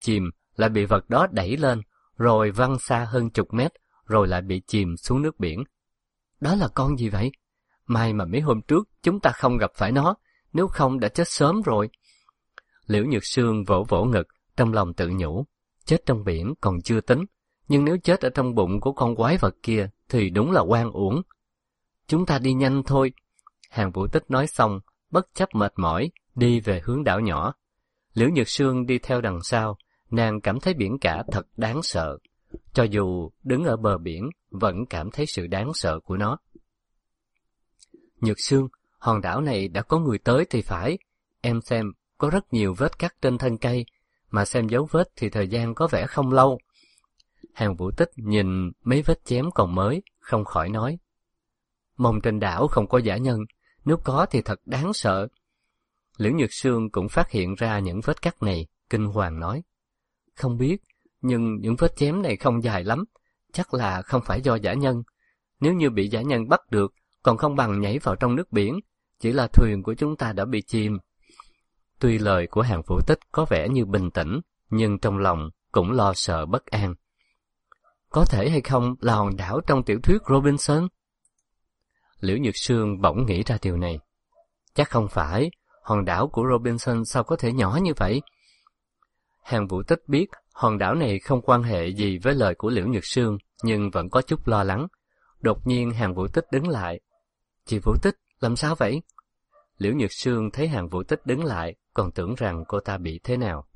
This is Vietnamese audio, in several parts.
chìm, lại bị vật đó đẩy lên, rồi văng xa hơn chục mét, rồi lại bị chìm xuống nước biển. Đó là con gì vậy? May mà mấy hôm trước chúng ta không gặp phải nó, nếu không đã chết sớm rồi. Liễu Nhược Sương vỗ vỗ ngực, trong lòng tự nhủ, chết trong biển còn chưa tính, nhưng nếu chết ở trong bụng của con quái vật kia thì đúng là oan uổng. Chúng ta đi nhanh thôi. Hàn Vũ Tích nói xong, bất chấp mệt mỏi, đi về hướng đảo nhỏ. Liễu Nhược Sương đi theo đằng sau, nàng cảm thấy biển cả thật đáng sợ. Cho dù đứng ở bờ biển, vẫn cảm thấy sự đáng sợ của nó. Nhược Sương, hòn đảo này đã có người tới thì phải. Em xem, có rất nhiều vết cắt trên thân cây, mà xem dấu vết thì thời gian có vẻ không lâu. Hàn Vũ Tích nhìn mấy vết chém còn mới, không khỏi nói. Mong trên đảo không có dã nhân, nếu có thì thật đáng sợ. Liễu Nhược Sương cũng phát hiện ra những vết cắt này, kinh hoàng nói. Không biết, nhưng những vết chém này không dài lắm, chắc là không phải do dã nhân. Nếu như bị dã nhân bắt được, còn không bằng nhảy vào trong nước biển, chỉ là thuyền của chúng ta đã bị chìm. Tuy lời của Hàn Vũ Tích có vẻ như bình tĩnh, nhưng trong lòng cũng lo sợ bất an. Có thể hay không là hòn đảo trong tiểu thuyết Robinson? Liễu Nhược Sương bỗng nghĩ ra điều này. Chắc không phải, hòn đảo của Robinson sao có thể nhỏ như vậy? Hàn Vũ Tích biết hòn đảo này không quan hệ gì với lời của Liễu Nhược Sương, nhưng vẫn có chút lo lắng. Đột nhiên Hàn Vũ Tích đứng lại. Chị Vũ Tích, làm sao vậy? Liễu Nhược Sương thấy Hàn Vũ Tích đứng lại, còn tưởng rằng cô ta bị thế nào.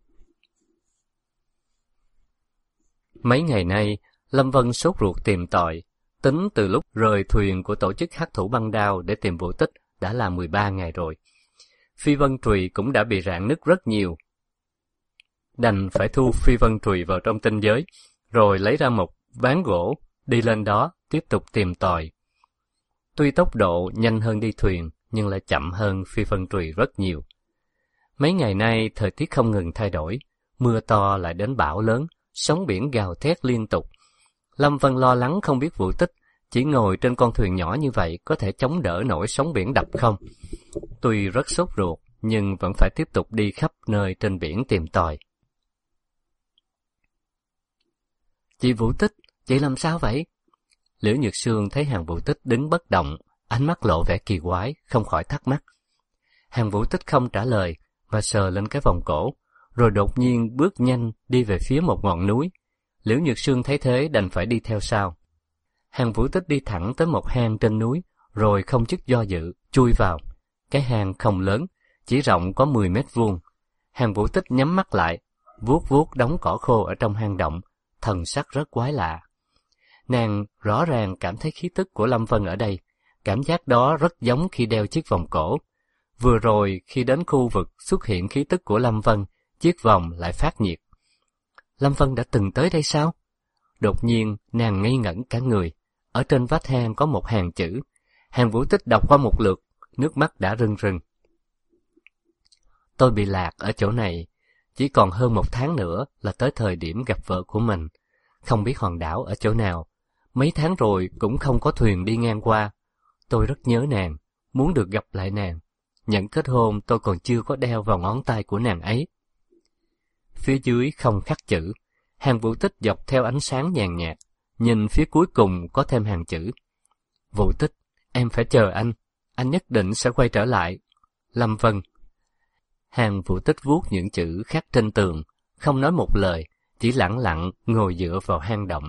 Mấy ngày nay, Lâm Vân sốt ruột tìm tòi. Tính từ lúc rời thuyền của tổ chức hắc thủ băng đao để tìm Vũ Tích đã là 13 ngày rồi. Phi Vân Trùy cũng đã bị rạn nứt rất nhiều. Đành phải thu Phi Vân Trùy vào trong tinh giới, rồi lấy ra một ván gỗ, đi lên đó, tiếp tục tìm tòi. Tuy tốc độ nhanh hơn đi thuyền, nhưng lại chậm hơn Phi Vân Trùy rất nhiều. Mấy ngày nay, thời tiết không ngừng thay đổi, mưa to lại đến bão lớn, sóng biển gào thét liên tục. Lâm Vân lo lắng không biết Vũ Tích chỉ ngồi trên con thuyền nhỏ như vậy có thể chống đỡ nổi sóng biển đập không. Tuy rất sốt ruột, nhưng vẫn phải tiếp tục đi khắp nơi trên biển tìm tòi. Chị Vũ Tích, chị làm sao vậy? Liễu Nhược Sương thấy Hàn Vũ Tích đứng bất động, ánh mắt lộ vẻ kỳ quái, không khỏi thắc mắc. Hàn Vũ Tích không trả lời, mà sờ lên cái vòng cổ, rồi đột nhiên bước nhanh đi về phía một ngọn núi. Liễu Nhược Sương thấy thế đành phải đi theo sau. Hàn Vũ Tích đi thẳng tới một hang trên núi, rồi không chút do dự, chui vào. Cái hang không lớn, chỉ rộng có 10 mét vuông. Hàn Vũ Tích nhắm mắt lại, vuốt vuốt đống cỏ khô ở trong hang động, thần sắc rất quái lạ. Nàng rõ ràng cảm thấy khí tức của Lâm Vân ở đây, cảm giác đó rất giống khi đeo chiếc vòng cổ. Vừa rồi khi đến khu vực xuất hiện khí tức của Lâm Vân, chiếc vòng lại phát nhiệt. Lâm Vân đã từng tới đây sao? Đột nhiên nàng ngây ngẩn cả người. Ở trên vách hang có một hàng chữ. Hàn Vũ Tích đọc qua một lượt, nước mắt đã rưng rưng. Tôi bị lạc ở chỗ này, chỉ còn hơn 1 tháng nữa là tới thời điểm gặp vợ của mình. Không biết hòn đảo ở chỗ nào, mấy tháng rồi cũng không có thuyền đi ngang qua. Tôi rất nhớ nàng, muốn được gặp lại nàng. Nhẫn kết hôn tôi còn chưa có đeo vào ngón tay của nàng ấy. Phía dưới không khắc chữ. Hàn Vũ Tích dọc theo ánh sáng nhàn nhạt, nhìn phía cuối cùng có thêm hàng chữ. Vũ Tích, em phải chờ anh nhất định sẽ quay trở lại. Lâm Vân. Hàn Vũ Tích vuốt những chữ khắc trên tường, không nói một lời, chỉ lẳng lặng ngồi dựa vào hang động.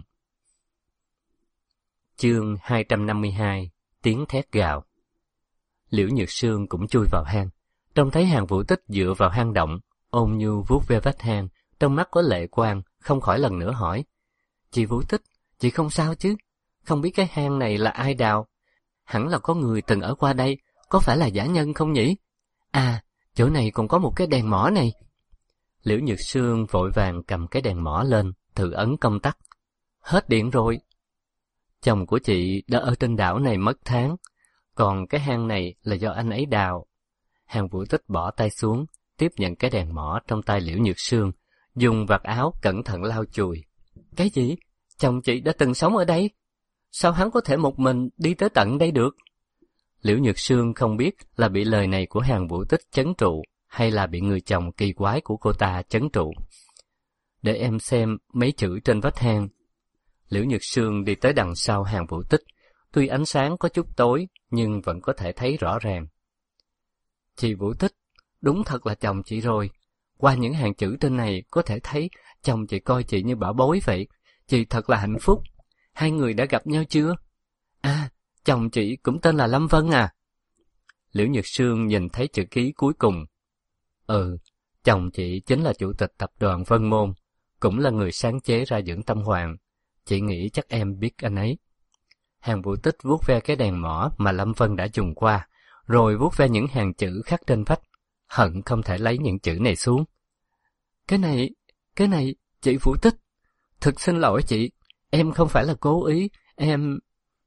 Chương 252, tiếng thét gào. Liễu Nhược Sương cũng chui vào hang, trông thấy Hàn Vũ Tích dựa vào hang động, ôn nhu vuốt ve vách hang, trong mắt có lệ quang, không khỏi lần nữa hỏi. Chị Vũ Tích, chị không sao chứ? Không biết cái hang này là ai đào? Hẳn là có người từng ở qua đây, có phải là dã nhân không nhỉ? À, chỗ này còn có một cái đèn mỏ này. Liễu Nhược Sương vội vàng cầm cái đèn mỏ lên, thử ấn công tắc. Hết điện rồi. Chồng của chị đã ở trên đảo này mất tháng, còn cái hang này là do anh ấy đào. Hàn Vũ Tích bỏ tay xuống, tiếp nhận cái đèn mỏ trong tay Liễu Nhược Sương, dùng vạt áo cẩn thận lau chùi. Cái gì? Chồng chị đã từng sống ở đây? Sao hắn có thể một mình đi tới tận đây được? Liễu Nhược Sương không biết là bị lời này của Hàn Vũ Tích chấn trụ, hay là bị người chồng kỳ quái của cô ta chấn trụ. để em xem mấy chữ trên vách hang. Liễu Nhược Sương đi tới đằng sau Hàn Vũ Tích, tuy ánh sáng có chút tối nhưng vẫn có thể thấy rõ ràng. Chị Vũ Tích, đúng thật là chồng chị rồi. Qua những hàng chữ trên này có thể thấy chồng chị coi chị như bảo bối vậy. Chị thật là hạnh phúc. Hai người đã gặp nhau chưa? À, chồng chị cũng tên là Lâm Vân à? Liễu Nhược Sương nhìn thấy chữ ký cuối cùng. Ừ, chồng chị chính là chủ tịch tập đoàn Vân Môn, cũng là người sáng chế ra Dưỡng Tâm Hoàng. Chị nghĩ chắc em biết anh ấy. Hàn Vũ Tích vuốt ve cái đèn mỏ mà Lâm Vân đã dùng qua, rồi vuốt ve những hàng chữ khắc trên vách, hận không thể lấy những chữ này xuống. Cái này, chị Vũ Tích, thực xin lỗi chị, em không phải là cố ý, em...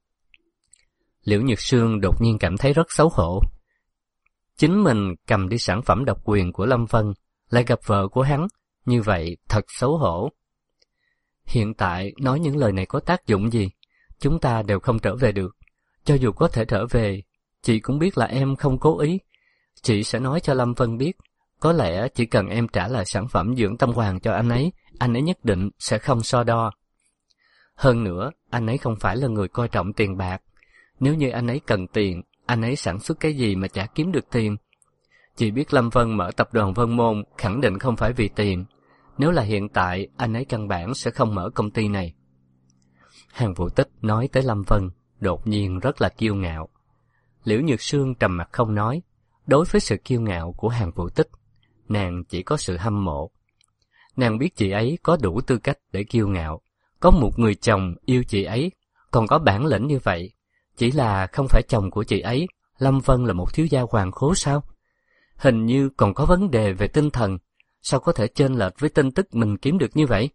Liễu Nhược Sương đột nhiên cảm thấy rất xấu hổ. Chính mình cầm đi sản phẩm độc quyền của Lâm Vân, lại gặp vợ của hắn, như vậy thật xấu hổ. Hiện tại nói những lời này có tác dụng gì? Chúng ta đều không trở về được. Cho dù có thể trở về, chị cũng biết là em không cố ý. Chị sẽ nói cho Lâm Vân biết, có lẽ chỉ cần em trả lại sản phẩm Dưỡng Tâm Hoàng cho anh ấy nhất định sẽ không so đo. Hơn nữa, anh ấy không phải là người coi trọng tiền bạc. Nếu như anh ấy cần tiền, anh ấy sản xuất cái gì mà chả kiếm được tiền. Chị biết Lâm Vân mở tập đoàn Vân Môn khẳng định không phải vì tiền. Nếu là hiện tại, anh ấy căn bản sẽ không mở công ty này. Hàn Vũ Tích nói tới Lâm Vân, đột nhiên rất là kiêu ngạo. Liễu Nhược Sương trầm mặt không nói. Đối với sự kiêu ngạo của Hàn Vũ Tích, nàng chỉ có sự hâm mộ. Nàng biết chị ấy có đủ tư cách để kiêu ngạo. Có một người chồng yêu chị ấy, còn có bản lĩnh như vậy. Chỉ là không phải chồng của chị ấy, Lâm Vân là một thiếu gia hoàng khố sao? Hình như còn có vấn đề về tinh thần. Sao có thể chênh lệch với tin tức mình kiếm được như vậy?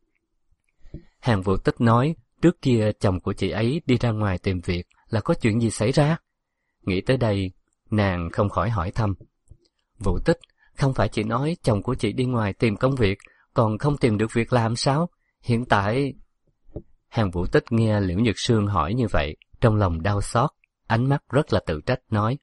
Hàn Vũ Tích nói, trước kia chồng của chị ấy đi ra ngoài tìm việc là có chuyện gì xảy ra? Nghĩ tới đây, nàng không khỏi hỏi thăm. Vũ Tích, không phải chị nói chồng của chị đi ngoài tìm công việc, còn không tìm được việc làm sao? Hiện tại... Hàn Vũ Tích nghe Liễu Nhược Sương hỏi như vậy, trong lòng đau xót, ánh mắt rất là tự trách nói.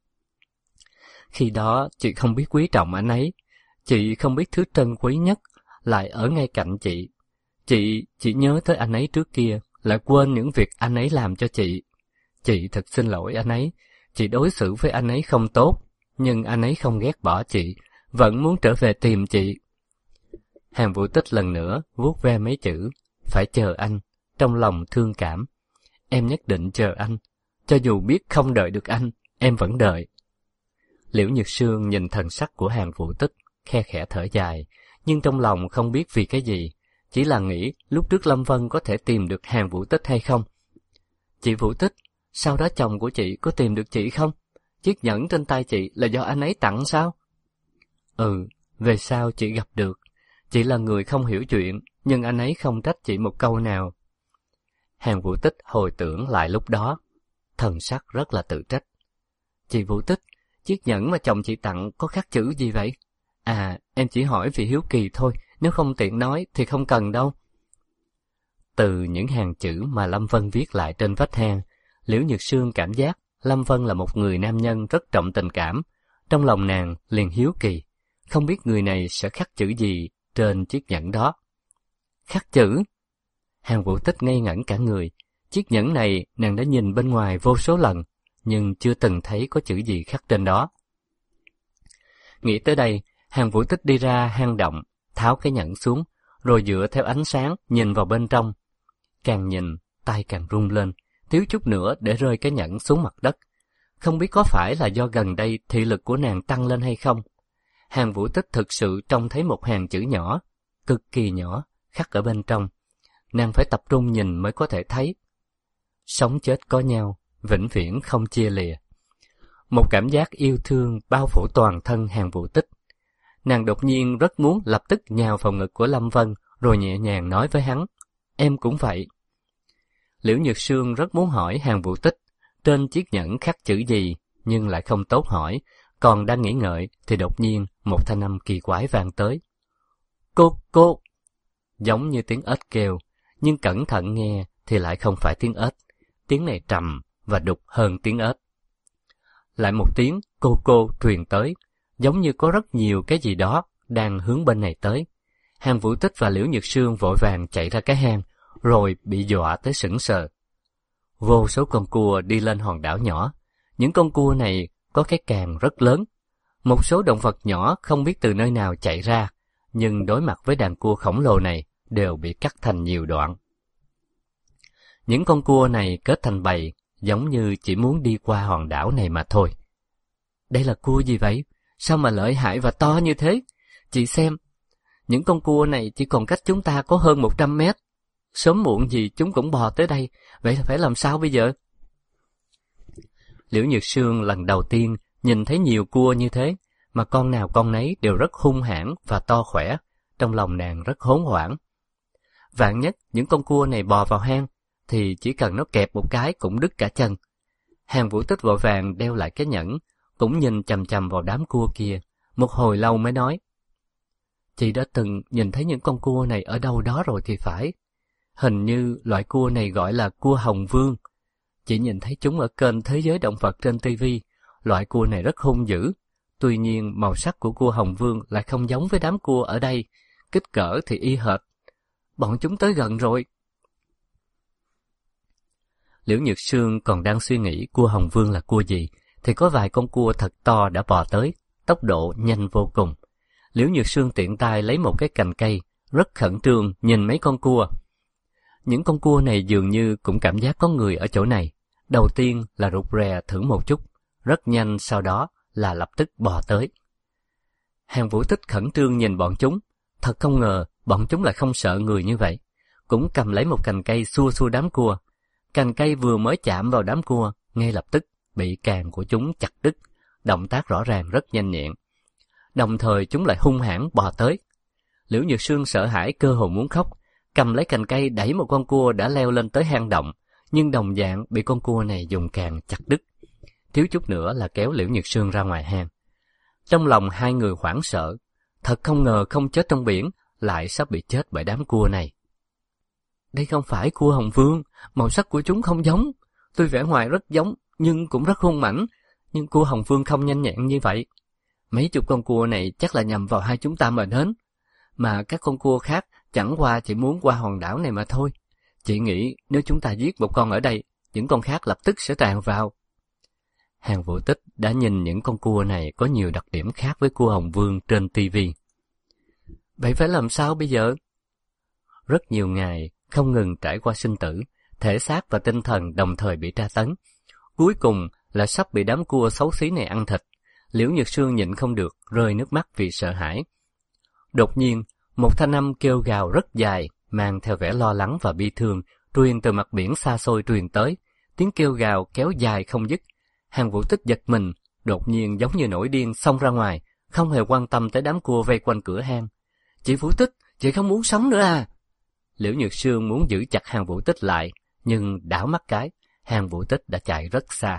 Khi đó, chị không biết quý trọng anh ấy. Chị không biết thứ trân quý nhất lại ở ngay cạnh chị. Chị chỉ nhớ tới anh ấy trước kia, lại quên những việc anh ấy làm cho chị. Chị thật xin lỗi anh ấy. Chị đối xử với anh ấy không tốt, nhưng anh ấy không ghét bỏ chị, vẫn muốn trở về tìm chị. Hàn Vũ Tích lần nữa vuốt ve mấy chữ, phải chờ anh, trong lòng thương cảm. Em nhất định chờ anh, cho dù biết không đợi được anh, em vẫn đợi. Liễu Nhược Sương nhìn thần sắc của Hàn Vũ Tích, khe khẽ thở dài, nhưng trong lòng không biết vì cái gì, chỉ là nghĩ lúc trước Lâm Vân có thể tìm được Hàn Vũ Tích hay không. Chị Vũ Tích, sau đó chồng của chị có tìm được chị không? Chiếc nhẫn trên tay chị là do anh ấy tặng sao? Ừ, về sau chị gặp được. Chị là người không hiểu chuyện, nhưng anh ấy không trách chị một câu nào. Hàn Vũ Tích hồi tưởng lại lúc đó, thần sắc rất là tự trách. Chị Vũ Tích, chiếc nhẫn mà chồng chị tặng có khắc chữ gì vậy? À, em chỉ hỏi vì hiếu kỳ thôi, nếu không tiện nói thì không cần đâu. Từ những hàng chữ mà Lâm Vân viết lại trên vách hang, Liễu Nhược Sương cảm giác Lâm Vân là một người nam nhân rất trọng tình cảm. Trong lòng nàng liền hiếu kỳ, không biết người này sẽ khắc chữ gì trên chiếc nhẫn đó. Khắc chữ? Hàn Vũ Tích ngây ngẩn cả người. Chiếc nhẫn này nàng đã nhìn bên ngoài vô số lần, nhưng chưa từng thấy có chữ gì khắc trên đó. Nghĩ tới đây, Hàn Vũ Tích đi ra hang động, tháo cái nhẫn xuống, rồi dựa theo ánh sáng nhìn vào bên trong. Càng nhìn, tay càng run lên, thiếu chút nữa để rơi cái nhẫn xuống mặt đất. Không biết có phải là do gần đây thị lực của nàng tăng lên hay không. Hàn Vũ Tích thực sự trông thấy một hàng chữ nhỏ, cực kỳ nhỏ, khắc ở bên trong. Nàng phải tập trung nhìn mới có thể thấy. Sống chết có nhau, vĩnh viễn không chia lìa. Một cảm giác yêu thương bao phủ toàn thân Hàn Vũ Tích. Nàng đột nhiên rất muốn lập tức nhào vào ngực của Lâm Vân, rồi nhẹ nhàng nói với hắn, em cũng vậy. Liễu Nhược Sương rất muốn hỏi Hàn Vũ Tích, trên chiếc nhẫn khắc chữ gì, nhưng lại không tốt hỏi, còn đang nghĩ ngợi thì đột nhiên một thanh âm kỳ quái vang tới. Cô! Giống như tiếng ếch kêu, nhưng cẩn thận nghe thì lại không phải tiếng ếch. Tiếng này trầm và đục hơn tiếng ếch. Lại một tiếng cô truyền tới, giống như có rất nhiều cái gì đó đang hướng bên này tới. Hàng Vũ Tích và Liễu Nhược Sương vội vàng chạy ra cái hang, rồi bị dọa tới sững sờ. Vô số con cua đi lên hòn đảo nhỏ. Những con cua này có cái càng rất lớn. Một số động vật nhỏ không biết từ nơi nào chạy ra, nhưng đối mặt với đàn cua khổng lồ này đều bị cắt thành nhiều đoạn. Những con cua này kết thành bầy, giống như chỉ muốn đi qua hòn đảo này mà thôi. Đây là cua gì vậy? Sao mà lợi hại và to như thế? Chị xem, những con cua này chỉ còn cách chúng ta có hơn 100 mét. Sớm muộn gì chúng cũng bò tới đây, vậy phải làm sao bây giờ? Liễu Nhược Sương lần đầu tiên nhìn thấy nhiều cua như thế, mà con nào con nấy đều rất hung hãn và to khỏe, trong lòng nàng rất hốt hoảng. Vạn nhất những con cua này bò vào hang, thì chỉ cần nó kẹp một cái cũng đứt cả chân. Hàng Vũ Tích vội vàng đeo lại cái nhẫn, cũng nhìn chằm chằm vào đám cua kia, một hồi lâu mới nói: Chị đã từng nhìn thấy những con cua này ở đâu đó rồi thì phải. Hình như loại cua này gọi là cua hồng vương. Chị nhìn thấy chúng ở kênh Thế giới động vật trên TV. Loại cua này rất hung dữ. Tuy nhiên màu sắc của cua hồng vương lại không giống với đám cua ở đây. Kích cỡ thì y hệt. Bọn chúng tới gần rồi. Liễu Nhược Sương còn đang suy nghĩ cua hồng vương là cua gì, thì có vài con cua thật to đã bò tới, tốc độ nhanh vô cùng. Liễu Nhược Sương tiện tay lấy một cái cành cây, rất khẩn trương nhìn mấy con cua. Những con cua này dường như cũng cảm giác có người ở chỗ này. Đầu tiên là rụt rè thử một chút, rất nhanh sau đó là lập tức bò tới. Hàng Vũ Tích khẩn trương nhìn bọn chúng, thật không ngờ bọn chúng lại không sợ người như vậy. Cũng cầm lấy một cành cây xua xua đám cua. Cành cây vừa mới chạm vào đám cua, ngay lập tức bị càng của chúng chặt đứt, động tác rõ ràng rất nhanh nhẹn. Đồng thời chúng lại hung hãn bò tới. Liễu Nhược Sương sợ hãi cơ hồ muốn khóc, cầm lấy cành cây đẩy một con cua đã leo lên tới hang động, nhưng đồng dạng bị con cua này dùng càng chặt đứt. Thiếu chút nữa là kéo Liễu Nhược Sương ra ngoài hang. Trong lòng hai người hoảng sợ, thật không ngờ không chết trong biển, lại sắp bị chết bởi đám cua này. Đây không phải cua hồng vương, màu sắc của chúng không giống. Tuy vẻ ngoài rất giống, nhưng cũng rất hung mãnh, nhưng cua hồng vương không nhanh nhẹn như vậy. Mấy chục con cua này chắc là nhằm vào hai chúng ta mà đến. Mà các con cua khác chẳng qua chỉ muốn qua hòn đảo này mà thôi. Chị nghĩ nếu chúng ta giết một con ở đây, những con khác lập tức sẽ tràn vào. Hàng Vũ Tích đã nhìn những con cua này có nhiều đặc điểm khác với cua hồng vương trên TV. Vậy phải làm sao bây giờ? Rất nhiều ngày không ngừng trải qua sinh tử, thể xác và tinh thần đồng thời bị tra tấn. Cuối cùng là sắp bị đám cua xấu xí này ăn thịt. Liễu Nhược Sương nhịn không được, rơi nước mắt vì sợ hãi. Đột nhiên, một thanh âm kêu gào rất dài, mang theo vẻ lo lắng và bi thương, truyền từ mặt biển xa xôi truyền tới. Tiếng kêu gào kéo dài không dứt. Hàng Vũ Tích giật mình, đột nhiên giống như nổi điên xông ra ngoài, không hề quan tâm tới đám cua vây quanh cửa hang. Chị Vũ Tích, chị không muốn sống nữa à? Liễu Nhược Sương muốn giữ chặt Hàng Vũ Tích lại, nhưng đảo mắt cái, Hàng Vũ Tích đã chạy rất xa.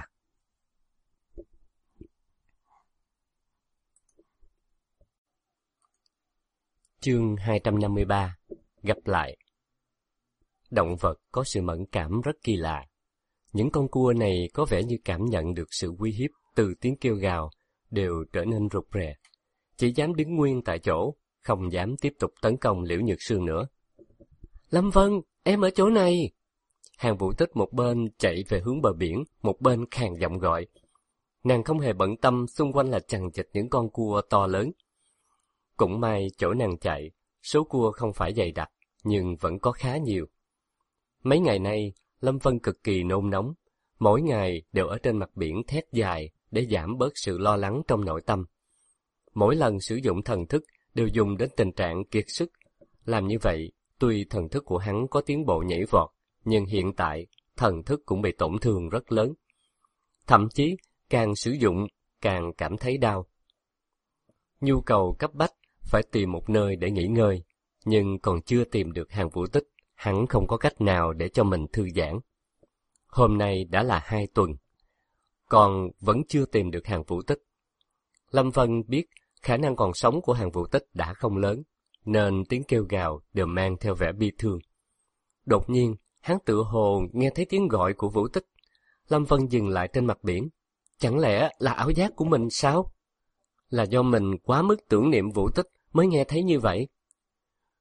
Chương 253. Gặp lại. Động vật có sự mẫn cảm rất kỳ lạ. Những con cua này có vẻ như cảm nhận được sự uy hiếp từ tiếng kêu gào, đều trở nên rụt rè. Chỉ dám đứng nguyên tại chỗ, không dám tiếp tục tấn công Liễu Nhược Sương nữa. Lâm Vân, em ở chỗ này. Hàng Vũ Tích một bên chạy về hướng bờ biển, một bên khàn giọng gọi. Nàng không hề bận tâm xung quanh là chằng chịt những con cua to lớn. Cũng may chỗ nàng chạy, số cua không phải dày đặc, nhưng vẫn có khá nhiều. Mấy ngày nay, Lâm Vân cực kỳ nôn nóng, mỗi ngày đều ở trên mặt biển thét dài để giảm bớt sự lo lắng trong nội tâm. Mỗi lần sử dụng thần thức đều dùng đến tình trạng kiệt sức. Làm như vậy, tuy thần thức của hắn có tiến bộ nhảy vọt, nhưng hiện tại thần thức cũng bị tổn thương rất lớn. Thậm chí, càng sử dụng, càng cảm thấy đau. Nhu cầu cấp bách phải tìm một nơi để nghỉ ngơi, nhưng còn chưa tìm được Hàng Vũ Tích, hắn không có cách nào để cho mình thư giãn. Hôm nay đã là 2 tuần, còn vẫn chưa tìm được Hàng Vũ Tích. Lâm Vân biết khả năng còn sống của Hàng Vũ Tích đã không lớn, nên tiếng kêu gào đều mang theo vẻ bi thương. Đột nhiên, hắn tựa hồ nghe thấy tiếng gọi của Vũ Tích. Lâm Vân dừng lại trên mặt biển. Chẳng lẽ là ảo giác của mình sao? Là do mình quá mức tưởng niệm Vũ Tích mới nghe thấy như vậy.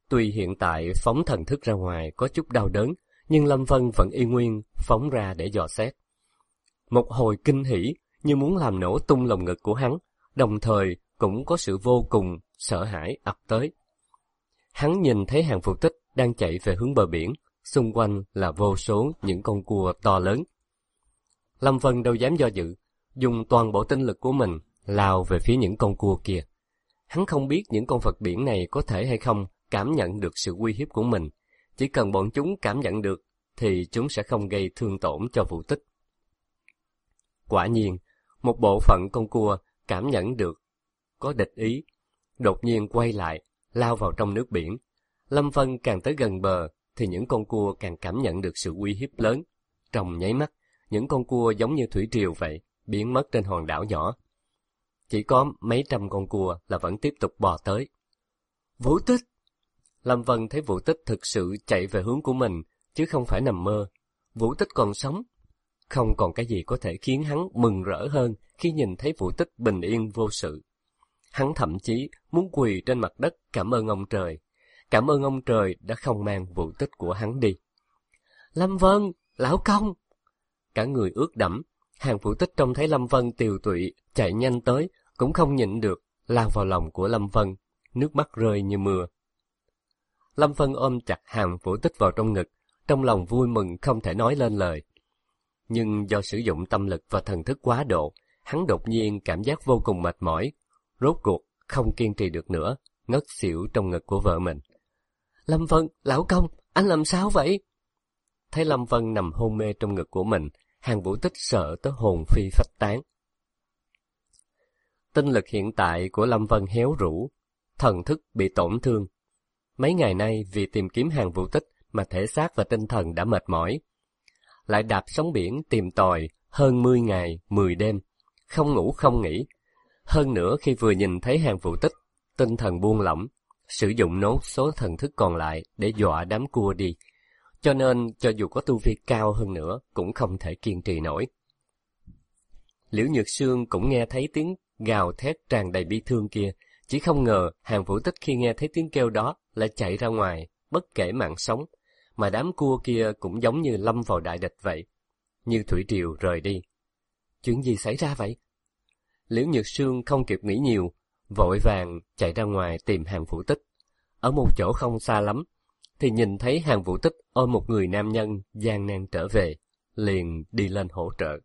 Tuy hiện tại phóng thần thức ra ngoài có chút đau đớn, nhưng Lâm Vân vẫn y nguyên phóng ra để dò xét. Một hồi kinh hỉ như muốn làm nổ tung lồng ngực của hắn, đồng thời cũng có sự vô cùng sợ hãi ập tới. Hắn nhìn thấy Hàng Vũ Tích đang chạy về hướng bờ biển, xung quanh là vô số những con cua to lớn. Lâm Vân đâu dám do dự, dùng toàn bộ tinh lực của mình lao về phía những con cua kia. Hắn không biết những con vật biển này có thể hay không cảm nhận được sự uy hiếp của mình. Chỉ cần bọn chúng cảm nhận được thì chúng sẽ không gây thương tổn cho Vũ Tích. Quả nhiên, một bộ phận con cua cảm nhận được có địch ý, đột nhiên quay lại, lao vào trong nước biển. Lâm Vân càng tới gần bờ thì những con cua càng cảm nhận được sự uy hiếp lớn. Trong nháy mắt, những con cua giống như thủy triều vậy, biến mất trên hòn đảo nhỏ. Chỉ có mấy trăm con cua là vẫn tiếp tục bò tới. Vũ Tích! Lâm Vân thấy Vũ Tích thực sự chạy về hướng của mình, chứ không phải nằm mơ. Vũ Tích còn sống. Không còn cái gì có thể khiến hắn mừng rỡ hơn khi nhìn thấy Vũ Tích bình yên vô sự. Hắn thậm chí muốn quỳ trên mặt đất cảm ơn ông trời. Cảm ơn ông trời đã không mang Vũ Tích của hắn đi. Lâm Vân! Lão công! Cả người ướt đẫm, Hàng Vũ Tích trông thấy Lâm Vân tiều tụy chạy nhanh tới, cũng không nhịn được, lao vào lòng của Lâm Vân, nước mắt rơi như mưa. Lâm Vân ôm chặt Hàng Vũ Tích vào trong ngực, trong lòng vui mừng không thể nói lên lời. Nhưng do sử dụng tâm lực và thần thức quá độ, hắn đột nhiên cảm giác vô cùng mệt mỏi, rốt cuộc không kiên trì được nữa, ngất xỉu trong ngực của vợ mình. Lâm Vân, lão công, anh làm sao vậy? Thấy Lâm Vân nằm hôn mê trong ngực của mình, Hàng Vũ Tích sợ tới hồn phi phách tán. Tinh lực hiện tại của Lâm Vân héo rũ, thần thức bị tổn thương. Mấy ngày nay vì tìm kiếm Hàng Vũ Tích mà thể xác và tinh thần đã mệt mỏi. Lại đạp sóng biển tìm tòi hơn 10 ngày, 10 đêm, không ngủ không nghỉ. Hơn nữa khi vừa nhìn thấy Hàng Vũ Tích, tinh thần buông lỏng, sử dụng nốt số thần thức còn lại để dọa đám cua đi. Cho nên, cho dù có tu vi cao hơn nữa, cũng không thể kiên trì nổi. Liễu Nhược Sương cũng nghe thấy tiếng gào thét tràn đầy bi thương kia, chỉ không ngờ Hàng Vũ Tích khi nghe thấy tiếng kêu đó lại chạy ra ngoài, bất kể mạng sống, mà đám cua kia cũng giống như lâm vào đại địch vậy, như thủy triều rời đi. Chuyện gì xảy ra vậy? Liễu Nhược Sương không kịp nghĩ nhiều, vội vàng chạy ra ngoài tìm Hàng Vũ Tích. Ở một chỗ không xa lắm, thì nhìn thấy Hàng Vũ Tích ôm một người nam nhân gian nan trở về, liền đi lên hỗ trợ.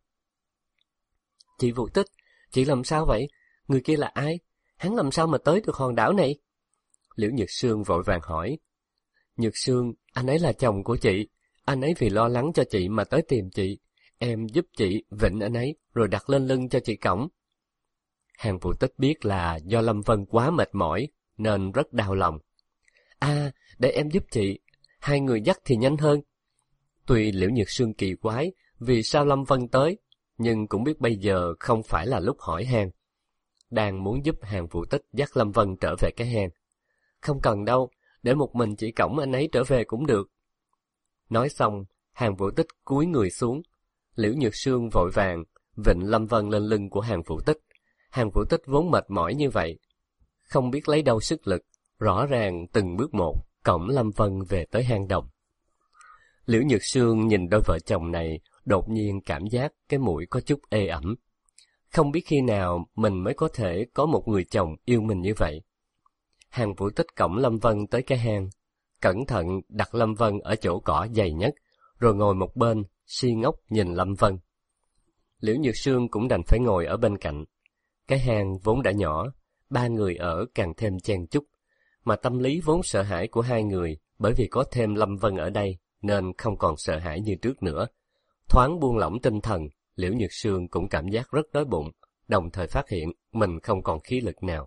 Chị Vũ Tích, chị làm sao vậy? Người kia là ai? Hắn làm sao mà tới được hòn đảo này? Liễu Nhược Sương vội vàng hỏi. Nhược Sương, anh ấy là chồng của chị. Anh ấy vì lo lắng cho chị mà tới tìm chị. Em giúp chị vịnh anh ấy rồi đặt lên lưng cho chị cõng. Hàng Vũ Tích biết là do Lâm Vân quá mệt mỏi nên rất đau lòng. À, để em giúp chị. Hai người dắt thì nhanh hơn. Tuy Liễu Nhược Sương kỳ quái vì sao Lâm Vân tới, nhưng cũng biết bây giờ không phải là lúc hỏi han. Đang muốn giúp Hàng Vũ Tích dắt Lâm Vân trở về cái hang. Không cần đâu, để một mình chị cõng anh ấy trở về cũng được. Nói xong, Hàng Vũ Tích cúi người xuống. Liễu Nhược Sương vội vàng vịnh Lâm Vân lên lưng của Hàng Vũ Tích. Hàng Vũ Tích vốn mệt mỏi như vậy, không biết lấy đâu sức lực, rõ ràng từng bước một cõng Lâm Vân về tới hang động. Liễu Nhược Sương nhìn đôi vợ chồng này, đột nhiên cảm giác cái mũi có chút ê ẩm. Không biết khi nào mình mới có thể có một người chồng yêu mình như vậy. Hàng Vũ Tích cõng Lâm Vân tới cái hang, cẩn thận đặt Lâm Vân ở chỗ cỏ dày nhất, rồi ngồi một bên, si ngốc nhìn Lâm Vân. Liễu Nhược Sương cũng đành phải ngồi ở bên cạnh. Cái hang vốn đã nhỏ, ba người ở càng thêm chen chúc, mà tâm lý vốn sợ hãi của hai người bởi vì có thêm Lâm Vân ở đây nên không còn sợ hãi như trước nữa. Thoáng buông lỏng tinh thần, Liễu Nhược Sương cũng cảm giác rất đói bụng, đồng thời phát hiện mình không còn khí lực nào.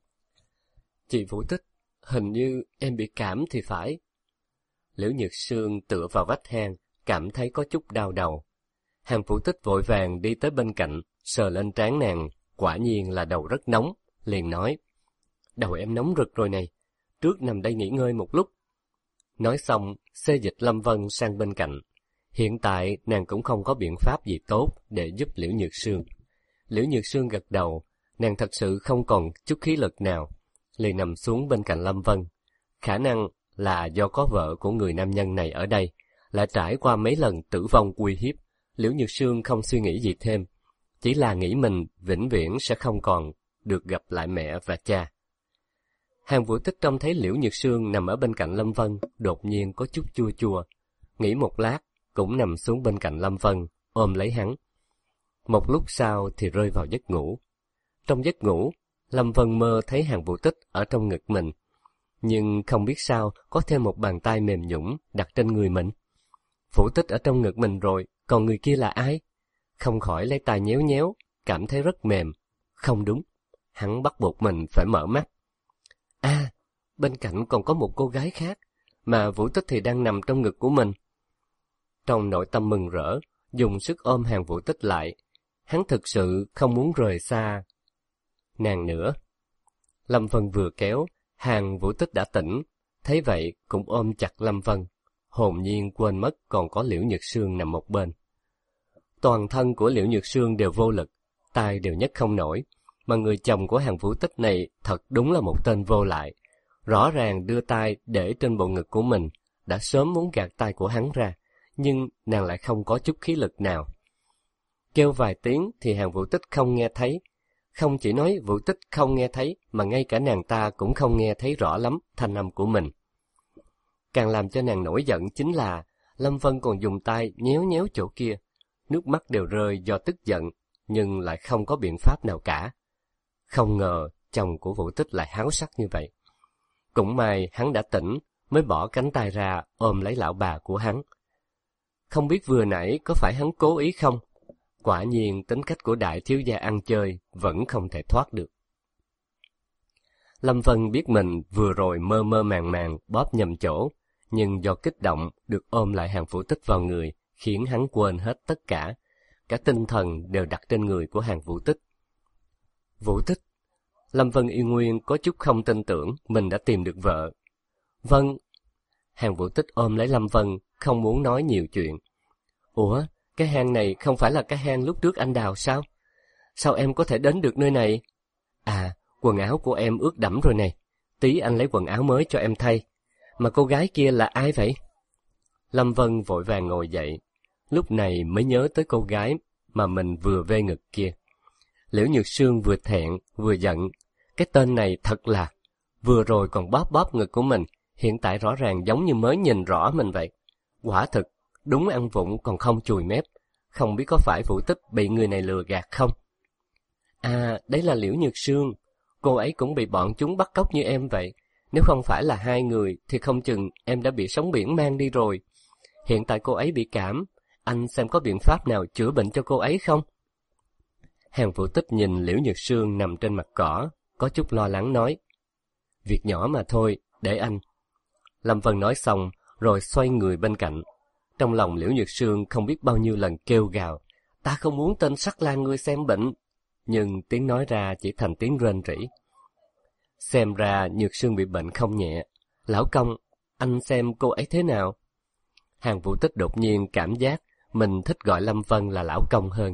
Chị Vũ Tích, hình như em bị cảm thì phải. Liễu Nhược Sương tựa vào vách hang, cảm thấy có chút đau đầu. Hàng Vũ Tích vội vàng đi tới bên cạnh, sờ lên trán nàng, quả nhiên là đầu rất nóng, liền nói. Đầu em nóng rực rồi này, trước nằm đây nghỉ ngơi một lúc. Nói xong, xê dịch Lâm Vân sang bên cạnh. Hiện tại nàng cũng không có biện pháp gì tốt để giúp Liễu Nhược Sương. Liễu Nhược Sương gật đầu, nàng thật sự không còn chút khí lực nào, liền nằm xuống bên cạnh Lâm Vân. Khả năng là do có vợ của người nam nhân này ở đây, lại trải qua mấy lần tử vong uy hiếp. Liễu Nhược Sương không suy nghĩ gì thêm, chỉ là nghĩ mình vĩnh viễn sẽ không còn được gặp lại mẹ và cha. Hàng Vũ Tích trông thấy Liễu Nhược Sương nằm ở bên cạnh Lâm Vân, đột nhiên có chút chua chua. Nghĩ một lát, cũng nằm xuống bên cạnh Lâm Vân, ôm lấy hắn. Một lúc sau thì rơi vào giấc ngủ. Trong giấc ngủ, Lâm Vân mơ thấy Hàng Vũ Tích ở trong ngực mình, nhưng không biết sao có thêm một bàn tay mềm nhũn đặt trên người mình. Vũ Tích ở trong ngực mình rồi, còn người kia là ai? Không khỏi lấy tay nhéo nhéo, cảm thấy rất mềm. Không đúng, hắn bắt buộc mình phải mở mắt. À, bên cạnh còn có một cô gái khác, mà Vũ Tích thì đang nằm trong ngực của mình. Trong nội tâm mừng rỡ, dùng sức ôm Hàng Vũ Tích lại. Hắn thực sự không muốn rời xa nàng nữa. Lâm Vân vừa kéo, Hàng Vũ Tích đã tỉnh, thấy vậy cũng ôm chặt Lâm Vân, hồn nhiên quên mất còn có Liễu Nhược Sương nằm một bên. Toàn thân của Liễu Nhược Sương đều vô lực, tay đều nhấc không nổi, mà người chồng của Hàng Vũ Tích này thật đúng là một tên vô lại. Rõ ràng đưa tay để trên bộ ngực của mình, đã sớm muốn gạt tay của hắn ra, nhưng nàng lại không có chút khí lực nào. Kêu vài tiếng thì Hàng Vũ Tích không nghe thấy. Không chỉ nói Vũ Tích không nghe thấy, mà ngay cả nàng ta cũng không nghe thấy rõ lắm thanh âm của mình. Càng làm cho nàng nổi giận chính là Lâm Vân còn dùng tay nhéo nhéo chỗ kia, nước mắt đều rơi do tức giận, nhưng lại không có biện pháp nào cả. Không ngờ chồng của Vũ Tích lại háo sắc như vậy. Cũng may hắn đã tỉnh, mới bỏ cánh tay ra ôm lấy lão bà của hắn. Không biết vừa nãy có phải hắn cố ý không? Quả nhiên tính cách của đại thiếu gia ăn chơi vẫn không thể thoát được. Lâm Vân biết mình vừa rồi mơ mơ màng màng bóp nhầm chỗ, nhưng do kích động được ôm lại Hàng Vũ Tích vào người, khiến hắn quên hết tất cả. Cả tinh thần đều đặt trên người của Hàng Vũ Tích. Vũ Tích. Lâm Vân y nguyên có chút không tin tưởng mình đã tìm được vợ. Vâng. Hàng Vũ Tích ôm lấy Lâm Vân, không muốn nói nhiều chuyện. Ủa, cái hang này không phải là cái hang lúc trước anh đào sao? Sao em có thể đến được nơi này? À, quần áo của em ướt đẫm rồi này. Tí anh lấy quần áo mới cho em thay. Mà cô gái kia là ai vậy? Lâm Vân vội vàng ngồi dậy. Lúc này mới nhớ tới cô gái mà mình vừa vê ngực kia. Liễu Nhược Sương vừa thẹn vừa giận. Cái tên này thật là... Vừa rồi còn bóp bóp ngực của mình, hiện tại rõ ràng giống như mới nhìn rõ mình vậy. Quả thực, đúng ăn vụng còn không chùi mép. Không biết có phải Vũ Tích bị người này lừa gạt không? À, đấy là Liễu Nhược Sương. Cô ấy cũng bị bọn chúng bắt cóc như em vậy. Nếu không phải là hai người thì không chừng em đã bị sóng biển mang đi rồi. Hiện tại cô ấy bị cảm, anh xem có biện pháp nào chữa bệnh cho cô ấy không? Hàng Vũ Tích nhìn Liễu Nhược Sương nằm trên mặt cỏ, có chút lo lắng nói. Việc nhỏ mà thôi, để anh. Lâm Vân nói xong, rồi xoay người bên cạnh. Trong lòng Liễu Nhược Sương không biết bao nhiêu lần kêu gào. Ta không muốn tên sắc lang ngươi xem bệnh. Nhưng tiếng nói ra chỉ thành tiếng rên rỉ. Xem ra Nhược Sương bị bệnh không nhẹ. Lão công, anh xem cô ấy thế nào? Hàng Vũ Tích đột nhiên cảm giác mình thích gọi Lâm Vân là lão công hơn.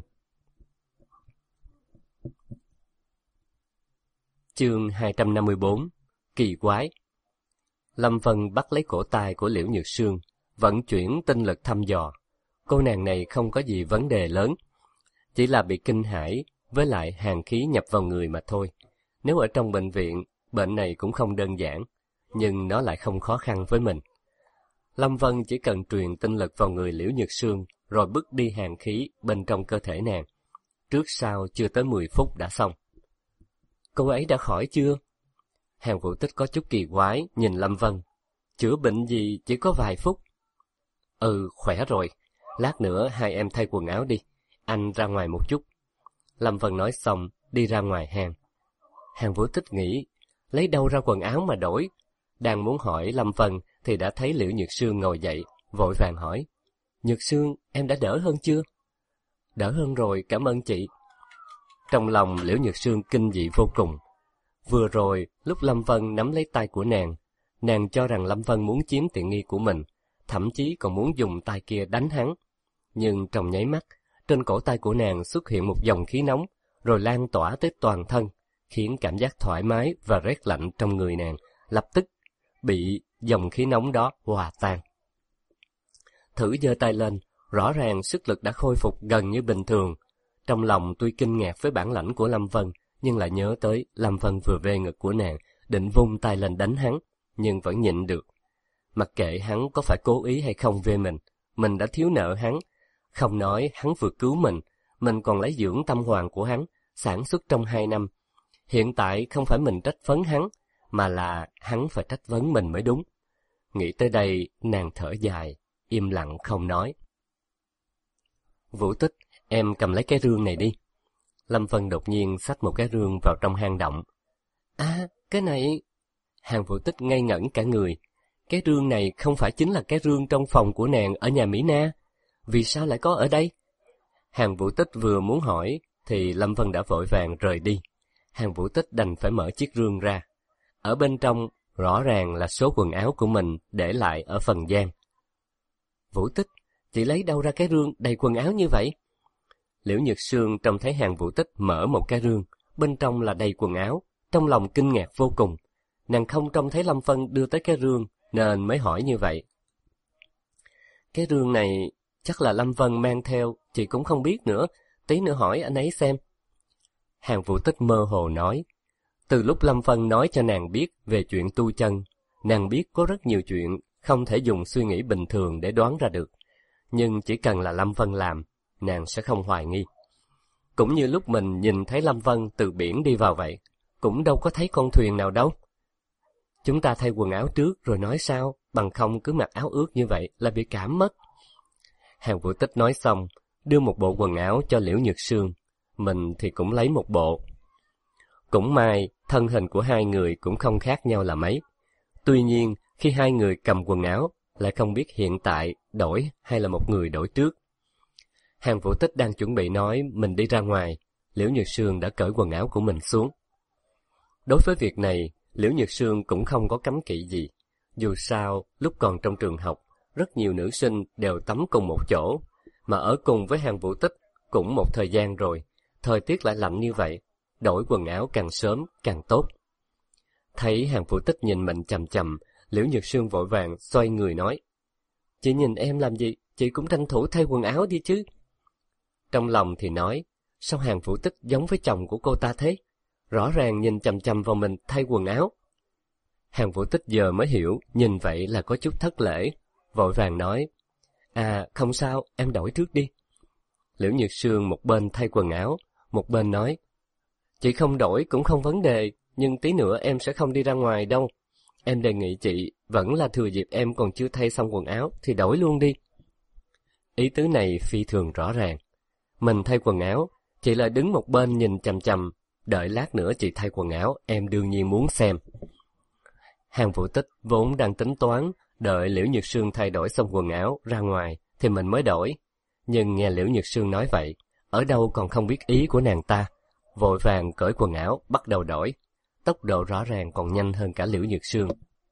Chương 254. Kỳ quái. Lâm Vân bắt lấy cổ tay của Liễu Nhược Sương, vận chuyển tinh lực thăm dò. Cô nàng này không có gì vấn đề lớn, chỉ là bị kinh hãi với lại hàn khí nhập vào người mà thôi. Nếu ở trong bệnh viện, bệnh này cũng không đơn giản, nhưng nó lại không khó khăn với mình. Lâm Vân chỉ cần truyền tinh lực vào người Liễu Nhược Sương, rồi bứt đi hàn khí bên trong cơ thể nàng. Trước sau chưa tới 10 phút đã xong. Cô ấy đã khỏi chưa? Hàng Vũ Tích có chút kỳ quái nhìn Lâm Vân. Chữa bệnh gì chỉ có vài phút. Ừ, khỏe rồi. Lát nữa hai em thay quần áo đi. Anh ra ngoài một chút. Lâm Vân nói xong, đi ra ngoài hang. Hàng Vũ Tích nghĩ, lấy đâu ra quần áo mà đổi. Đang muốn hỏi Lâm Vân thì đã thấy Liễu Nhược Sương ngồi dậy, vội vàng hỏi. Nhược Sương, em đã đỡ hơn chưa? Đỡ hơn rồi, cảm ơn chị. Trong lòng Liễu Nhược Sương kinh dị vô cùng. Vừa rồi, lúc Lâm Vân nắm lấy tay của nàng cho rằng Lâm Vân muốn chiếm tiện nghi của mình, thậm chí còn muốn dùng tay kia đánh hắn. Nhưng trong nháy mắt, trên cổ tay của nàng xuất hiện một dòng khí nóng, rồi lan tỏa tới toàn thân, khiến cảm giác thoải mái và rét lạnh trong người nàng lập tức bị dòng khí nóng đó hòa tan. Thử giơ tay lên, rõ ràng sức lực đã khôi phục gần như bình thường. Trong lòng tuy kinh ngạc với bản lãnh của Lâm Vân, nhưng lại nhớ tới Lâm Vân vừa vê ngực của nàng, định vung tay lên đánh hắn, nhưng vẫn nhịn được. Mặc kệ hắn có phải cố ý hay không về mình đã thiếu nợ hắn. Không nói hắn vừa cứu mình còn lấy dưỡng tâm hoàng của hắn, sản xuất trong 2 năm. Hiện tại không phải mình trách phấn hắn, mà là hắn phải trách vấn mình mới đúng. Nghĩ tới đây, nàng thở dài, im lặng không nói. Vũ Tích, em cầm lấy cái rương này đi. Lâm Vân đột nhiên xách một cái rương vào trong hang động. À, cái này... Hàng Vũ Tích ngây ngẩn cả người. Cái rương này không phải chính là cái rương trong phòng của nàng ở nhà Mỹ Na? Vì sao lại có ở đây? Hàng Vũ Tích vừa muốn hỏi, thì Lâm Vân đã vội vàng rời đi. Hàng Vũ Tích đành phải mở chiếc rương ra. Ở bên trong, rõ ràng là số quần áo của mình để lại ở phần gian. Vũ Tích, chị lấy đâu ra cái rương đầy quần áo như vậy? Liễu Nhược Sương trông thấy Hàng Vũ Tích mở một cái rương, bên trong là đầy quần áo, trong lòng kinh ngạc vô cùng. Nàng không trông thấy Lâm Vân đưa tới cái rương, nên mới hỏi như vậy. Cái rương này chắc là Lâm Vân mang theo, chị cũng không biết nữa, tí nữa hỏi anh ấy xem. Hàng Vũ Tích mơ hồ nói, từ lúc Lâm Vân nói cho nàng biết về chuyện tu chân, nàng biết có rất nhiều chuyện không thể dùng suy nghĩ bình thường để đoán ra được, nhưng chỉ cần là Lâm Vân làm, nàng sẽ không hoài nghi. Cũng như lúc mình nhìn thấy Lâm Vân từ biển đi vào vậy, cũng đâu có thấy con thuyền nào đâu. Chúng ta thay quần áo trước rồi nói sao, bằng không cứ mặc áo ướt như vậy là bị cảm mất. Hàng Vũ Tích nói xong, đưa một bộ quần áo cho Liễu Nhược Sương, mình thì cũng lấy một bộ. Cũng may, thân hình của hai người cũng không khác nhau là mấy. Tuy nhiên, khi hai người cầm quần áo, lại không biết hiện tại đổi hay là một người đổi trước. Hàng Vũ Tích đang chuẩn bị nói mình đi ra ngoài, Liễu Nhược Sương đã cởi quần áo của mình xuống. Đối với việc này, Liễu Nhược Sương cũng không có cấm kỵ gì. Dù sao, lúc còn trong trường học, rất nhiều nữ sinh đều tắm cùng một chỗ, mà ở cùng với Hàng Vũ Tích cũng một thời gian rồi, thời tiết lại lạnh như vậy, đổi quần áo càng sớm càng tốt. Thấy Hàng Vũ Tích nhìn mình chằm chằm, Liễu Nhược Sương vội vàng xoay người nói, chị nhìn em làm gì, chị cũng tranh thủ thay quần áo đi chứ. Trong lòng thì nói, sao Hàng Vũ Tích giống với chồng của cô ta thế? Rõ ràng nhìn chằm chằm vào mình thay quần áo. Hàng Vũ Tích giờ mới hiểu, nhìn vậy là có chút thất lễ, vội vàng nói, à không sao, em đổi trước đi. Liễu Nhược Sương một bên thay quần áo, một bên nói, chị không đổi cũng không vấn đề, nhưng tí nữa em sẽ không đi ra ngoài đâu. Em đề nghị chị, vẫn là thừa dịp em còn chưa thay xong quần áo, thì đổi luôn đi. Ý tứ này phi thường rõ ràng. Mình thay quần áo, chị lại đứng một bên nhìn chằm chằm, đợi lát nữa chị thay quần áo, em đương nhiên muốn xem. Hàng Vũ Tích vốn đang tính toán, đợi Liễu Nhược Sương thay đổi xong quần áo ra ngoài, thì mình mới đổi. Nhưng nghe Liễu Nhược Sương nói vậy, ở đâu còn không biết ý của nàng ta, vội vàng cởi quần áo, bắt đầu đổi. Tốc độ rõ ràng còn nhanh hơn cả Liễu Nhược Sương.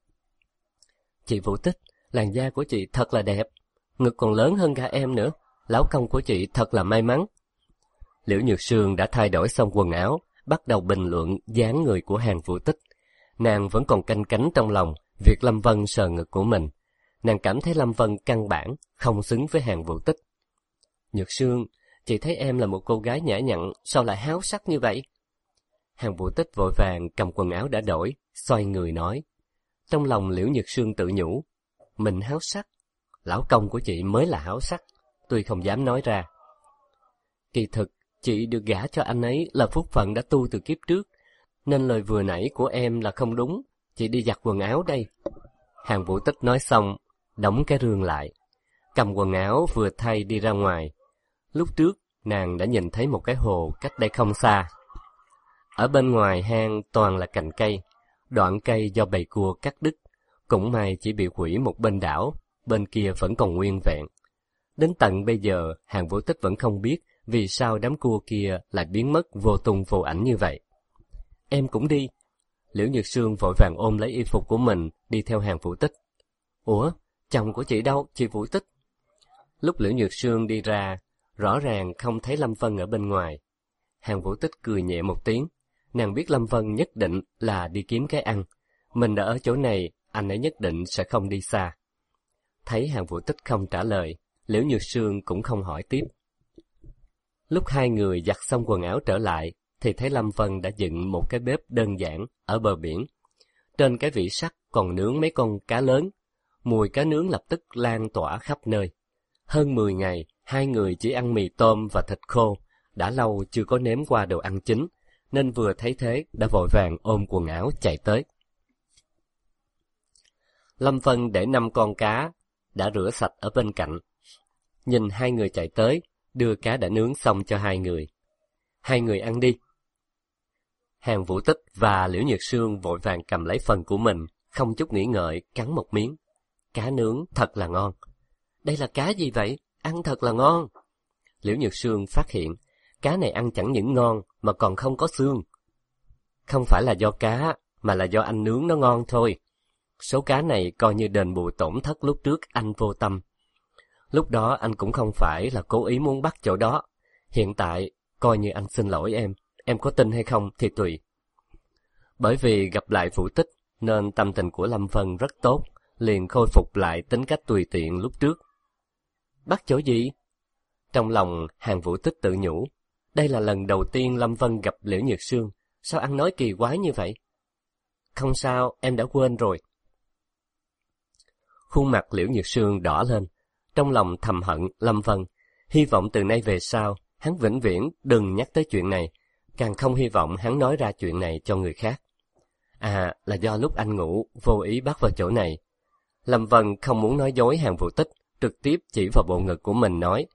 Chị Vũ Tích, làn da của chị thật là đẹp, ngực còn lớn hơn cả em nữa, lão công của chị thật là may mắn. Liễu Nhược Sương đã thay đổi xong quần áo, bắt đầu bình luận dáng người của Hàng Vũ Tích. Nàng vẫn còn canh cánh trong lòng việc Lâm Vân sờ ngực của mình. Nàng cảm thấy Lâm Vân căn bản không xứng với Hàng Vũ Tích. Nhược Sương, chị thấy em là một cô gái nhã nhặn, sao lại háo sắc như vậy? Hàng Vũ Tích vội vàng cầm quần áo đã đổi, xoay người nói. Trong lòng Liễu Nhược Sương tự nhủ, mình háo sắc, lão công của chị mới là háo sắc, tuy không dám nói ra. Kỳ thực, chị được gả cho anh ấy là phúc phận đã tu từ kiếp trước, nên lời vừa nãy của em là không đúng, chị đi giặt quần áo đây. Hàng Vũ Tích nói xong, đóng cái rương lại, cầm quần áo vừa thay đi ra ngoài. Lúc trước, nàng đã nhìn thấy một cái hồ cách đây không xa. Ở bên ngoài hang toàn là cành cây, đoạn cây do bầy cua cắt đứt, cũng may chỉ bị hủy một bên đảo, bên kia vẫn còn nguyên vẹn. Đến tận bây giờ, Hàng Vũ Tích vẫn không biết vì sao đám cua kia lại biến mất vô tung vô ảnh như vậy. Em cũng đi. Liễu Nhược Sương vội vàng ôm lấy y phục của mình, đi theo Hàng Vũ Tích. Ủa, chồng của chị đâu, chị Vũ Tích? Lúc Liễu Nhược Sương đi ra, rõ ràng không thấy Lâm Vân ở bên ngoài. Hàng Vũ Tích cười nhẹ một tiếng, nàng biết Lâm Vân nhất định là đi kiếm cái ăn. Mình đã ở chỗ này, anh ấy nhất định sẽ không đi xa. Thấy Hàn Vũ Tích không trả lời, Liễu Nhược Sương cũng không hỏi tiếp. Lúc hai người giặt xong quần áo trở lại, thì thấy Lâm Vân đã dựng một cái bếp đơn giản ở bờ biển. Trên cái vỉ sắt còn nướng mấy con cá lớn, mùi cá nướng lập tức lan tỏa khắp nơi. Hơn 10 ngày, hai người chỉ ăn mì tôm và thịt khô, đã lâu chưa có nếm qua đồ ăn chính, nên vừa thấy thế đã vội vàng ôm quần áo chạy tới. Lâm Vân để 5 con cá đã rửa sạch ở bên cạnh. Nhìn hai người chạy tới, đưa cá đã nướng xong cho hai người. Hai người ăn đi. Hàn Vũ Tích và Liễu Nhược Sương vội vàng cầm lấy phần của mình, không chút nghĩ ngợi cắn một miếng. Cá nướng thật là ngon. Đây là cá gì vậy? Ăn thật là ngon. Liễu Nhược Sương phát hiện, cá này ăn chẳng những ngon mà còn không có xương. Không phải là do cá, mà là do anh nướng nó ngon thôi. Số cá này coi như đền bù tổn thất lúc trước anh vô tâm. Lúc đó anh cũng không phải là cố ý muốn bắt chỗ đó. Hiện tại, coi như anh xin lỗi em có tin hay không thì tùy. Bởi vì gặp lại Vũ Tích, nên tâm tình của Lâm Vân rất tốt, liền khôi phục lại tính cách tùy tiện lúc trước. Bắt chỗ gì? Trong lòng Hàn Vũ Tích tự nhủ, đây là lần đầu tiên Lâm Vân gặp Liễu Nhược Sương, sao ăn nói kỳ quái như vậy? Không sao, em đã quên rồi. Khuôn mặt Liễu Nhược Sương đỏ lên, trong lòng thầm hận Lâm Vân, hy vọng từ nay về sau, hắn vĩnh viễn đừng nhắc tới chuyện này, càng không hy vọng hắn nói ra chuyện này cho người khác. À, là do lúc anh ngủ, vô ý bắt vào chỗ này. Lâm Vân không muốn nói dối Hàn Vũ Tích, trực tiếp chỉ vào bộ ngực của mình nói.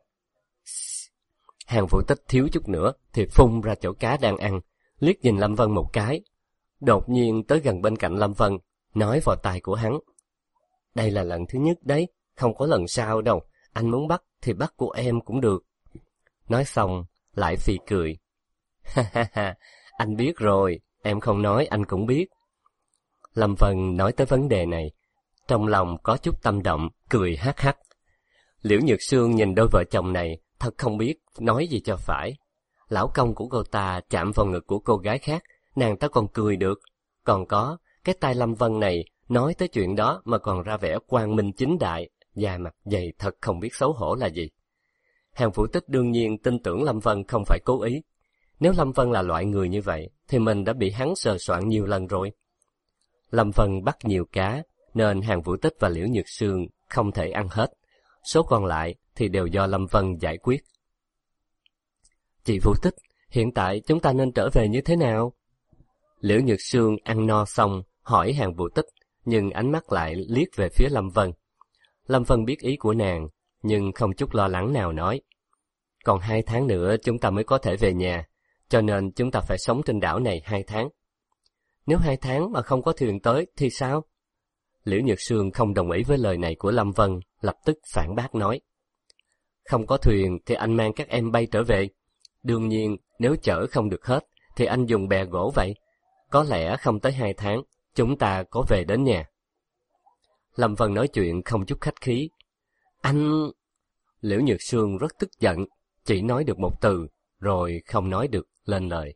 Hàn Vũ Tích thiếu chút nữa thì phun ra chỗ cá đang ăn, liếc nhìn Lâm Vân một cái. Đột nhiên tới gần bên cạnh Lâm Vân, nói vào tai của hắn. Đây là lần thứ nhất đấy, không có lần sau đâu, anh muốn bắt thì bắt của em cũng được. Nói xong, lại phì cười. Ha ha ha, anh biết rồi, em không nói anh cũng biết. Lâm Vân nói tới vấn đề này, trong lòng có chút tâm động, cười hắc hắc. Liễu Nhược Sương nhìn đôi vợ chồng này, thật không biết nói gì cho phải. Lão công của cô ta chạm vào ngực của cô gái khác, nàng ta còn cười được. Còn có, cái tai Lâm Vân này, nói tới chuyện đó mà còn ra vẻ quang minh chính đại, da mặt dày thật không biết xấu hổ là gì. Hàn Vũ Tích đương nhiên tin tưởng Lâm Vân không phải cố ý. Nếu Lâm Vân là loại người như vậy, thì mình đã bị hắn sờ soạn nhiều lần rồi. Lâm Vân bắt nhiều cá, nên Hàn Vũ Tích và Liễu Nhược Sương không thể ăn hết. Số còn lại thì đều do Lâm Vân giải quyết. Chị Vũ Tích, hiện tại chúng ta nên trở về như thế nào? Liễu Nhược Sương ăn no xong, hỏi Hàn Vũ Tích, nhưng ánh mắt lại liếc về phía Lâm Vân. Lâm Vân biết ý của nàng, nhưng không chút lo lắng nào nói. Còn 2 tháng nữa chúng ta mới có thể về nhà, cho nên chúng ta phải sống trên đảo này 2 tháng. Nếu 2 tháng mà không có thuyền tới thì sao? Liễu Nhược Sương không đồng ý với lời này của Lâm Vân, lập tức phản bác nói. Không có thuyền thì anh mang các em bay trở về. Đương nhiên, nếu chở không được hết, thì anh dùng bè gỗ vậy. Có lẽ không tới 2 tháng, chúng ta có về đến nhà. Lâm Vân nói chuyện không chút khách khí. Anh... Liễu Nhược Sương rất tức giận, chỉ nói được một từ, rồi không nói được lên lời.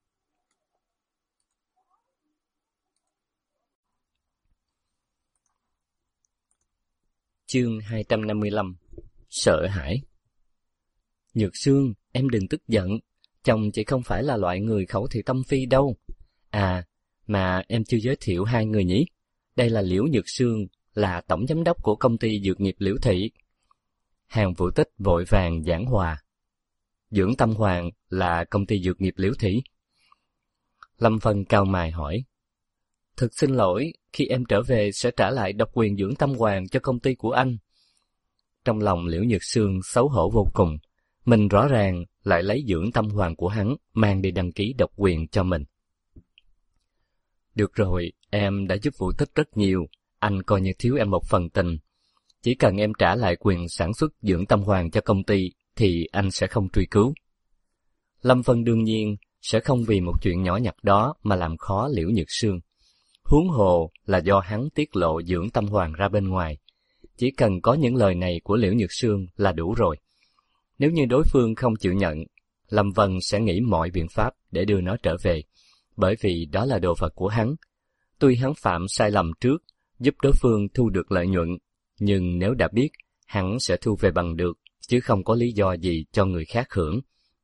Chương 255. Sợ hãi. Nhược Sương, em đừng tức giận, chồng chị không phải là loại người khẩu thị tâm phi đâu. À, mà em chưa giới thiệu hai người nhỉ? Đây là Liễu Nhược Sương, là tổng giám đốc của công ty dược nghiệp Liễu Thị. Hàn Vũ Tích vội vàng giảng hòa. Dưỡng Tâm Hoàng là công ty dược nghiệp Liễu Thị. Lâm Vân cau mày hỏi. Thực xin lỗi, khi em trở về sẽ trả lại độc quyền Dưỡng Tâm Hoàng cho công ty của anh. Trong lòng Liễu Nhược Sương xấu hổ vô cùng, mình rõ ràng lại lấy Dưỡng Tâm Hoàng của hắn mang đi đăng ký độc quyền cho mình. Được rồi, em đã giúp Vũ Tích rất nhiều, anh coi như thiếu em một phần tình. Chỉ cần em trả lại quyền sản xuất Dưỡng Tâm Hoàng cho công ty thì anh sẽ không truy cứu. Lâm Vân đương nhiên sẽ không vì một chuyện nhỏ nhặt đó mà làm khó Liễu Nhược Sương. Huống hồ là do hắn tiết lộ Dưỡng Tâm Hoàng ra bên ngoài. Chỉ cần có những lời này của Liễu Nhược Sương là đủ rồi. Nếu như đối phương không chịu nhận, Lâm Vân sẽ nghĩ mọi biện pháp để đưa nó trở về, bởi vì đó là đồ vật của hắn. Tuy hắn phạm sai lầm trước, giúp đối phương thu được lợi nhuận, nhưng nếu đã biết, hắn sẽ thu về bằng được, chứ không có lý do gì cho người khác hưởng.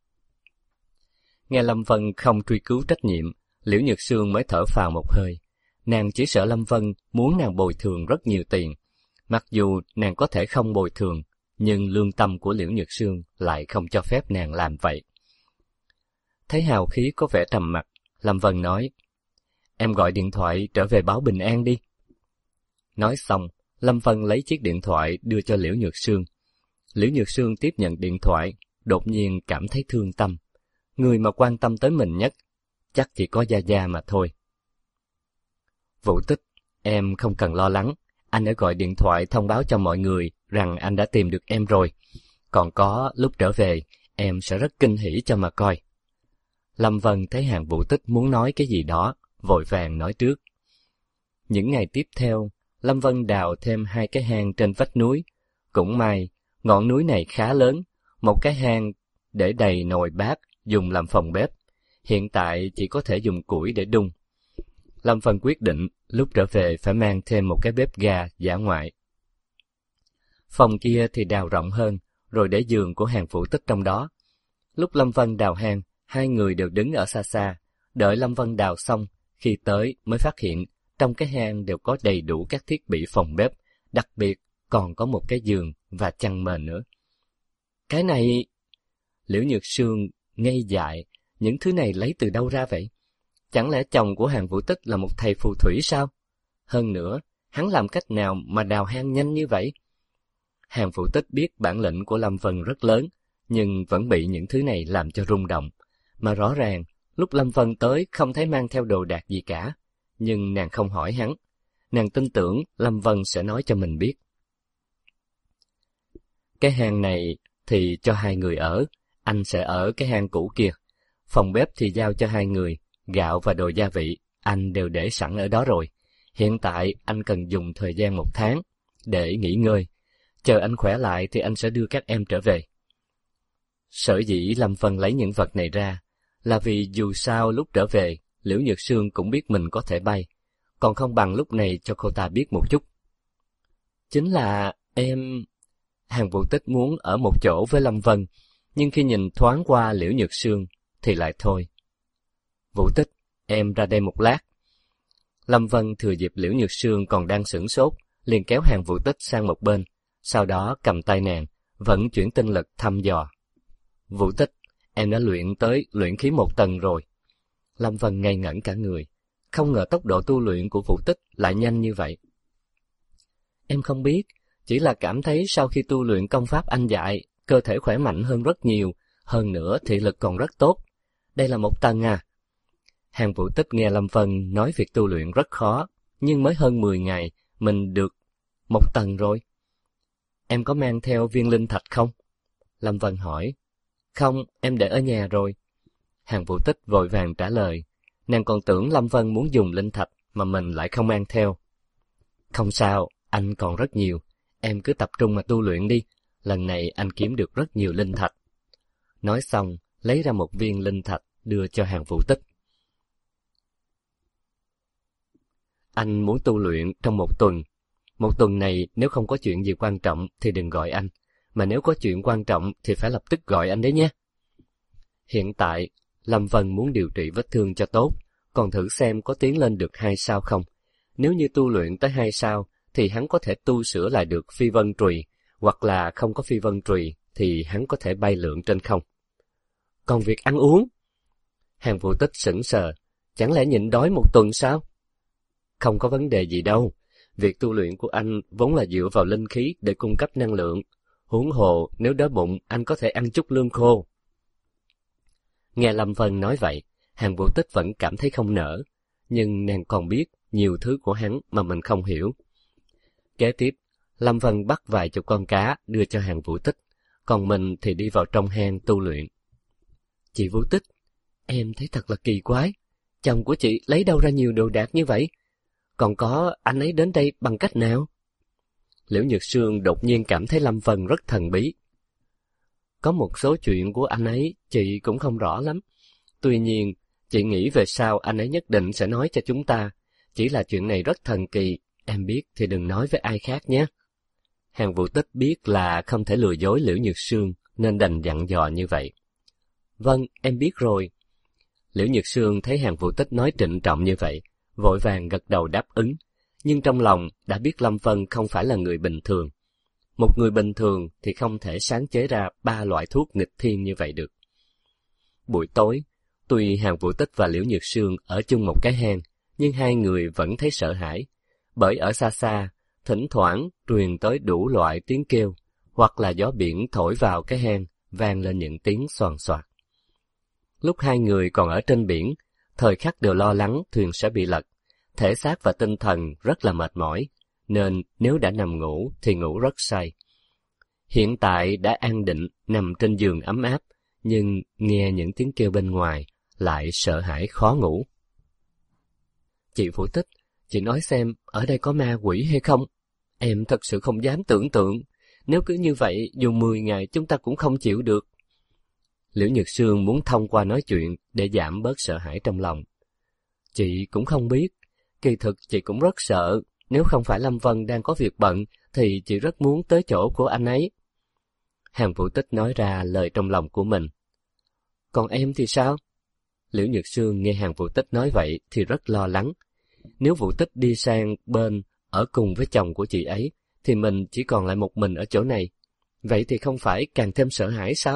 Nghe Lâm Vân không truy cứu trách nhiệm, Liễu Nhược Sương mới thở phào một hơi. Nàng chỉ sợ Lâm Vân muốn nàng bồi thường rất nhiều tiền. Mặc dù nàng có thể không bồi thường, nhưng lương tâm của Liễu Nhược Sương lại không cho phép nàng làm vậy. Thấy hào khí có vẻ trầm mặc, Lâm Vân nói, em gọi điện thoại trở về báo bình an đi. Nói xong, Lâm Vân lấy chiếc điện thoại đưa cho Liễu Nhược Sương. Liễu Nhược Sương tiếp nhận điện thoại, đột nhiên cảm thấy thương tâm. Người mà quan tâm tới mình nhất, chắc chỉ có Gia Gia mà thôi. Vũ Tích, em không cần lo lắng, anh đã gọi điện thoại thông báo cho mọi người rằng anh đã tìm được em rồi. Còn có, lúc trở về, em sẽ rất kinh hỉ cho mà coi. Lâm Vân thấy hàng Vũ Tích muốn nói cái gì đó, vội vàng nói trước. Những ngày tiếp theo, Lâm Vân đào thêm 2 cái hang trên vách núi. Cũng may, ngọn núi này khá lớn, một cái hang để đầy nồi bát dùng làm phòng bếp. Hiện tại chỉ có thể dùng củi để đun. Lâm Vân quyết định lúc trở về phải mang thêm một cái bếp ga dã ngoại. Phòng kia thì đào rộng hơn, rồi để giường của hàng Vũ Tích trong đó. Lúc Lâm Vân đào hang, 2 người đều đứng ở xa xa, đợi Lâm Vân đào xong, khi tới mới phát hiện trong cái hang đều có đầy đủ các thiết bị phòng bếp, đặc biệt còn có một cái giường và chăn mền nữa. Cái này... Liễu Nhược Sương ngây dại, những thứ này lấy từ đâu ra vậy? Chẳng lẽ chồng của hàng Vũ Tích là một thầy phù thủy sao? Hơn nữa, hắn làm cách nào mà đào hang nhanh như vậy? Hàng Vũ Tích biết bản lĩnh của Lâm Vân rất lớn, nhưng vẫn bị những thứ này làm cho rung động. Mà rõ ràng, lúc Lâm Vân tới không thấy mang theo đồ đạc gì cả. Nhưng nàng không hỏi hắn. Nàng tin tưởng Lâm Vân sẽ nói cho mình biết. Cái hang này thì cho 2 người ở, anh sẽ ở cái hang cũ kia. Phòng bếp thì giao cho 2 người, gạo và đồ gia vị, anh đều để sẵn ở đó rồi. Hiện tại anh cần dùng thời gian 1 tháng để nghỉ ngơi. Chờ anh khỏe lại thì anh sẽ đưa các em trở về. Sở dĩ Lâm Vân lấy những vật này ra, là vì dù sao lúc trở về, Liễu Nhược Sương cũng biết mình có thể bay, còn không bằng lúc này cho cô ta biết một chút. Chính là em... Hàng Vũ Tích muốn ở một chỗ với Lâm Vân, nhưng khi nhìn thoáng qua Liễu Nhược Sương thì lại thôi. Vũ Tích, em ra đây một lát. Lâm Vân thừa dịp Liễu Nhược Sương còn đang sửng sốt, liền kéo Hàng Vũ Tích sang một bên, sau đó cầm tay nàng, vận chuyển tinh lực thăm dò. Vũ Tích, em đã luyện tới luyện khí 1 tầng rồi. Lâm Vân ngây ngẩn cả người, không ngờ tốc độ tu luyện của Vũ Tích lại nhanh như vậy. Em không biết, chỉ là cảm thấy sau khi tu luyện công pháp anh dạy, cơ thể khỏe mạnh hơn rất nhiều, hơn nữa thị lực còn rất tốt. Đây là 1 tầng à? Hàng Vũ Tích nghe Lâm Vân nói việc tu luyện rất khó, nhưng mới hơn 10 ngày, mình được 1 tầng rồi. Em có mang theo viên linh thạch không? Lâm Vân hỏi. Không, em để ở nhà rồi. Hàng Vũ Tích vội vàng trả lời. Nàng còn tưởng Lâm Vân muốn dùng linh thạch mà mình lại không mang theo. Không sao, anh còn rất nhiều. Em cứ tập trung mà tu luyện đi. Lần này anh kiếm được rất nhiều linh thạch. Nói xong, lấy ra một viên linh thạch đưa cho Hàng Vũ Tích. Anh muốn tu luyện trong 1 tuần. 1 tuần này nếu không có chuyện gì quan trọng thì đừng gọi anh. Mà nếu có chuyện quan trọng thì phải lập tức gọi anh đấy nhé. Hiện tại, Lâm Vân muốn điều trị vết thương cho tốt, còn thử xem có tiến lên được 2 sao không. Nếu như tu luyện tới 2 sao, thì hắn có thể tu sửa lại được phi vân trùy, hoặc là không có phi vân trùy, thì hắn có thể bay lượn trên không. Còn việc ăn uống? Hàng Vũ Tích sững sờ, chẳng lẽ nhịn đói 1 tuần sao? Không có vấn đề gì đâu, việc tu luyện của anh vốn là dựa vào linh khí để cung cấp năng lượng. Huống hồ, nếu đói bụng, anh có thể ăn chút lương khô. Nghe Lâm Vân nói vậy, Hàng Vũ Tích vẫn cảm thấy không nỡ, nhưng nàng còn biết nhiều thứ của hắn mà mình không hiểu. Kế tiếp, Lâm Vân bắt vài chục con cá đưa cho Hàng Vũ Tích, còn mình thì đi vào trong hang tu luyện. Chị Vũ Tích, em thấy thật là kỳ quái, chồng của chị lấy đâu ra nhiều đồ đạc như vậy? Còn có anh ấy đến đây bằng cách nào? Liễu Nhược Sương đột nhiên cảm thấy Lâm Vân rất thần bí. Có một số chuyện của anh ấy chị cũng không rõ lắm. Tuy nhiên, chị nghĩ về sau anh ấy nhất định sẽ nói cho chúng ta. Chỉ là chuyện này rất thần kỳ, em biết thì đừng nói với ai khác nhé. Hàng Vũ Tích biết là không thể lừa dối Liễu Nhược Sương nên đành dặn dò như vậy. Vâng, em biết rồi. Liễu Nhược Sương thấy Hàng Vũ Tích nói trịnh trọng như vậy, vội vàng gật đầu đáp ứng, nhưng trong lòng đã biết Lâm Vân không phải là người bình thường. Một người bình thường thì không thể sáng chế ra 3 loại thuốc nghịch thiên như vậy được. Buổi tối, tuy Hàng Vũ Tích và Liễu Nhược Sương ở chung một cái hang, nhưng hai người vẫn thấy sợ hãi, bởi ở xa xa, thỉnh thoảng truyền tới đủ loại tiếng kêu, hoặc là gió biển thổi vào cái hang, vang lên những tiếng xoàn xoạc. Lúc hai người còn ở trên biển, thời khắc đều lo lắng thuyền sẽ bị lật, thể xác và tinh thần rất là mệt mỏi, nên nếu đã nằm ngủ thì ngủ rất say. Hiện tại đã an định nằm trên giường ấm áp, nhưng nghe những tiếng kêu bên ngoài lại sợ hãi khó ngủ. Chị Vũ Tích, chị nói xem ở đây có ma quỷ hay không? Em thật sự không dám tưởng tượng, nếu cứ như vậy dù 10 ngày chúng ta cũng không chịu được. Liễu Nhược Sương muốn thông qua nói chuyện để giảm bớt sợ hãi trong lòng. Chị cũng không biết, kỳ thực chị cũng rất sợ, nếu không phải Lâm Vân đang có việc bận thì chị rất muốn tới chỗ của anh ấy. Hàng Vũ Tích nói ra lời trong lòng của mình. Còn em thì sao? Liễu Nhược Sương nghe Hàng Vũ Tích nói vậy thì rất lo lắng. Nếu Vũ Tích đi sang bên ở cùng với chồng của chị ấy, thì mình chỉ còn lại một mình ở chỗ này. Vậy thì không phải càng thêm sợ hãi sao?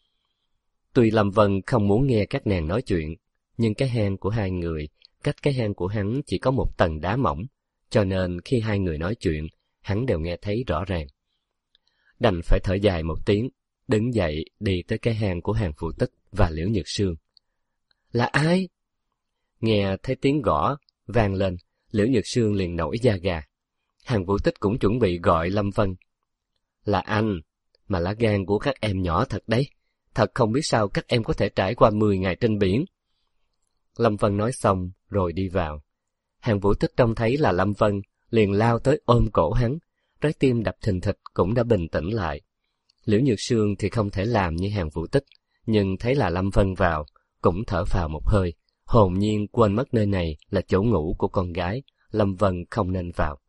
Tuy Lâm Vân không muốn nghe các nàng nói chuyện, nhưng cái hang của hai người, cách cái hang của hắn chỉ có một tầng đá mỏng, cho nên khi hai người nói chuyện, hắn đều nghe thấy rõ ràng. Đành phải thở dài một tiếng, đứng dậy đi tới cái hang của Hàng Vũ Tích và Liễu Nhược Sương. Là ai? Nghe thấy tiếng gõ vang lên, Liễu Nhược Sương liền nổi da gà. Hàng Vũ Tích cũng chuẩn bị gọi Lâm Vân. Là anh, mà lá gan của các em nhỏ thật đấy. Thật không biết sao các em có thể trải qua 10 ngày trên biển. Lâm Vân nói xong rồi đi vào. Hàng Vũ Tích trông thấy là Lâm Vân, liền lao tới ôm cổ hắn, trái tim đập thình thịch cũng đã bình tĩnh lại. Liễu Nhược Sương thì không thể làm như Hàng Vũ Tích, nhưng thấy là Lâm Vân vào, cũng thở phào một hơi, hồn nhiên quên mất nơi này là chỗ ngủ của con gái, Lâm Vân không nên vào.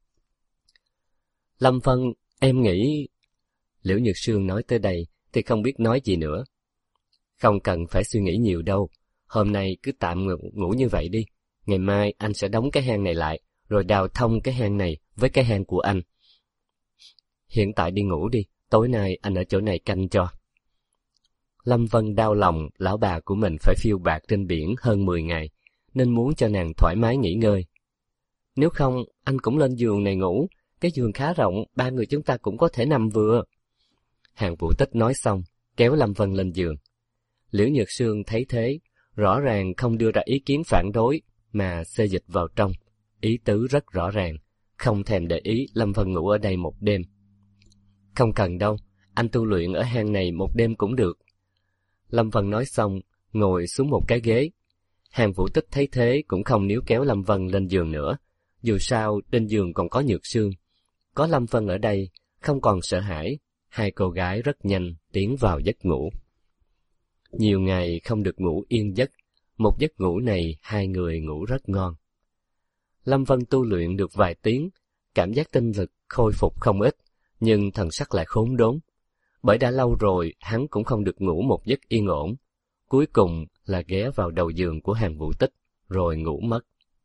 Lâm Vân, em nghĩ... Liễu Nhược Sương nói tới đây thì không biết nói gì nữa. Không cần phải suy nghĩ nhiều đâu, hôm nay cứ tạm ngủ như vậy đi. Ngày mai anh sẽ đóng cái hang này lại, rồi đào thông cái hang này với cái hang của anh. Hiện tại đi ngủ đi, tối nay anh ở chỗ này canh cho. Lâm Vân đau lòng lão bà của mình phải phiêu bạt trên biển hơn 10 ngày, nên muốn cho nàng thoải mái nghỉ ngơi. Nếu không, anh cũng lên giường này ngủ, cái giường khá rộng, 3 người chúng ta cũng có thể nằm vừa. Hàng Vũ Tích nói xong, kéo Lâm Vân lên giường. Liễu Nhược Sương thấy thế, rõ ràng không đưa ra ý kiến phản đối, mà xê dịch vào trong. Ý tứ rất rõ ràng, không thèm để ý Lâm Vân ngủ ở đây một đêm. Không cần đâu, anh tu luyện ở hang này một đêm cũng được. Lâm Vân nói xong, ngồi xuống một cái ghế. Hàng Vũ Tích thấy thế cũng không níu kéo Lâm Vân lên giường nữa. Dù sao, trên giường còn có Nhược Sương. Có Lâm Vân ở đây, không còn sợ hãi. Hai cô gái rất nhanh tiến vào giấc ngủ. Nhiều ngày không được ngủ yên giấc, một giấc ngủ này hai người ngủ rất ngon. Lâm Vân tu luyện được vài tiếng, cảm giác tinh lực khôi phục không ít, nhưng thần sắc lại khốn đốn. Bởi đã lâu rồi hắn cũng không được ngủ một giấc yên ổn, cuối cùng là ghé vào đầu giường của Hàng Vũ Tích, rồi ngủ mất.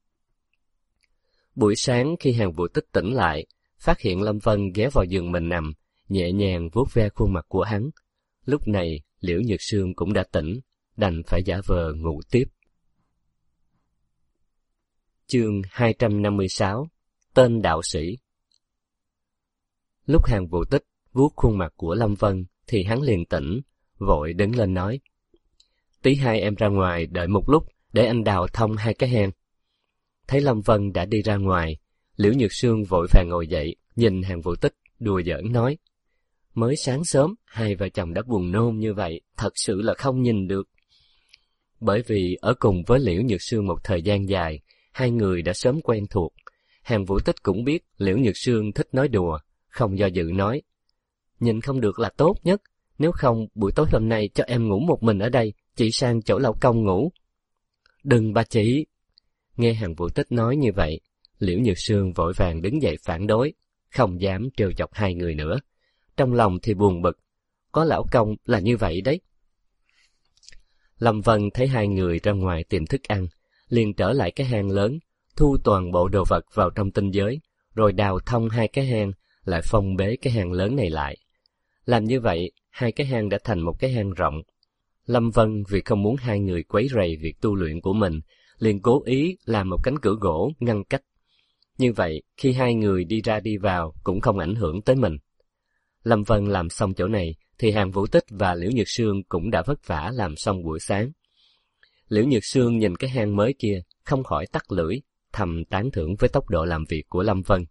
Buổi sáng khi Hàng Vũ Tích tỉnh lại, phát hiện Lâm Vân ghé vào giường mình nằm, nhẹ nhàng vuốt ve khuôn mặt của hắn. Lúc này Liễu Nhược Sương cũng đã tỉnh, đành phải giả vờ ngủ tiếp. Chương 256 Tên đạo sĩ. Lúc Hàng Vũ Tích vuốt khuôn mặt của Lâm Vân thì hắn liền tỉnh, vội đứng lên nói: Tí hai em ra ngoài đợi một lúc để anh đào thông hai cái hang. Thấy Lâm Vân đã đi ra ngoài, Liễu Nhược Sương vội vàng ngồi dậy, nhìn Hàng Vũ Tích đùa giỡn nói: Mới sáng sớm hai vợ chồng đã buồn nôn như vậy, thật sự là không nhìn được. Bởi vì ở cùng với Liễu Nhược Sương một thời gian dài, hai người đã sớm quen thuộc. Hàng Vũ Tích cũng biết Liễu Nhược Sương thích nói đùa, không do dự nói: Nhìn không được là tốt nhất, nếu không buổi tối hôm nay cho em ngủ một mình ở đây, chị sang chỗ lão công ngủ. Đừng bà chị. Nghe Hàng Vũ Tích nói như vậy, Liễu Nhược Sương vội vàng đứng dậy phản đối, không dám trêu chọc hai người nữa. Trong lòng thì buồn bực, có lão công là như vậy đấy. Lâm Vân thấy hai người ra ngoài tìm thức ăn, liền trở lại cái hang lớn, thu toàn bộ đồ vật vào trong tinh giới, rồi đào thông hai cái hang, lại phong bế cái hang lớn này lại. Làm như vậy, hai cái hang đã thành một cái hang rộng. Lâm Vân vì không muốn hai người quấy rầy việc tu luyện của mình, liền cố ý làm một cánh cửa gỗ ngăn cách. Như vậy, khi hai người đi ra đi vào cũng không ảnh hưởng tới mình. Lâm Vân làm xong chỗ này, thì Hàn Vũ Tích và Liễu Nhược Sương cũng đã vất vả làm xong buổi sáng. Liễu Nhược Sương nhìn cái hang mới kia, không khỏi tắt lưỡi, thầm tán thưởng với tốc độ làm việc của Lâm Vân.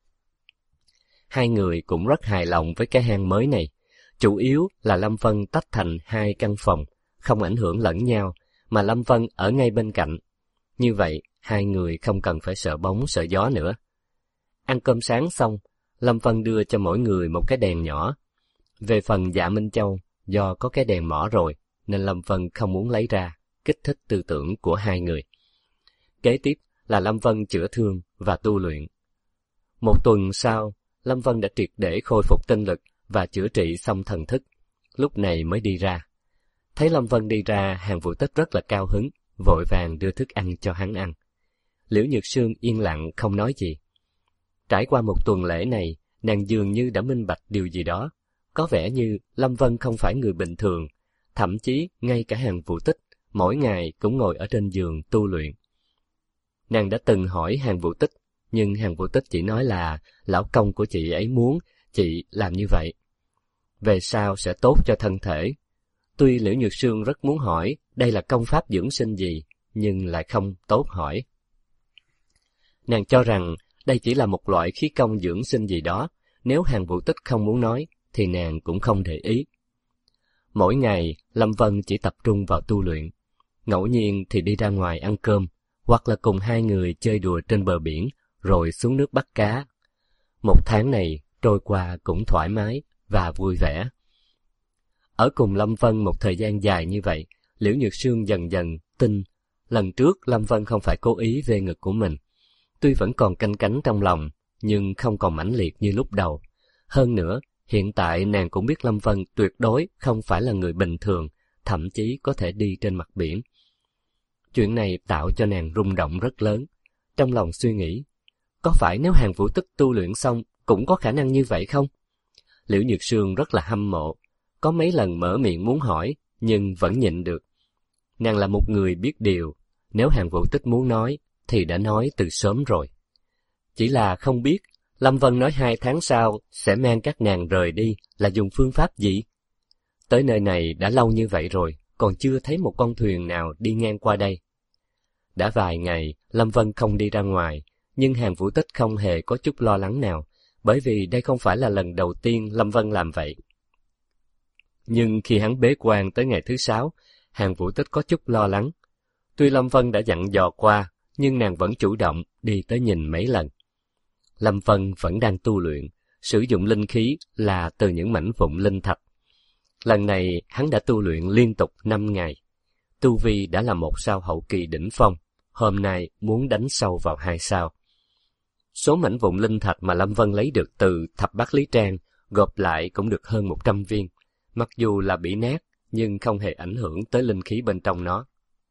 Hai người cũng rất hài lòng với cái hang mới này. Chủ yếu là Lâm Vân tách thành hai căn phòng, không ảnh hưởng lẫn nhau, mà Lâm Vân ở ngay bên cạnh. Như vậy, hai người không cần phải sợ bóng sợ gió nữa. Ăn cơm sáng xong, Lâm Vân đưa cho mỗi người một cái đèn nhỏ. Về phần Dạ Minh Châu, do có cái đèn mỏ rồi, nên Lâm Vân không muốn lấy ra, kích thích tư tưởng của hai người. Kế tiếp là Lâm Vân chữa thương và tu luyện. Một tuần sau, Lâm Vân đã triệt để khôi phục tinh lực và chữa trị xong thần thức, lúc này mới đi ra. Thấy Lâm Vân đi ra, Hàn Vũ Tích rất là cao hứng, vội vàng đưa thức ăn cho hắn ăn. Liễu Nhược Sương yên lặng không nói gì. Trải qua một tuần lễ này, nàng dường như đã minh bạch điều gì đó. Có vẻ như Lâm Vân không phải người bình thường, thậm chí ngay cả Hàn Vũ Tích mỗi ngày cũng ngồi ở trên giường tu luyện. Nàng đã từng hỏi Hàn Vũ Tích, nhưng Hàn Vũ Tích chỉ nói là lão công của chị ấy muốn chị làm như vậy. Về sau sẽ tốt cho thân thể. Tuy Liễu Nhược Sương rất muốn hỏi đây là công pháp dưỡng sinh gì, nhưng lại không tốt hỏi. Nàng cho rằng đây chỉ là một loại khí công dưỡng sinh gì đó, nếu Hàn Vũ Tích không muốn nói, thì nàng cũng không để ý. Mỗi ngày, Lâm Vân chỉ tập trung vào tu luyện. Ngẫu nhiên thì đi ra ngoài ăn cơm, hoặc là cùng hai người chơi đùa trên bờ biển, rồi xuống nước bắt cá. Một tháng này trôi qua cũng thoải mái và vui vẻ. Ở cùng Lâm Vân một thời gian dài như vậy, Liễu Nhược Sương dần dần tin lần trước Lâm Vân không phải cố ý về ngực của mình. Tuy vẫn còn canh cánh trong lòng, nhưng không còn mãnh liệt như lúc đầu. Hơn nữa, hiện tại nàng cũng biết Lâm Vân tuyệt đối không phải là người bình thường, thậm chí có thể đi trên mặt biển. Chuyện này tạo cho nàng rung động rất lớn. Trong lòng suy nghĩ, có phải nếu Hàn Vũ Tích tu luyện xong cũng có khả năng như vậy không? Liễu Nhược Sương rất là hâm mộ, có mấy lần mở miệng muốn hỏi, nhưng vẫn nhịn được. Nàng là một người biết điều, nếu Hàn Vũ Tích muốn nói, thì đã nói từ sớm rồi. Chỉ là không biết, Lâm Vân nói 2 tháng sau sẽ mang các nàng rời đi là dùng phương pháp gì? Tới nơi này đã lâu như vậy rồi, còn chưa thấy một con thuyền nào đi ngang qua đây. Đã vài ngày, Lâm Vân không đi ra ngoài, nhưng Hàn Vũ Tích không hề có chút lo lắng nào, bởi vì đây không phải là lần đầu tiên Lâm Vân làm vậy. Nhưng khi hắn bế quan tới ngày thứ 6, Hàn Vũ Tích có chút lo lắng. Tuy Lâm Vân đã dặn dò qua, nhưng nàng vẫn chủ động đi tới nhìn mấy lần. Lâm Vân vẫn đang tu luyện, sử dụng linh khí là từ những mảnh vụn linh thạch. Lần này hắn đã tu luyện liên tục 5 ngày. Tu vi đã là 1 sao hậu kỳ đỉnh phong, hôm nay muốn đánh sâu vào 2 sao. Số mảnh vụn linh thạch mà Lâm Vân lấy được từ Thập Bát Lý Trang gộp lại cũng được hơn 100 viên. Mặc dù là bị nát, nhưng không hề ảnh hưởng tới linh khí bên trong nó.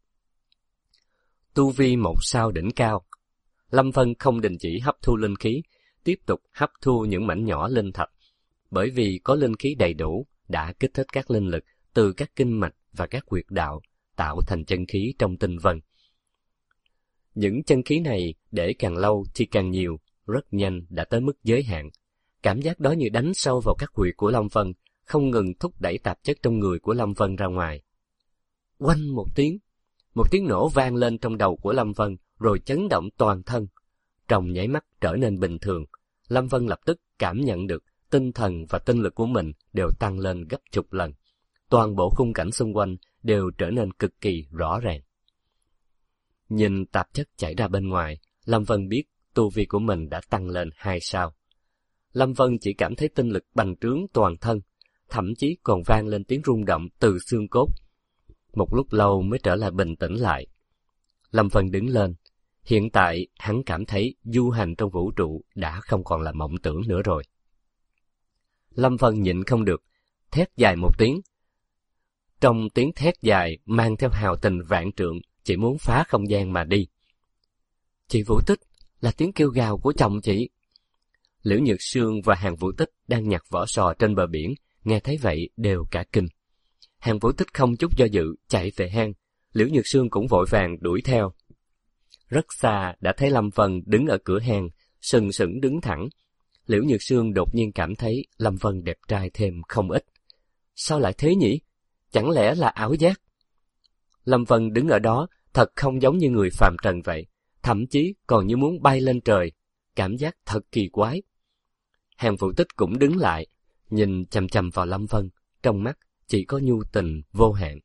Tu vi 1 sao đỉnh cao, Lâm Vân không đình chỉ hấp thu linh khí, tiếp tục hấp thu những mảnh nhỏ linh thạch. Bởi vì có linh khí đầy đủ, đã kích thích các linh lực từ các kinh mạch và các huyệt đạo, tạo thành chân khí trong tinh vân. Những chân khí này để càng lâu thì càng nhiều, rất nhanh đã tới mức giới hạn. Cảm giác đó như đánh sâu vào các huyệt của Lâm Vân, không ngừng thúc đẩy tạp chất trong người của Lâm Vân ra ngoài. Oanh một tiếng nổ vang lên trong đầu của Lâm Vân, rồi chấn động toàn thân. Trong nháy mắt trở nên bình thường, Lâm Vân lập tức cảm nhận được tinh thần và tinh lực của mình đều tăng lên gấp chục lần. Toàn bộ khung cảnh xung quanh đều trở nên cực kỳ rõ ràng. Nhìn tạp chất chảy ra bên ngoài, Lâm Vân biết tu vi của mình đã tăng lên 2 sao. Lâm Vân chỉ cảm thấy tinh lực bành trướng toàn thân, thậm chí còn vang lên tiếng rung động từ xương cốt. Một lúc lâu mới trở lại bình tĩnh lại. Lâm Vân đứng lên, Hiện tại, hắn cảm thấy du hành trong vũ trụ đã không còn là mộng tưởng nữa rồi. Lâm Vân nhịn không được, thét dài một tiếng. Trong tiếng thét dài mang theo hào tình vạn trượng, chỉ muốn phá không gian mà đi. Chị Vũ Tích, là tiếng kêu gào của chồng chị. Liễu Nhược Sương và Hàn Vũ Tích đang nhặt vỏ sò trên bờ biển, nghe thấy vậy đều cả kinh. Hàn Vũ Tích không chút do dự chạy về hang, Liễu Nhược Sương cũng vội vàng đuổi theo. Rất xa đã thấy Lâm Vân đứng ở cửa hang, sừng sững đứng thẳng. Liễu Nhược Sương đột nhiên cảm thấy Lâm Vân đẹp trai thêm không ít. Sao lại thế nhỉ? Chẳng lẽ là ảo giác? Lâm Vân đứng ở đó thật không giống như người phàm trần vậy, thậm chí còn như muốn bay lên trời, cảm giác thật kỳ quái. Hàn Vũ Tích cũng đứng lại, nhìn chằm chằm vào Lâm Vân, trong mắt chỉ có nhu tình vô hạn.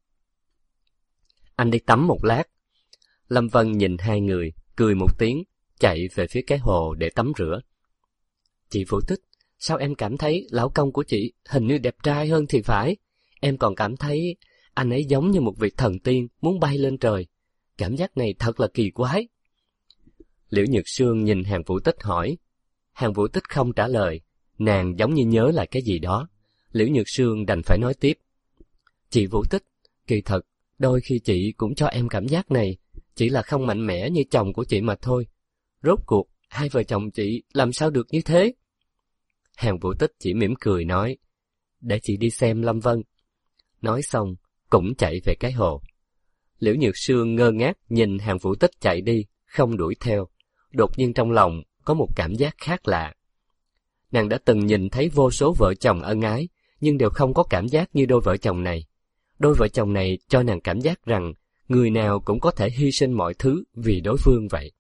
Anh đi tắm một lát. Lâm Vân nhìn hai người, cười một tiếng, chạy về phía cái hồ để tắm rửa. Chị Vũ Tích, sao em cảm thấy lão công của chị hình như đẹp trai hơn thì phải? Em còn cảm thấy anh ấy giống như một vị thần tiên muốn bay lên trời. Cảm giác này thật là kỳ quái. Liễu Nhược Sương nhìn Hàn Vũ Tích hỏi. Hàn Vũ Tích không trả lời, nàng giống như nhớ lại cái gì đó. Liễu Nhược Sương đành phải nói tiếp. Chị Vũ Tích, kỳ thật, đôi khi chị cũng cho em cảm giác này, chỉ là không mạnh mẽ như chồng của chị mà thôi. Rốt cuộc, hai vợ chồng chị làm sao được như thế? Hàn Vũ Tích chỉ mỉm cười nói, để chị đi xem Lâm Vân. Nói xong, cũng chạy về cái hồ. Liễu Nhược Sương ngơ ngác nhìn Hàn Vũ Tích chạy đi, không đuổi theo. Đột nhiên trong lòng có một cảm giác khác lạ. Nàng đã từng nhìn thấy vô số vợ chồng ân ái, nhưng đều không có cảm giác như đôi vợ chồng này. Đôi vợ chồng này cho nàng cảm giác rằng người nào cũng có thể hy sinh mọi thứ vì đối phương vậy.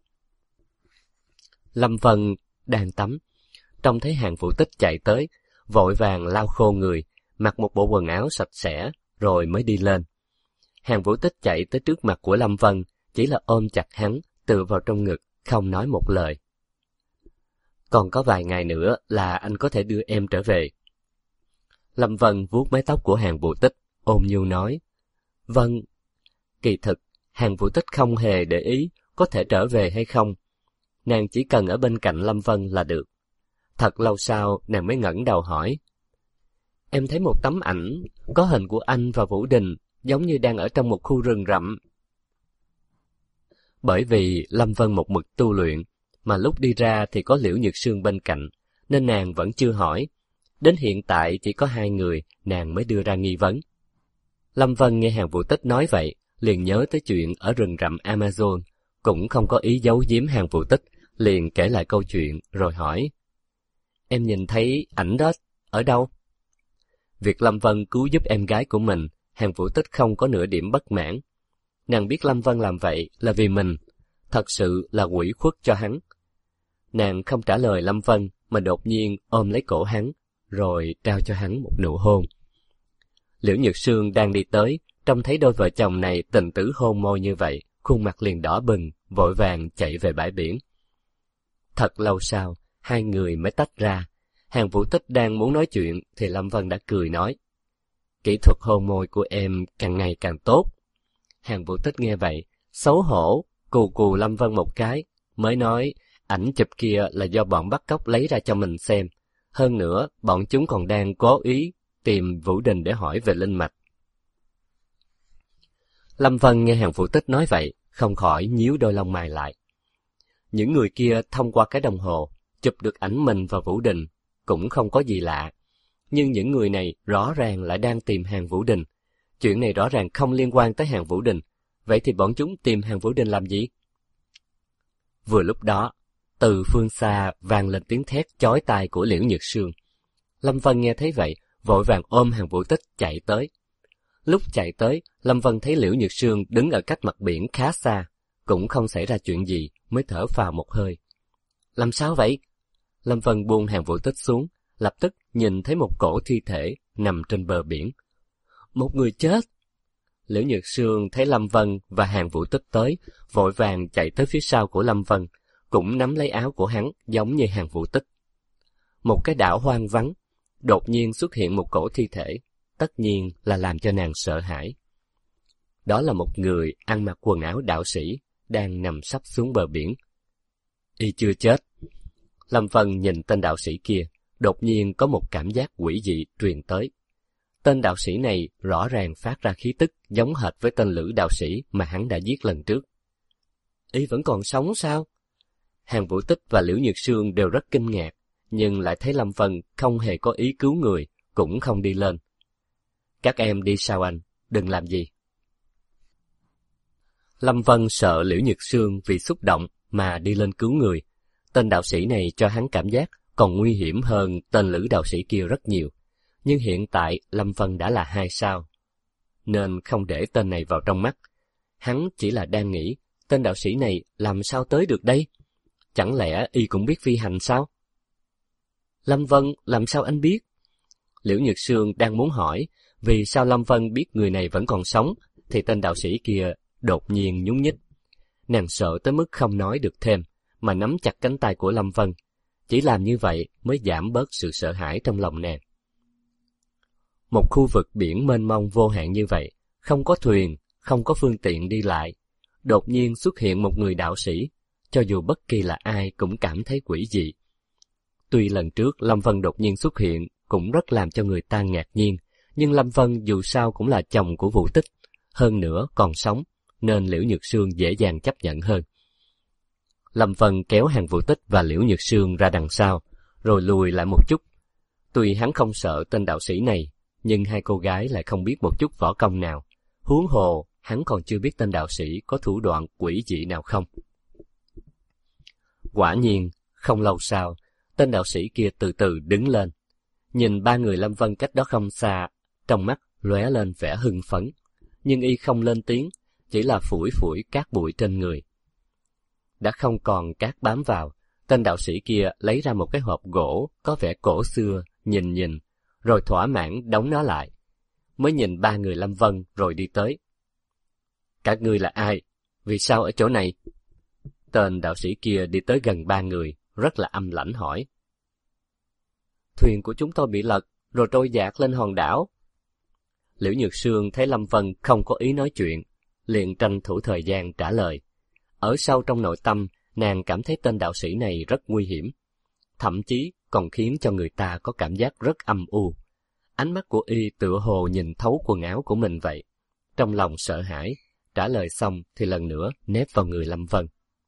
Lâm Vân đang tắm, trông thấy Hàn Vũ Tích chạy tới, vội vàng lau khô người, mặc một bộ quần áo sạch sẽ, rồi mới đi lên. Hàn Vũ Tích chạy tới trước mặt của Lâm Vân, chỉ là ôm chặt hắn, tựa vào trong ngực, không nói một lời. Còn có vài ngày nữa là anh có thể đưa em trở về. Lâm Vân vuốt mái tóc của Hàn Vũ Tích, ôm nhu nói. Vâng. Kỳ thực, Hàn Vũ Tích không hề để ý có thể trở về hay không. Nàng chỉ cần ở bên cạnh Lâm Vân là được. Thật lâu sau, nàng mới ngẩng đầu hỏi. Em thấy một tấm ảnh, có hình của anh và Vũ Đình, giống như đang ở trong một khu rừng rậm. Bởi vì Lâm Vân một mực tu luyện, mà lúc đi ra thì có Liễu Nhược Sương bên cạnh, nên nàng vẫn chưa hỏi. Đến hiện tại chỉ có hai người, nàng mới đưa ra nghi vấn. Lâm Vân nghe Hàn Vũ Tích nói vậy, liền nhớ tới chuyện ở rừng rậm Amazon, cũng không có ý giấu giếm Hàn Vũ Tích, liền kể lại câu chuyện rồi hỏi. Em nhìn thấy ảnh đó ở đâu? Việc Lâm Vân cứu giúp em gái của mình, Hàn Vũ Tích không có nửa điểm bất mãn. Nàng biết Lâm Vân làm vậy là vì mình, thật sự là ủy khuất cho hắn. Nàng không trả lời Lâm Vân mà đột nhiên ôm lấy cổ hắn, rồi trao cho hắn một nụ hôn. Liễu Nhược Sương đang đi tới, trông thấy đôi vợ chồng này tình tứ hôn môi như vậy, khuôn mặt liền đỏ bừng, vội vàng chạy về bãi biển. Thật lâu sau, hai người mới tách ra. Hàn Vũ Tích đang muốn nói chuyện thì Lâm Vân đã cười nói. Kỹ thuật hôn môi của em càng ngày càng tốt. Hàn Vũ Tích nghe vậy, xấu hổ, cù cù Lâm Vân một cái, mới nói ảnh chụp kia là do bọn bắt cóc lấy ra cho mình xem. Hơn nữa, bọn chúng còn đang cố ý tìm Vũ Đình để hỏi về linh mạch. Lâm Vân nghe Hàn Vũ Tích nói vậy, không khỏi nhíu đôi lông mày lại. Những người kia thông qua cái đồng hồ, chụp được ảnh mình và Vũ Đình, cũng không có gì lạ. Nhưng những người này rõ ràng lại đang tìm Hàn Vũ Đình. Chuyện này rõ ràng không liên quan tới Hàn Vũ Đình. Vậy thì bọn chúng tìm Hàn Vũ Đình làm gì? Vừa lúc đó, từ phương xa vang lên tiếng thét chói tai của Liễu Nhược Sương. Lâm Vân nghe thấy vậy, vội vàng ôm Hàn Vũ Tích chạy tới. Lúc chạy tới, Lâm Vân thấy Liễu Nhược Sương đứng ở cách mặt biển khá xa, cũng không xảy ra chuyện gì, mới thở phào một hơi. Làm sao vậy? Lâm Vân buông Hàn Vũ Tích xuống, lập tức nhìn thấy một cổ thi thể nằm trên bờ biển. Một người chết! Liễu Nhược Sương thấy Lâm Vân và Hàn Vũ Tích tới, vội vàng chạy tới phía sau của Lâm Vân, cũng nắm lấy áo của hắn giống như Hàn Vũ Tích. Một cái đảo hoang vắng, đột nhiên xuất hiện một cổ thi thể, tất nhiên là làm cho nàng sợ hãi. Đó là một người ăn mặc quần áo đạo sĩ, đang nằm sấp xuống bờ biển. Y chưa chết. Lâm Vân nhìn tên đạo sĩ kia, đột nhiên có một cảm giác quỷ dị truyền tới. Tên đạo sĩ này rõ ràng phát ra khí tức giống hệt với tên Lữ đạo sĩ mà hắn đã giết lần trước. Y vẫn còn sống sao? Hàn Vũ Tích và Liễu Nhược Sương đều rất kinh ngạc, nhưng lại thấy Lâm Vân không hề có ý cứu người, cũng không đi lên. Các em đi sau anh, đừng làm gì. Lâm Vân sợ Liễu Nhược Sương vì xúc động mà đi lên cứu người. Tên đạo sĩ này cho hắn cảm giác còn nguy hiểm hơn tên Lữ đạo sĩ kia rất nhiều. Nhưng hiện tại Lâm Vân đã là 2 sao, nên không để tên này vào trong mắt. Hắn chỉ là đang nghĩ, tên đạo sĩ này làm sao tới được đây? Chẳng lẽ y cũng biết phi hành sao? Lâm Vân, làm sao anh biết? Liễu Nhược Sương đang muốn hỏi vì sao Lâm Vân biết người này vẫn còn sống, thì tên đạo sĩ kia đột nhiên nhún nhích. Nàng sợ tới mức không nói được thêm, mà nắm chặt cánh tay của Lâm Vân. Chỉ làm như vậy mới giảm bớt sự sợ hãi trong lòng nàng. Một khu vực biển mênh mông vô hạn như vậy, không có thuyền, không có phương tiện đi lại. Đột nhiên xuất hiện một người đạo sĩ, cho dù bất kỳ là ai cũng cảm thấy quỷ dị. Tuy lần trước Lâm Vân đột nhiên xuất hiện cũng rất làm cho người ta ngạc nhiên, nhưng Lâm Vân dù sao cũng là chồng của Vũ Tích, hơn nữa còn sống, nên Liễu Nhược Sương dễ dàng chấp nhận hơn. Lâm Vân kéo Hàn Vũ Tích và Liễu Nhược Sương ra đằng sau, rồi lùi lại một chút. Tuy hắn không sợ tên đạo sĩ này, nhưng hai cô gái lại không biết một chút võ công nào. Huống hồ, hắn còn chưa biết tên đạo sĩ có thủ đoạn quỷ dị nào không. Quả nhiên, không lâu sau, tên đạo sĩ kia từ từ đứng lên. Nhìn ba người Lâm Vân cách đó không xa, trong mắt lóe lên vẻ hưng phấn. Nhưng y không lên tiếng, chỉ là phủi phủi cát bụi trên người. Đã không còn cát bám vào, tên đạo sĩ kia lấy ra một cái hộp gỗ có vẻ cổ xưa, nhìn, rồi thỏa mãn đóng nó lại. Mới nhìn ba người Lâm Vân rồi đi tới. Các ngươi là ai? Vì sao ở chỗ này? Tên đạo sĩ kia đi tới gần ba người, rất là âm lãnh hỏi. Thuyền của chúng tôi bị lật, rồi trôi dạt lên hòn đảo. Liễu Nhược Sương thấy Lâm Vân không có ý nói chuyện, liền tranh thủ thời gian trả lời. Ở sâu trong nội tâm, nàng cảm thấy tên đạo sĩ này rất nguy hiểm, thậm chí còn khiến cho người ta có cảm giác rất âm u. Ánh mắt của y tựa hồ nhìn thấu quần áo của mình vậy. Trong lòng sợ hãi, trả lời xong thì lần nữa nép vào người Lâm Vân.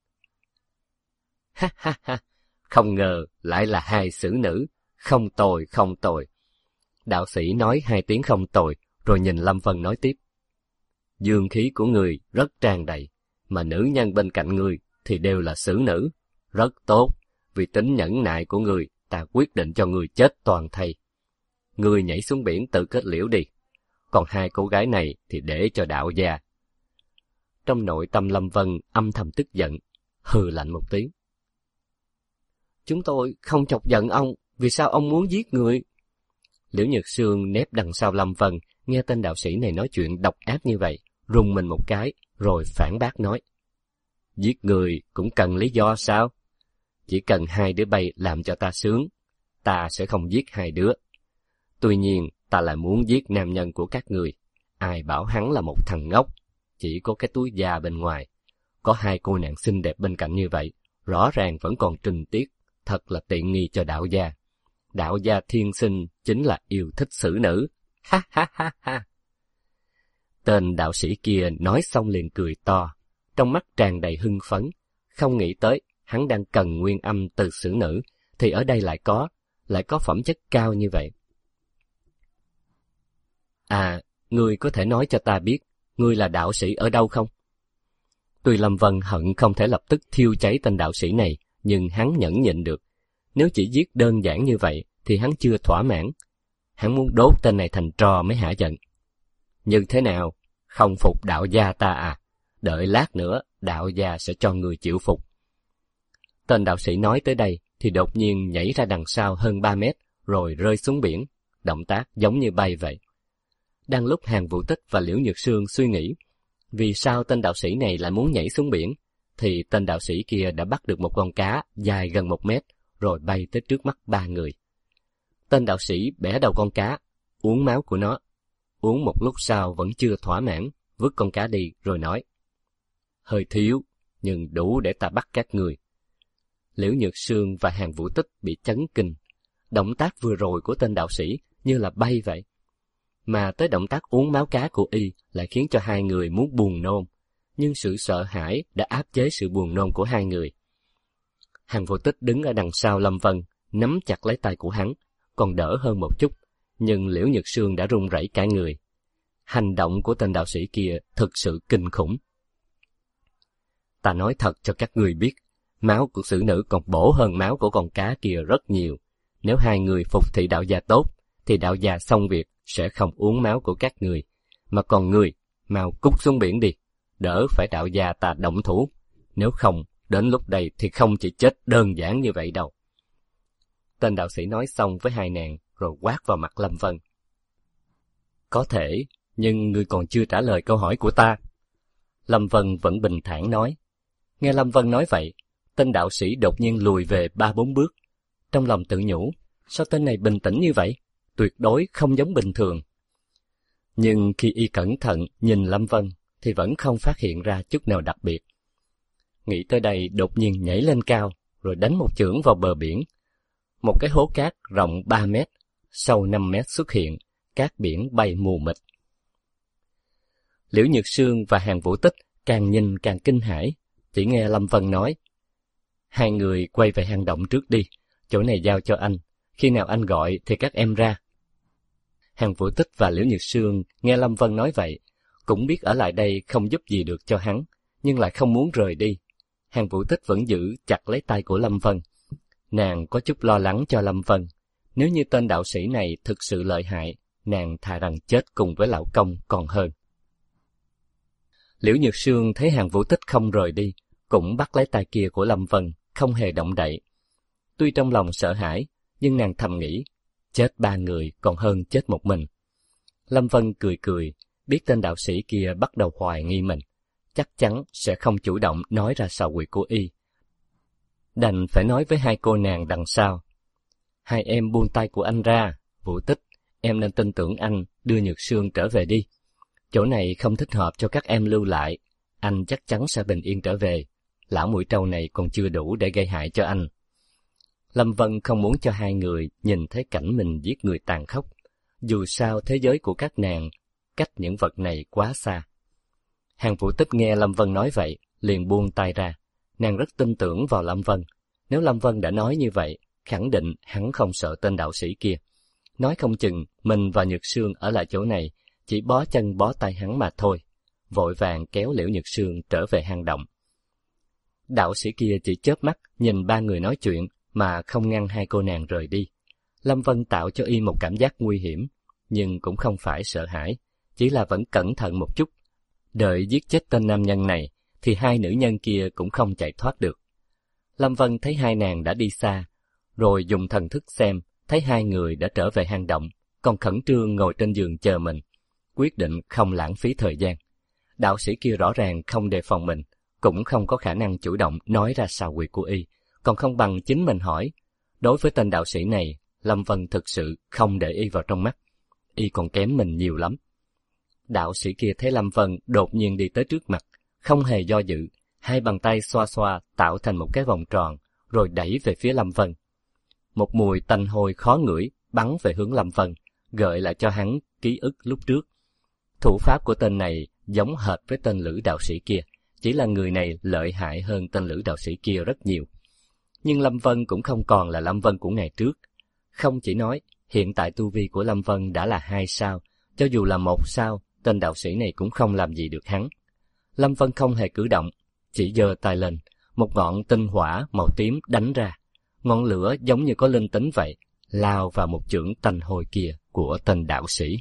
Ha ha ha, không ngờ lại là hai xử nữ, không tồi không tồi. Đạo sĩ nói 2 tiếng không tồi, rồi nhìn Lâm Vân nói tiếp. Dương khí của người rất tràn đầy, mà nữ nhân bên cạnh người thì đều là xử nữ. Rất tốt, vì tính nhẫn nại của người, ta quyết định cho người chết toàn thây. Người nhảy xuống biển tự kết liễu đi, còn 2 cô gái này thì để cho đạo gia. Trong nội tâm Lâm Vân âm thầm tức giận, hừ lạnh một tiếng. Chúng tôi không chọc giận ông, vì sao ông muốn giết người? Liễu Nhược Sương nép đằng sau Lâm Vân, nghe tên đạo sĩ này nói chuyện độc ác như vậy, rùng mình một cái, rồi phản bác nói. Giết người cũng cần lý do sao? Chỉ cần 2 đứa bay làm cho ta sướng, ta sẽ không giết 2 đứa. Tuy nhiên, ta lại muốn giết nam nhân của các người. Ai bảo hắn là một thằng ngốc, chỉ có cái túi da bên ngoài. Có 2 cô nàng xinh đẹp bên cạnh như vậy, rõ ràng vẫn còn trinh tiết, thật là tiện nghi cho đạo gia. Đạo gia thiên sinh chính là yêu thích xử nữ. Ha ha ha ha. Tên đạo sĩ kia nói xong liền cười to, trong mắt tràn đầy hưng phấn. Không nghĩ tới, hắn đang cần nguyên âm từ xử nữ, thì ở đây lại có phẩm chất cao như vậy. À, ngươi có thể nói cho ta biết, ngươi là đạo sĩ ở đâu không? Tuy Lâm Vân hận không thể lập tức thiêu cháy tên đạo sĩ này, nhưng hắn nhẫn nhịn được. Nếu chỉ giết đơn giản như vậy, thì hắn chưa thỏa mãn. Hắn muốn đốt tên này thành tro mới hả giận. Như thế nào? Không phục đạo gia ta à? Đợi lát nữa, đạo gia sẽ cho người chịu phục. Tên đạo sĩ nói tới đây, thì đột nhiên nhảy ra đằng sau hơn 3 mét, rồi rơi xuống biển. Động tác giống như bay vậy. Đang lúc Hàn Vũ Tích và Liễu Nhược Sương suy nghĩ, vì sao tên đạo sĩ này lại muốn nhảy xuống biển, thì tên đạo sĩ kia đã bắt được một con cá dài gần 1 mét, rồi bay tới trước mắt 3 người. Tên đạo sĩ bẻ đầu con cá, uống máu của nó. Uống một lúc sau vẫn chưa thỏa mãn, vứt con cá đi rồi nói. Hơi thiếu, nhưng đủ để ta bắt các người. Liễu Nhược Sương và Hàn Vũ Tích bị chấn kinh. Động tác vừa rồi của tên đạo sĩ như là bay vậy. Mà tới động tác uống máu cá của y lại khiến cho hai người muốn buồn nôn. Nhưng sự sợ hãi đã áp chế sự buồn nôn của hai người. Hàn Vũ Tích đứng ở đằng sau Lâm Vân, nắm chặt lấy tay của hắn, còn đỡ hơn một chút, nhưng Liễu Nhược Sương đã run rẩy cả người. Hành động của tên đạo sĩ kia thực sự kinh khủng. Ta nói thật cho các ngươi biết, máu của xử nữ còn bổ hơn máu của con cá kia rất nhiều. Nếu hai người phục thị đạo gia tốt, thì đạo gia xong việc sẽ không uống máu của các người. Mà còn người, mau cút xuống biển đi, đỡ phải đạo gia ta động thủ. Nếu không, đến lúc đây thì không chỉ chết đơn giản như vậy đâu. Tên đạo sĩ nói xong với hai nàng, rồi quát vào mặt Lâm Vân. Có thể, nhưng ngươi còn chưa trả lời câu hỏi của ta. Lâm Vân vẫn bình thản nói. Nghe Lâm Vân nói vậy, tên đạo sĩ đột nhiên lùi về 3-4 bước. Trong lòng tự nhủ, sao tên này bình tĩnh như vậy? Tuyệt đối không giống bình thường. Nhưng khi y cẩn thận nhìn Lâm Vân, thì vẫn không phát hiện ra chút nào đặc biệt. Nghĩ tới đây đột nhiên nhảy lên cao, rồi đánh một chưởng vào bờ biển. Một cái hố cát rộng 3 mét, sâu 5 mét xuất hiện, cát biển bay mù mịt. Liễu Nhược Sương và Hàn Vũ Tích càng nhìn càng kinh hãi, chỉ nghe Lâm Vân nói. Hai người quay về hang động trước đi, chỗ này giao cho anh, khi nào anh gọi thì các em ra. Hàn Vũ Tích và Liễu Nhược Sương nghe Lâm Vân nói vậy, cũng biết ở lại đây không giúp gì được cho hắn, nhưng lại không muốn rời đi. Hàn Vũ Tích vẫn giữ chặt lấy tay của Lâm Vân. Nàng có chút lo lắng cho Lâm Vân. Nếu như tên đạo sĩ này thực sự lợi hại, nàng thà rằng chết cùng với lão công còn hơn. Liễu Nhược Sương thấy Hàn Vũ Tích không rời đi, cũng bắt lấy tay kia của Lâm Vân, không hề động đậy. Tuy trong lòng sợ hãi, nhưng nàng thầm nghĩ, chết 3 người còn hơn chết một mình. Lâm Vân cười cười, biết tên đạo sĩ kia bắt đầu hoài nghi mình, chắc chắn sẽ không chủ động nói ra sầu quyệt của y. Đành phải nói với hai cô nàng đằng sau. Hai em buông tay của anh ra, Vũ Tích, em nên tin tưởng anh, đưa Nhược Sương trở về đi. Chỗ này không thích hợp cho các em lưu lại, anh chắc chắn sẽ bình yên trở về. Lão mũi trâu này còn chưa đủ để gây hại cho anh. Lâm Vân không muốn cho hai người nhìn thấy cảnh mình giết người tàn khốc. Dù sao thế giới của các nàng cách những vật này quá xa. Hàn Vũ Tích nghe Lâm Vân nói vậy, liền buông tay ra. Nàng rất tin tưởng vào Lâm Vân. Nếu Lâm Vân đã nói như vậy, khẳng định hắn không sợ tên đạo sĩ kia. Nói không chừng mình và Nhược Sương ở lại chỗ này chỉ bó chân bó tay hắn mà thôi. Vội vàng kéo Liễu Nhược Sương trở về hang động. Đạo sĩ kia chỉ chớp mắt nhìn 3 người nói chuyện mà không ngăn hai cô nàng rời đi. Lâm Vân tạo cho y một cảm giác nguy hiểm, nhưng cũng không phải sợ hãi, chỉ là vẫn cẩn thận một chút. Đợi giết chết tên nam nhân này, thì hai nữ nhân kia cũng không chạy thoát được. Lâm Vân thấy hai nàng đã đi xa, rồi dùng thần thức xem, thấy hai người đã trở về hang động, còn khẩn trương ngồi trên giường chờ mình, quyết định không lãng phí thời gian. Đạo sĩ kia rõ ràng không đề phòng mình, cũng không có khả năng chủ động nói ra sầu quyệt của y, còn không bằng chính mình hỏi. Đối với tên đạo sĩ này, Lâm Vân thực sự không để y vào trong mắt, y còn kém mình nhiều lắm. Đạo sĩ kia thấy Lâm Vân đột nhiên đi tới trước mặt, không hề do dự, hai bàn tay xoa xoa tạo thành một cái vòng tròn, rồi đẩy về phía Lâm Vân. Một mùi tanh hôi khó ngửi bắn về hướng Lâm Vân, gợi lại cho hắn ký ức lúc trước. Thủ pháp của tên này giống hệt với tên Lữ đạo sĩ kia, chỉ là người này lợi hại hơn tên Lữ đạo sĩ kia rất nhiều. Nhưng Lâm Vân cũng không còn là Lâm Vân của ngày trước. Không chỉ nói, hiện tại tu vi của Lâm Vân đã là 2 sao, cho dù là 1 sao, tên đạo sĩ này cũng không làm gì được hắn. Lâm Vân không hề cử động, chỉ giơ tay lên, một ngọn tinh hỏa màu tím đánh ra. Ngọn lửa giống như có linh tính vậy, lao vào một chưởng tanh hôi kia của tên đạo sĩ.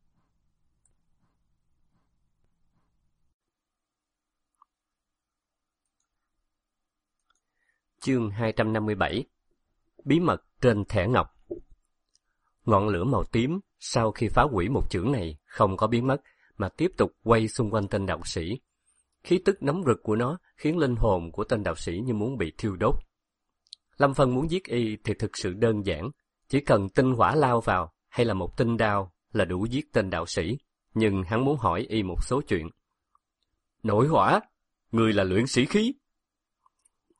Chương 257. Bí mật trên thẻ ngọc. Ngọn lửa màu tím sau khi phá hủy một chưởng này không có biến mất, mà tiếp tục quay xung quanh tên đạo sĩ. Khí tức nóng rực của nó khiến linh hồn của tên đạo sĩ như muốn bị thiêu đốt. Lâm Vân muốn giết y thì thực sự đơn giản, chỉ cần tinh hỏa lao vào hay là một tinh đao là đủ giết tên đạo sĩ, nhưng hắn muốn hỏi y một số chuyện. Nội hỏa, người là luyện sĩ khí,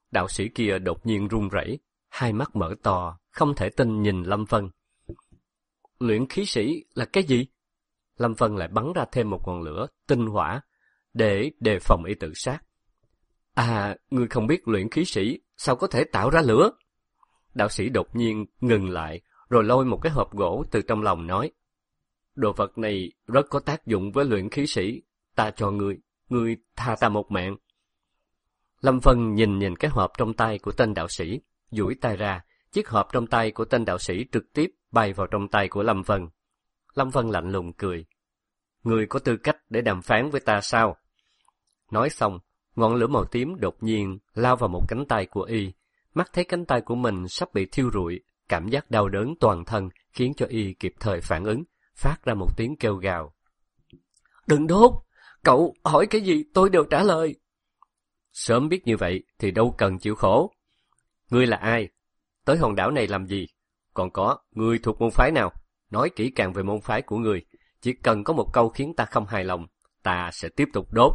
đạo sĩ kia đột nhiên run rẩy, hai mắt mở to, không thể tin nhìn Lâm Vân. Luyện khí sĩ là cái gì? Lâm Vân lại bắn ra thêm một ngọn lửa, tinh hỏa, để đề phòng y tự sát. À, ngươi không biết luyện khí sĩ, sao có thể tạo ra lửa? Đạo sĩ đột nhiên ngừng lại, rồi lôi một cái hộp gỗ từ trong lòng nói. Đồ vật này rất có tác dụng với luyện khí sĩ, ta cho ngươi tha ta một mạng. Lâm Vân nhìn cái hộp trong tay của tên đạo sĩ, duỗi tay ra, chiếc hộp trong tay của tên đạo sĩ trực tiếp bay vào trong tay của Lâm Vân. Lâm Vân lạnh lùng cười. Ngươi có tư cách để đàm phán với ta sao? Nói xong, ngọn lửa màu tím đột nhiên lao vào một cánh tay của y. Mắt thấy cánh tay của mình sắp bị thiêu rụi, cảm giác đau đớn toàn thân khiến cho y kịp thời phản ứng, phát ra một tiếng kêu gào. Đừng đốt! Cậu hỏi cái gì tôi đều trả lời. Sớm biết như vậy thì đâu cần chịu khổ. Ngươi là ai? Tới hòn đảo này làm gì? Còn có, ngươi thuộc môn phái nào? Nói kỹ càng về môn phái của ngươi. Chỉ cần có một câu khiến ta không hài lòng, ta sẽ tiếp tục đốt.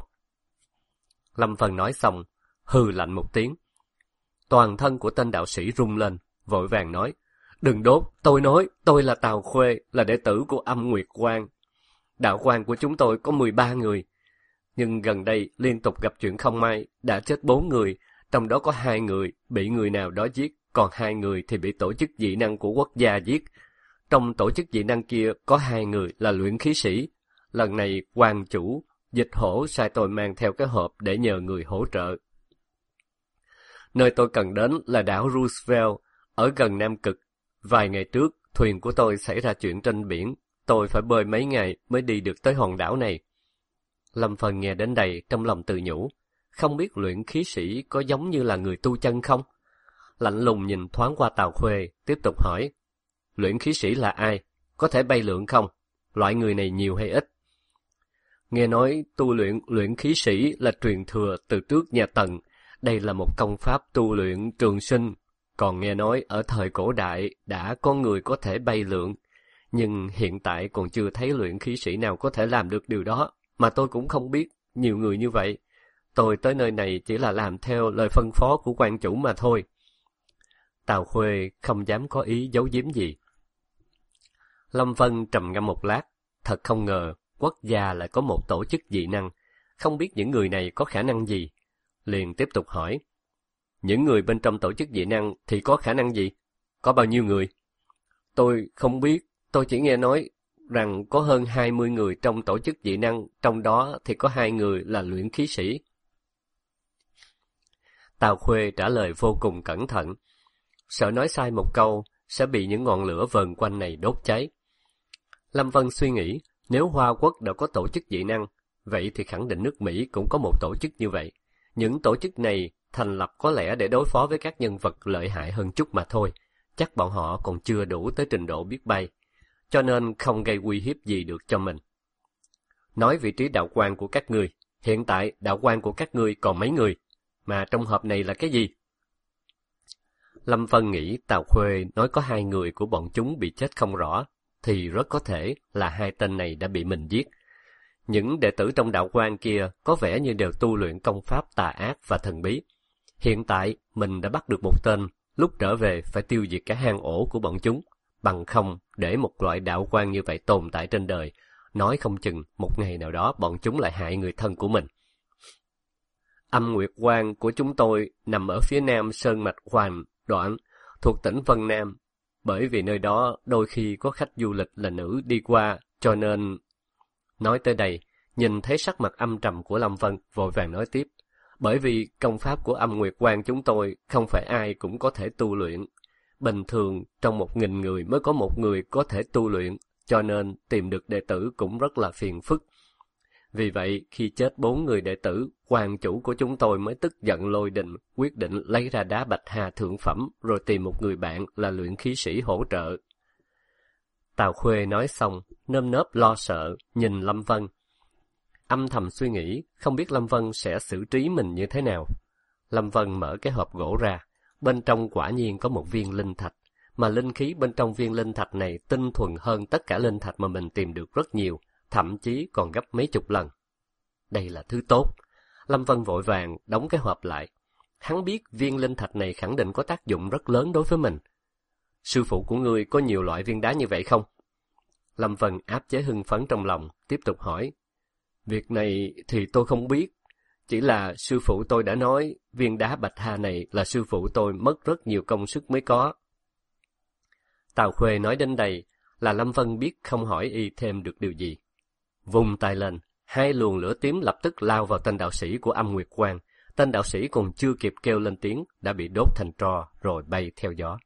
Lâm Vân nói xong, hừ lạnh một tiếng. Toàn thân của tên đạo sĩ rung lên, vội vàng nói. Đừng đốt, tôi nói, tôi là Tào Khuê, là đệ tử của Âm Nguyệt Quang. Đạo quan của chúng tôi có 13 người. Nhưng gần đây liên tục gặp chuyện không may, đã chết 4 người, trong đó có 2 người bị người nào đó giết, còn 2 người thì bị tổ chức dị năng của quốc gia giết. Trong tổ chức dị năng kia có 2 người là luyện khí sĩ. Lần này quan chủ, Dịch Hổ sai tôi mang theo cái hộp để nhờ người hỗ trợ. Nơi tôi cần đến là đảo Roosevelt, ở gần Nam Cực. Vài ngày trước, thuyền của tôi xảy ra chuyện trên biển. Tôi phải bơi mấy ngày mới đi được tới hòn đảo này. Lâm Vân nghe đến đây trong lòng tự nhủ. Không biết luyện khí sĩ có giống như là người tu chân không? Lạnh lùng nhìn thoáng qua Tào Khuê, tiếp tục hỏi. Luyện khí sĩ là ai? Có thể bay lượn không? Loại người này nhiều hay ít? Nghe nói tu luyện khí sĩ là truyền thừa từ trước nhà Tần. Đây là một công pháp tu luyện trường sinh. Còn nghe nói ở thời cổ đại đã có người có thể bay lượn. Nhưng hiện tại còn chưa thấy luyện khí sĩ nào có thể làm được điều đó. Mà tôi cũng không biết nhiều người như vậy. Tôi tới nơi này chỉ là làm theo lời phân phó của quan chủ mà thôi. Tào Khuê không dám có ý giấu giếm gì. Lâm Vân trầm ngâm một lát. Thật không ngờ quốc gia lại có một tổ chức dị năng. Không biết những người này có khả năng gì. Liền tiếp tục hỏi. Những người bên trong tổ chức dị năng thì có khả năng gì? Có bao nhiêu người? Tôi không biết. Tôi chỉ nghe nói rằng có hơn 20 người trong tổ chức dị năng, trong đó thì có 2 người là luyện khí sĩ. Tào Khuê trả lời vô cùng cẩn thận. Sợ nói sai một câu sẽ bị những ngọn lửa vờn quanh này đốt cháy. Lâm Vân suy nghĩ, nếu Hoa Quốc đã có tổ chức dị năng, vậy thì khẳng định nước Mỹ cũng có một tổ chức như vậy. Những tổ chức này thành lập có lẽ để đối phó với các nhân vật lợi hại hơn chút mà thôi. Chắc bọn họ còn chưa đủ tới trình độ biết bay, cho nên không gây uy hiếp gì được cho mình. Nói vị trí đạo quan của các ngươi, hiện tại đạo quan của các ngươi còn mấy người, mà trong hộp này là cái gì? Lâm Vân nghĩ Tào Khuê nói có 2 người của bọn chúng bị chết không rõ, thì rất có thể là 2 tên này đã bị mình giết. Những đệ tử trong đạo quan kia có vẻ như đều tu luyện công pháp tà ác và thần bí. Hiện tại mình đã bắt được một tên, lúc trở về phải tiêu diệt cả hang ổ của bọn chúng. Bằng không để một loại đạo quan như vậy tồn tại trên đời, nói không chừng một ngày nào đó bọn chúng lại hại người thân của mình. Âm Nguyệt Quang của chúng tôi nằm ở phía nam Sơn Mạch Hoành Đoạn, thuộc tỉnh Vân Nam. Bởi vì nơi đó đôi khi có khách du lịch là nữ đi qua, cho nên... Nói tới đây, nhìn thấy sắc mặt âm trầm của Lâm Vân, vội vàng nói tiếp. Bởi vì công pháp của Âm Nguyệt Quang chúng tôi không phải ai cũng có thể tu luyện. Bình thường trong 1000 người mới có 1 người có thể tu luyện, cho nên tìm được đệ tử cũng rất là phiền phức. Vì vậy, khi chết 4 người đệ tử, quan chủ của chúng tôi mới tức giận lôi đình, quyết định lấy ra đá bạch hà thượng phẩm, rồi tìm một người bạn là luyện khí sĩ hỗ trợ. Tào Khuê nói xong, nơm nớp lo sợ, nhìn Lâm Vân. Âm thầm suy nghĩ, không biết Lâm Vân sẽ xử trí mình như thế nào. Lâm Vân mở cái hộp gỗ ra, bên trong quả nhiên có một viên linh thạch, mà linh khí bên trong viên linh thạch này tinh thuần hơn tất cả linh thạch mà mình tìm được rất nhiều, thậm chí còn gấp mấy chục lần. Đây là thứ tốt. Lâm Vân vội vàng đóng cái hộp lại. hắn biết viên linh thạch này khẳng định có tác dụng rất lớn đối với mình. Sư phụ của ngươi có nhiều loại viên đá như vậy không? Lâm Vân áp chế hưng phấn trong lòng, tiếp tục hỏi. Việc này thì tôi không biết. Chỉ là sư phụ tôi đã nói viên đá bạch hà này là sư phụ tôi mất rất nhiều công sức mới có. Tào Khuê nói đến đây là Lâm Vân biết không hỏi y thêm được điều gì. Vung tay lên, hai luồng lửa tím lập tức lao vào tên đạo sĩ của Âm Nguyệt Quang. Tên đạo sĩ còn chưa kịp kêu lên tiếng đã bị đốt thành tro rồi bay theo gió.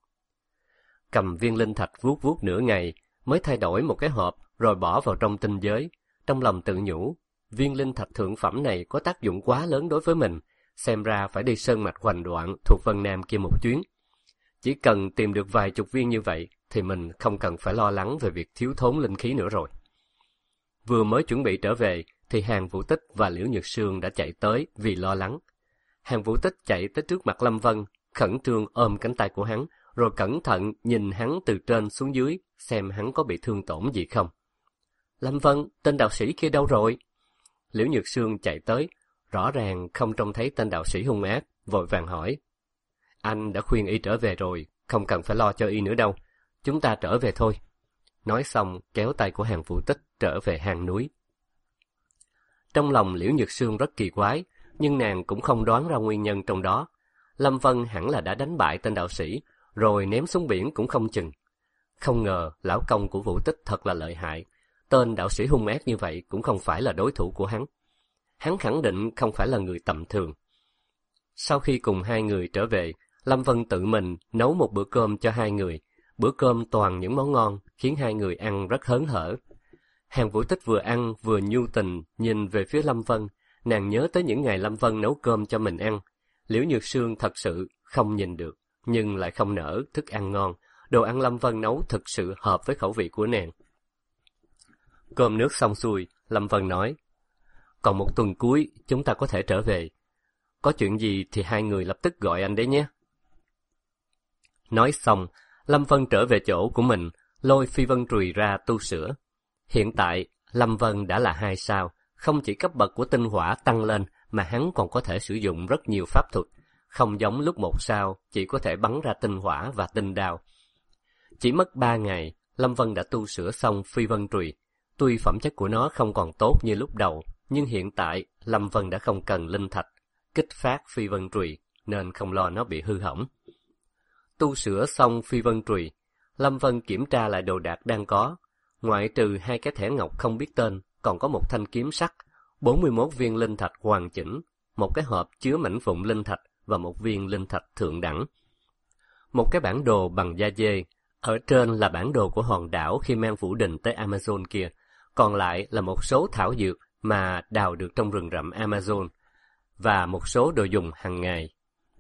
Cầm viên linh thạch vuốt vuốt nửa ngày mới thay đổi một cái hộp rồi bỏ vào trong tinh giới. Trong lòng tự nhủ, viên linh thạch thượng phẩm này có tác dụng quá lớn đối với mình, xem ra phải đi sơn mạch Hoành Đoạn thuộc Vân Nam kia một chuyến. Chỉ cần tìm được vài chục viên như vậy thì mình không cần phải lo lắng về việc thiếu thốn linh khí nữa rồi. Vừa mới chuẩn bị trở về thì Hàn Vũ Tích và Liễu Nhược Sương đã chạy tới vì lo lắng. Hàn Vũ Tích chạy tới trước mặt Lâm Vân, khẩn trương ôm cánh tay của hắn, rồi cẩn thận nhìn hắn từ trên xuống dưới, xem hắn có bị thương tổn gì không. Lâm Vân, tên đạo sĩ kia đâu rồi? Liễu Nhược Sương chạy tới, rõ ràng không trông thấy tên đạo sĩ hung ác, vội vàng hỏi. Anh đã khuyên y trở về rồi, không cần phải lo cho y nữa đâu, chúng ta trở về thôi. Nói xong kéo tay của Hàn Vũ Tích trở về hang núi. Trong lòng Liễu Nhược Sương rất kỳ quái, nhưng nàng cũng không đoán ra nguyên nhân trong đó. Lâm Vân hẳn là đã đánh bại tên đạo sĩ, rồi ném xuống biển cũng không chừng. Không ngờ lão công của Vũ Tích thật là lợi hại, tên đạo sĩ hung ác như vậy cũng không phải là đối thủ của hắn. Hắn khẳng định không phải là người tầm thường. Sau khi cùng hai người trở về, Lâm Vân tự mình nấu một bữa cơm cho hai người. Bữa cơm toàn những món ngon, khiến hai người ăn rất hớn hở. Hàn Vũ Tích vừa ăn vừa nhu tình nhìn về phía Lâm Vân, nàng nhớ tới những ngày Lâm Vân nấu cơm cho mình ăn. Liễu Nhược Sương thật sự không nhìn được, nhưng lại không nỡ thức ăn ngon. Đồ ăn Lâm Vân nấu thực sự hợp với khẩu vị của nàng. Cơm nước xong xuôi, Lâm Vân nói, còn một tuần cuối chúng ta có thể trở về. Có chuyện gì thì hai người lập tức gọi anh đấy nhé. Nói xong, Lâm Vân trở về chỗ của mình, lôi phi vân trùy ra tu sửa. Hiện tại, Lâm Vân đã là 2 sao, không chỉ cấp bậc của tinh hỏa tăng lên, mà hắn còn có thể sử dụng rất nhiều pháp thuật, không giống lúc 1 sao, chỉ có thể bắn ra tinh hỏa và tinh đao. Chỉ mất 3 ngày, Lâm Vân đã tu sửa xong phi vân trùy. Tuy phẩm chất của nó không còn tốt như lúc đầu, nhưng hiện tại Lâm Vân đã không cần linh thạch kích phát phi vân trùy, nên không lo nó bị hư hỏng. Tu sửa xong phi vân trùy, Lâm Vân kiểm tra lại đồ đạc đang có. Ngoại trừ 2 cái thẻ ngọc không biết tên, còn có một thanh kiếm sắt, 41 viên linh thạch hoàn chỉnh, một cái hộp chứa mảnh vụn linh thạch và một viên linh thạch thượng đẳng. Một cái bản đồ bằng da dê, ở trên là bản đồ của hòn đảo khi mang Vũ Đình tới Amazon kia, còn lại là một số thảo dược mà đào được trong rừng rậm Amazon, và một số đồ dùng hàng ngày.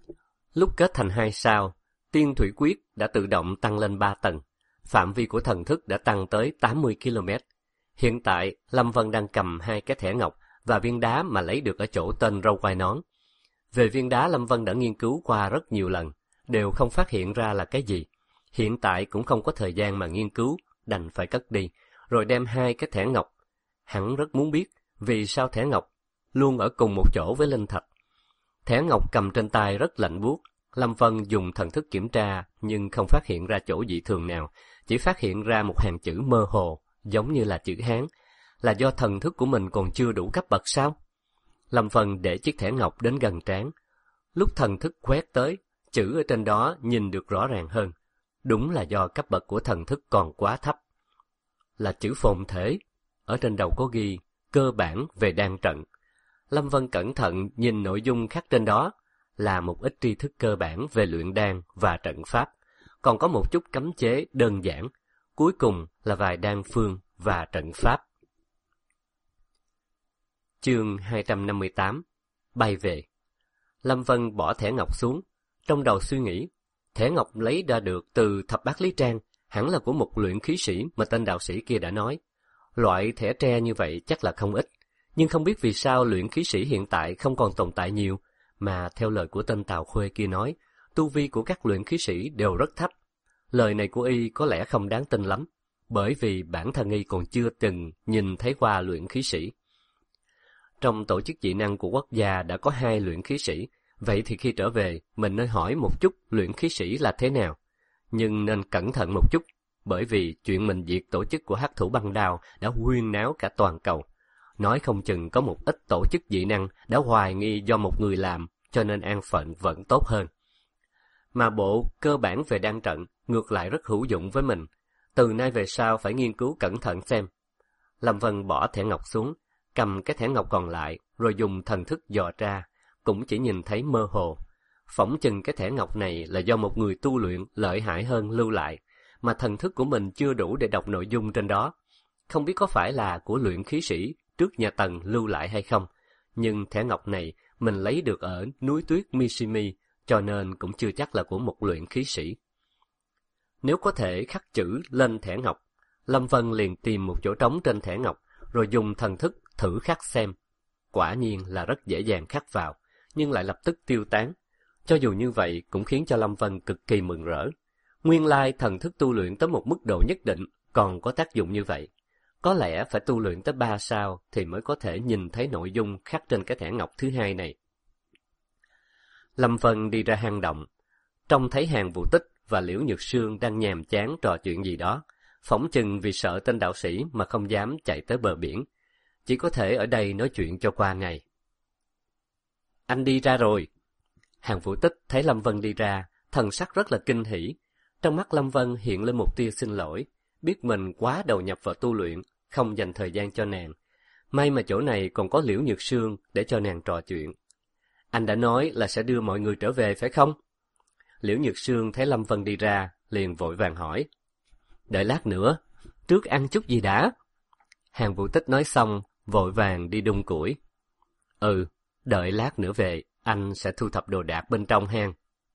Lúc kết thành 2 sao, Tiên Thủy Quyết đã tự động tăng lên 3 tầng, phạm vi của thần thức đã tăng tới 80 km. Hiện tại, Lâm Vân đang cầm 2 cái thẻ ngọc và viên đá mà lấy được ở chỗ tên râu quai nón. Về viên đá Lâm Vân đã nghiên cứu qua rất nhiều lần, đều không phát hiện ra là cái gì. Hiện tại cũng không có thời gian mà nghiên cứu, đành phải cất đi, rồi đem 2 cái thẻ ngọc. Hắn rất muốn biết vì sao thẻ ngọc luôn ở cùng một chỗ với linh thạch. Thẻ ngọc cầm trên tay rất lạnh buốt. Lâm Vân dùng thần thức kiểm tra nhưng không phát hiện ra chỗ dị thường nào, chỉ phát hiện ra một hàng chữ mơ hồ, giống như là chữ Hán. Là do thần thức của mình còn chưa đủ cấp bậc sao? Lâm Vân để chiếc thẻ ngọc đến gần trán. Lúc thần thức quét tới, chữ ở trên đó nhìn được rõ ràng hơn. Đúng là do cấp bậc của thần thức còn quá thấp. Là chữ phồn thể, ở trên đầu có ghi cơ bản về đan trận. Lâm Vân cẩn thận nhìn nội dung khắc trên đó, là một ít tri thức cơ bản về luyện đan và trận pháp, còn có một chút cấm chế đơn giản, cuối cùng là vài đan phương và trận pháp. Chương 258 Bay về. Lâm Vân bỏ thẻ ngọc xuống, trong đầu suy nghĩ, thẻ ngọc lấy ra được từ thập bát lý trang, hẳn là của một luyện khí sĩ mà tên đạo sĩ kia đã nói. Loại thẻ tre như vậy chắc là không ít, nhưng không biết vì sao luyện khí sĩ hiện tại không còn tồn tại nhiều, mà theo lời của tên Tào Khuê kia nói, tu vi của các luyện khí sĩ đều rất thấp. Lời này của y có lẽ không đáng tin lắm, bởi vì bản thân y còn chưa từng nhìn thấy qua luyện khí sĩ. Trong tổ chức dị năng của quốc gia đã có 2 luyện khí sĩ, Vậy thì khi trở về, mình nên hỏi một chút luyện khí sĩ là thế nào. Nhưng nên cẩn thận một chút, bởi vì chuyện mình diệt tổ chức của hắc thủ băng đao đã huyên náo cả toàn cầu. Nói không chừng có một ít tổ chức dị năng đã hoài nghi do một người làm, cho nên an phận vẫn tốt hơn. Mà bộ cơ bản về đan trận ngược lại rất hữu dụng với mình. Từ nay về sau phải nghiên cứu cẩn thận xem. Lâm Vân bỏ thẻ ngọc xuống, cầm cái thẻ ngọc còn lại, rồi dùng thần thức dò ra, cũng chỉ nhìn thấy mơ hồ. Phỏng chừng cái thẻ ngọc này là do một người tu luyện lợi hại hơn lưu lại, mà thần thức của mình chưa đủ để đọc nội dung trên đó. Không biết có phải là của luyện khí sĩ trước nhà Tần lưu lại hay không, nhưng thẻ ngọc này mình lấy được ở núi tuyết Mishimi, cho nên cũng chưa chắc là của một luyện khí sĩ. Nếu có thể khắc chữ lên thẻ ngọc, Lâm Vân liền tìm một chỗ trống trên thẻ ngọc, rồi dùng thần thức thử khắc xem. Quả nhiên là rất dễ dàng khắc vào, nhưng lại lập tức tiêu tán. Cho dù như vậy cũng khiến cho Lâm Vân cực kỳ mừng rỡ. Nguyên lai thần thức tu luyện tới một mức độ nhất định còn có tác dụng như vậy. Có lẽ phải tu luyện tới 3 sao thì mới có thể nhìn thấy nội dung khắc trên cái thẻ ngọc thứ hai này. Lâm Vân đi ra hang động, trông thấy Hàn Vũ Tích và Liễu Nhược Sương đang nhàm chán trò chuyện gì đó, phỏng chừng vì sợ tên đạo sĩ mà không dám chạy tới bờ biển, chỉ có thể ở đây nói chuyện cho qua ngày. Anh đi ra rồi. Hàn Vũ Tích thấy Lâm Vân đi ra, thần sắc rất là kinh hỉ. Trong mắt Lâm Vân hiện lên một tia xin lỗi, biết mình quá đầu nhập vào tu luyện, không dành thời gian cho nàng. May mà chỗ này còn có Liễu Nhược Sương để cho nàng trò chuyện. Anh đã nói là sẽ đưa mọi người trở về phải không? Liễu Nhược Sương thấy Lâm Vân đi ra, liền vội vàng hỏi. Đợi lát nữa, trước ăn chút gì đã? Hàn Vũ Tích nói xong, vội vàng đi đun củi. Đợi lát nữa về, anh sẽ thu thập đồ đạc bên trong hang.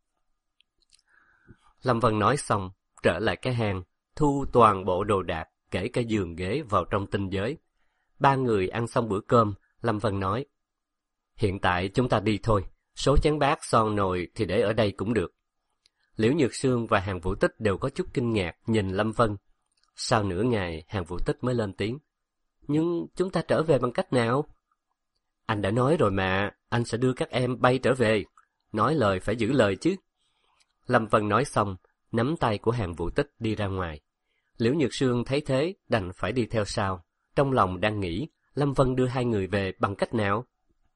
Lâm Vân nói xong, trở lại cái hang, thu toàn bộ đồ đạc, kể cả giường ghế vào trong tinh giới. 3 người ăn xong bữa cơm, Lâm Vân nói. Hiện tại chúng ta đi thôi, số chén bát son nồi thì để ở đây cũng được. Liễu Nhược Sương và Hàn Vũ Tích đều có chút kinh ngạc nhìn Lâm Vân. Sau nửa ngày, Hàn Vũ Tích mới lên tiếng. Nhưng chúng ta trở về bằng cách nào? Anh đã nói rồi mà, anh sẽ đưa các em bay trở về. Nói lời phải giữ lời chứ. Lâm Vân nói xong, nắm tay của Hàn Vũ Tích đi ra ngoài. Liễu Nhược Sương thấy thế, đành phải đi theo sau. Trong lòng đang nghĩ, Lâm Vân đưa 2 người về bằng cách nào?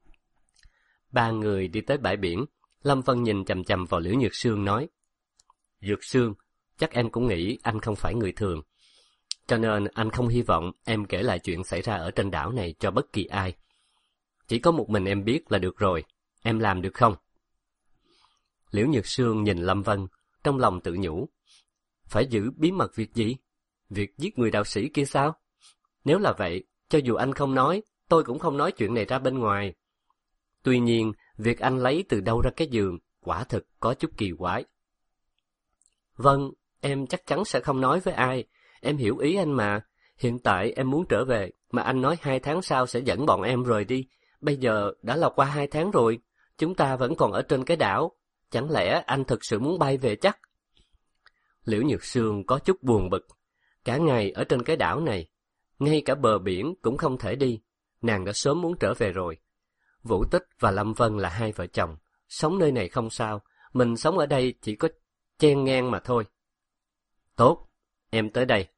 3 người đi tới bãi biển, Lâm Vân nhìn chằm chằm vào Liễu Nhược Sương nói. Nhược Sương, chắc em cũng nghĩ anh không phải người thường. Cho nên anh không hy vọng em kể lại chuyện xảy ra ở trên đảo này cho bất kỳ ai. Chỉ có một mình em biết là được rồi, em làm được không? Liễu Nhược Sương nhìn Lâm Vân, trong lòng tự nhủ. Phải giữ bí mật việc gì? Việc giết người đạo sĩ kia sao? Nếu là vậy, cho dù anh không nói, tôi cũng không nói chuyện này ra bên ngoài. Tuy nhiên, việc anh lấy từ đâu ra cái giường, quả thực có chút kỳ quái. Vâng, em chắc chắn sẽ không nói với ai. Em hiểu ý anh mà. Hiện tại em muốn trở về, mà anh nói 2 tháng sau sẽ dẫn bọn em rời đi. Bây giờ đã là qua 2 tháng rồi, chúng ta vẫn còn ở trên cái đảo. Chẳng lẽ anh thực sự muốn bay về chắc? Liễu Nhược Sương có chút buồn bực. Cả ngày ở trên cái đảo này, ngay cả bờ biển cũng không thể đi. Nàng đã sớm muốn trở về rồi. Vũ Tích và Lâm Vân là 2 vợ chồng. Sống nơi này không sao, mình sống ở đây chỉ có chen ngang mà thôi. Tốt, em tới đây.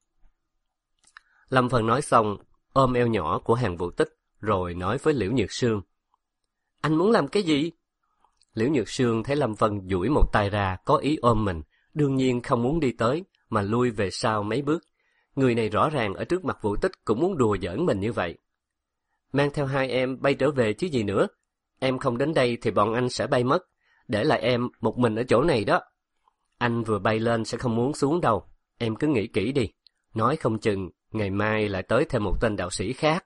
Lâm Vân nói xong, ôm eo nhỏ của Hàn Vũ Tích, rồi nói với Liễu Nhược Sương. Anh muốn làm cái gì? Liễu Nhược Sương thấy Lâm Vân duỗi một tay ra có ý ôm mình, đương nhiên không muốn đi tới, mà lui về sau mấy bước. Người này rõ ràng ở trước mặt Vũ Tích cũng muốn đùa giỡn mình như vậy. Mang theo 2 em bay trở về chứ gì nữa. Em không đến đây thì bọn anh sẽ bay mất, để lại em một mình ở chỗ này đó. Anh vừa bay lên sẽ không muốn xuống đâu, em cứ nghĩ kỹ đi. Nói không chừng, ngày mai lại tới thêm một tên đạo sĩ khác.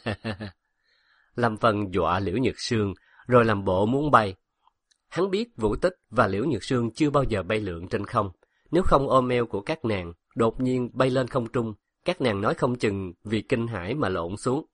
Lâm Vân dọa Liễu Nhược Sương, rồi làm bộ muốn bay. Hắn biết Vũ Tích và Liễu Nhược Sương chưa bao giờ bay lượn trên không. Nếu không ôm eo của các nàng, đột nhiên bay lên không trung, các nàng nói không chừng vì kinh hãi mà lộn xuống.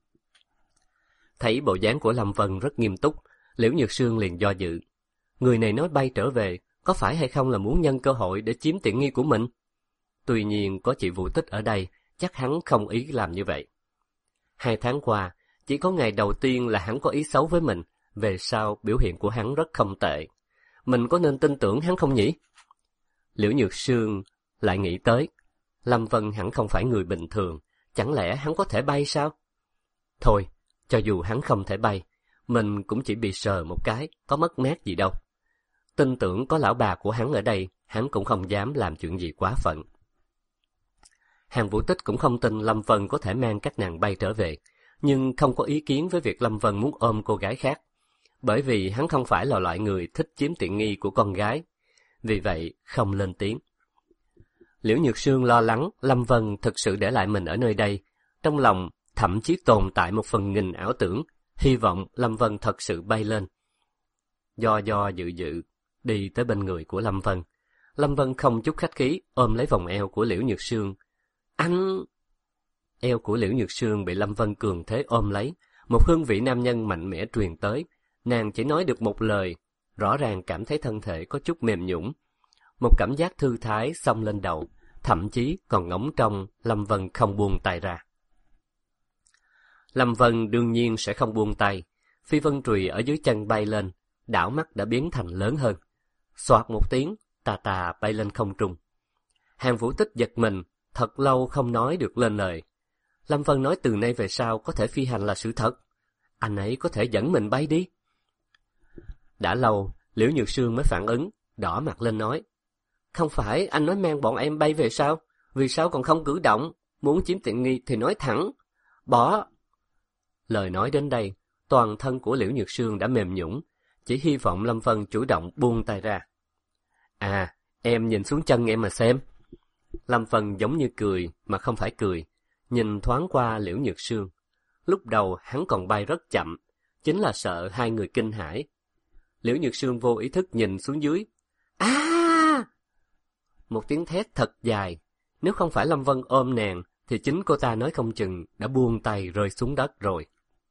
Thấy bộ dáng của Lâm Vân rất nghiêm túc, Liễu Nhược Sương liền do dự. Người này nói bay trở về, có phải hay không là muốn nhân cơ hội để chiếm tiện nghi của mình? Tuy nhiên có chị Vũ Tích ở đây, chắc hắn không ý làm như vậy. 2 tháng qua, chỉ có ngày đầu tiên là hắn có ý xấu với mình, về sau biểu hiện của hắn rất không tệ. Mình có nên tin tưởng hắn không nhỉ? Liễu Nhược Sương lại nghĩ tới, Lâm Vân hẳn không phải người bình thường, chẳng lẽ hắn có thể bay sao? Thôi, cho dù hắn không thể bay, mình cũng chỉ bị sờ một cái, có mất mát gì đâu. Tin tưởng có lão bà của hắn ở đây, hắn cũng không dám làm chuyện gì quá phận. Hàn Vũ Tích cũng không tin Lâm Vân có thể mang các nàng bay trở về, nhưng không có ý kiến với việc Lâm Vân muốn ôm cô gái khác, bởi vì hắn không phải là loại người thích chiếm tiện nghi của con gái, vì vậy không lên tiếng. Liễu Nhược Sương lo lắng Lâm Vân thực sự để lại mình ở nơi đây, trong lòng thậm chí tồn tại một phần nghìn ảo tưởng, hy vọng Lâm Vân thật sự bay lên. Do dự, đi tới bên người của Lâm Vân. Lâm Vân không chút khách khí ôm lấy vòng eo của Liễu Nhược Sương. Anh! Eo của Liễu Nhược Sương bị Lâm Vân cường thế ôm lấy, một hương vị nam nhân mạnh mẽ truyền tới. Nàng chỉ nói được một lời, rõ ràng cảm thấy thân thể có chút mềm nhũn. Một cảm giác thư thái xông lên đầu, thậm chí còn ngóng trông Lâm Vân không buông tay ra. Lâm Vân đương nhiên sẽ không buông tay. Phi vân chùy ở dưới chân bay lên, đảo mắt đã biến thành lớn hơn. Xoạt một tiếng, tà bay lên không trung. Hàn Vũ Tích giật mình, thật lâu không nói được lên lời. Lâm Vân nói từ nay về sau có thể phi hành là sự thật. Anh ấy có thể dẫn mình bay đi. Đã lâu, Liễu Nhược Sương mới phản ứng, đỏ mặt lên nói. Không phải anh nói mang bọn em bay về sao? Vì sao còn không cử động? Muốn chiếm tiện nghi thì nói thẳng. Bỏ! Lời nói đến đây, toàn thân của Liễu Nhược Sương đã mềm nhũn, chỉ hy vọng Lâm Vân chủ động buông tay ra. À, em nhìn xuống chân em mà xem. Lâm Vân giống như cười mà không phải cười, nhìn thoáng qua Liễu Nhược Sương. Lúc đầu hắn còn bay rất chậm, chính là sợ hai người kinh hãi. Liễu Nhược Sương vô ý thức nhìn xuống dưới. À! Một tiếng thét thật dài. Nếu không phải Lâm Vân ôm nàng, thì chính cô ta nói không chừng đã buông tay rơi xuống đất rồi.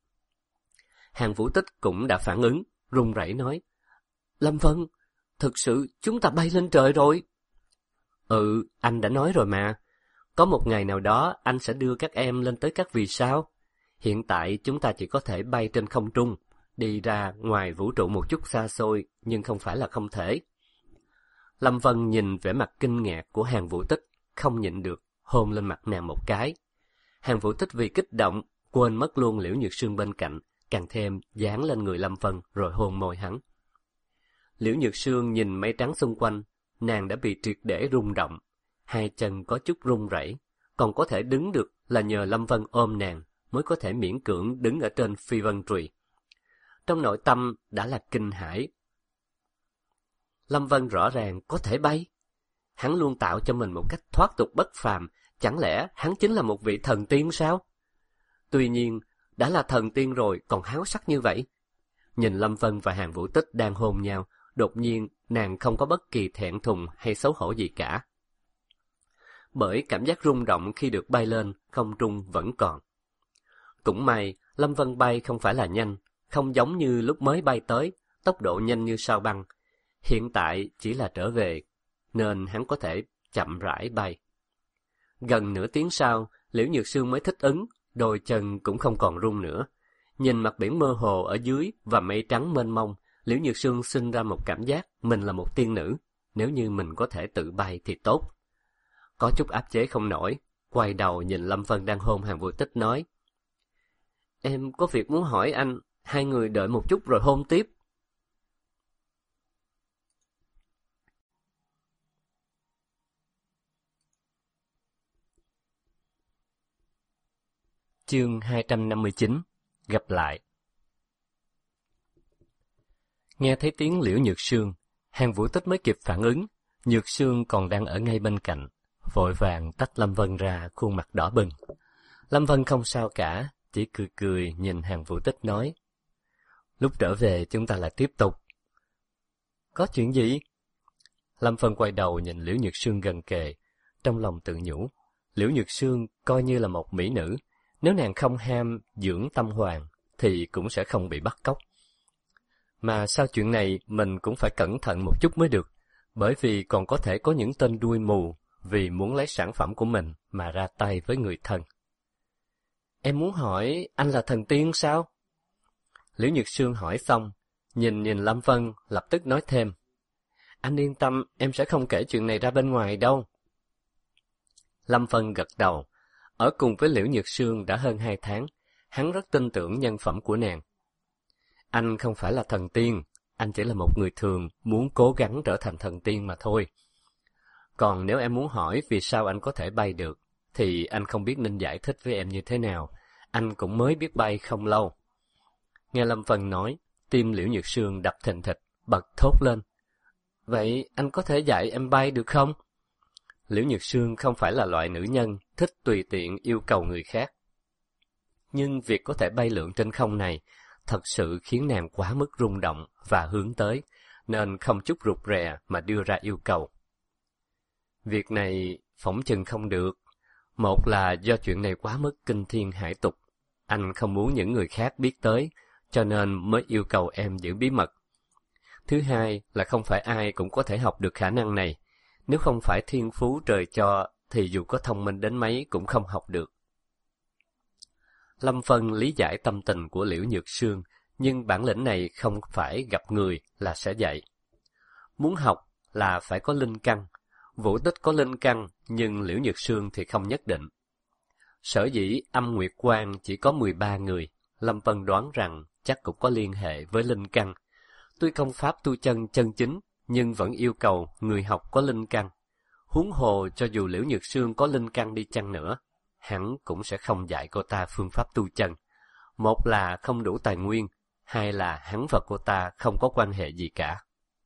Hàn Vũ Tích cũng đã phản ứng, run rẩy nói. Lâm Vân, thực sự chúng ta bay lên trời rồi. Ừ, anh đã nói rồi mà. Có một ngày nào đó anh sẽ đưa các em lên tới các vì sao. Hiện tại chúng ta chỉ có thể bay trên không trung, đi ra ngoài vũ trụ một chút xa xôi, nhưng không phải là không thể. Lâm Vân nhìn vẻ mặt kinh ngạc của Hàn Vũ Tích, không nhịn được, hôn lên mặt nàng một cái. Hàn Vũ Tích vì kích động, quên mất luôn Liễu Nhược Sương bên cạnh, càng thêm dán lên người Lâm Vân rồi hôn môi hắn. Liễu Nhược Sương nhìn mây trắng xung quanh, nàng đã bị triệt để rung động, hai chân có chút run rẩy, còn có thể đứng được là nhờ Lâm Vân ôm nàng mới có thể miễn cưỡng đứng ở trên phi vân chùy. Trong nội tâm đã là kinh hãi. Lâm Vân rõ ràng có thể bay. Hắn luôn tạo cho mình một cách thoát tục bất phàm, chẳng lẽ hắn chính là một vị thần tiên sao? Tuy nhiên, đã là thần tiên rồi còn háo sắc như vậy. Nhìn Lâm Vân và Hàn Vũ Tích đang hôn nhau, đột nhiên nàng không có bất kỳ thẹn thùng hay xấu hổ gì cả. Bởi cảm giác rung động khi được bay lên, không trung vẫn còn. Cũng may, Lâm Vân bay không phải là nhanh, không giống như lúc mới bay tới, tốc độ nhanh như sao băng. Hiện tại chỉ là trở về, nên hắn có thể chậm rãi bay. Gần nửa tiếng sau, Liễu Nhược Sương mới thích ứng, đôi chân cũng không còn run nữa. Nhìn mặt biển mơ hồ ở dưới và mây trắng mênh mông, Liễu Nhược Sương sinh ra một cảm giác mình là một tiên nữ, nếu như mình có thể tự bay thì tốt. Có chút áp chế không nổi, quay đầu nhìn Lâm Vân đang hôn Hàn Vũ Tích nói. Em có việc muốn hỏi anh, hai người đợi một chút rồi hôn tiếp. Chương 259. Gặp lại. Nghe thấy tiếng Liễu Nhược Sương, Hàn Vũ Tích mới kịp phản ứng, Nhược Sương còn đang ở ngay bên cạnh, vội vàng tách Lâm Vân ra, khuôn mặt đỏ bừng. Lâm Vân không sao cả, chỉ cười cười nhìn Hàn Vũ Tích nói. Lúc trở về chúng ta lại tiếp tục. Có chuyện gì? Lâm Vân quay đầu nhìn Liễu Nhược Sương gần kề, trong lòng tự nhủ, Liễu Nhược Sương coi như là một mỹ nữ, nếu nàng không ham dưỡng tâm hoàng thì cũng sẽ không bị bắt cóc. Mà sau chuyện này mình cũng phải cẩn thận một chút mới được, bởi vì còn có thể có những tên đuôi mù vì muốn lấy sản phẩm của mình mà ra tay với người thân. Em muốn hỏi anh là thần tiên sao? Liễu Nhược Sương hỏi xong, nhìn Lâm Vân, lập tức nói thêm. Anh yên tâm, em sẽ không kể chuyện này ra bên ngoài đâu. Lâm Vân gật đầu. Ở cùng với Liễu Nhược Sương đã hơn 2 tháng, hắn rất tin tưởng nhân phẩm của nàng. Anh không phải là thần tiên, anh chỉ là một người thường muốn cố gắng trở thành thần tiên mà thôi. Còn nếu em muốn hỏi vì sao anh có thể bay được, thì anh không biết nên giải thích với em như thế nào. Anh cũng mới biết bay không lâu. Nghe Lâm Vân nói, tim Liễu Nhược Sương đập thình thịch, bật thốt lên. Vậy anh có thể dạy em bay được không? Liễu Nhược Sương không phải là loại nữ nhân thích tùy tiện yêu cầu người khác. Nhưng việc có thể bay lượn trên không này thật sự khiến nàng quá mức rung động và hướng tới, nên không chút rụt rè mà đưa ra yêu cầu. Việc này phỏng chừng không được. Một là do chuyện này quá mức kinh thiên hải tục. Anh không muốn những người khác biết tới, cho nên mới yêu cầu em giữ bí mật. Thứ hai là không phải ai cũng có thể học được khả năng này. Nếu không phải thiên phú trời cho, thì dù có thông minh đến mấy cũng không học được. Lâm Vân lý giải tâm tình của Liễu Nhược Sương, nhưng bản lĩnh này không phải gặp người là sẽ dạy. Muốn học là phải có linh căn. Vũ Tích có linh căn, nhưng Liễu Nhược Sương thì không nhất định. Sở dĩ Âm Nguyệt Quan chỉ có 13 người, Lâm Vân đoán rằng chắc cũng có liên hệ với linh căn. Tuy công pháp tu chân chân chính, nhưng vẫn yêu cầu người học có linh căn. Huống hồ cho dù Liễu Nhược Sương có linh căn đi chăng nữa, hắn cũng sẽ không dạy cô ta phương pháp tu chân. Một là không đủ tài nguyên, hai là hắn và cô ta không có quan hệ gì cả.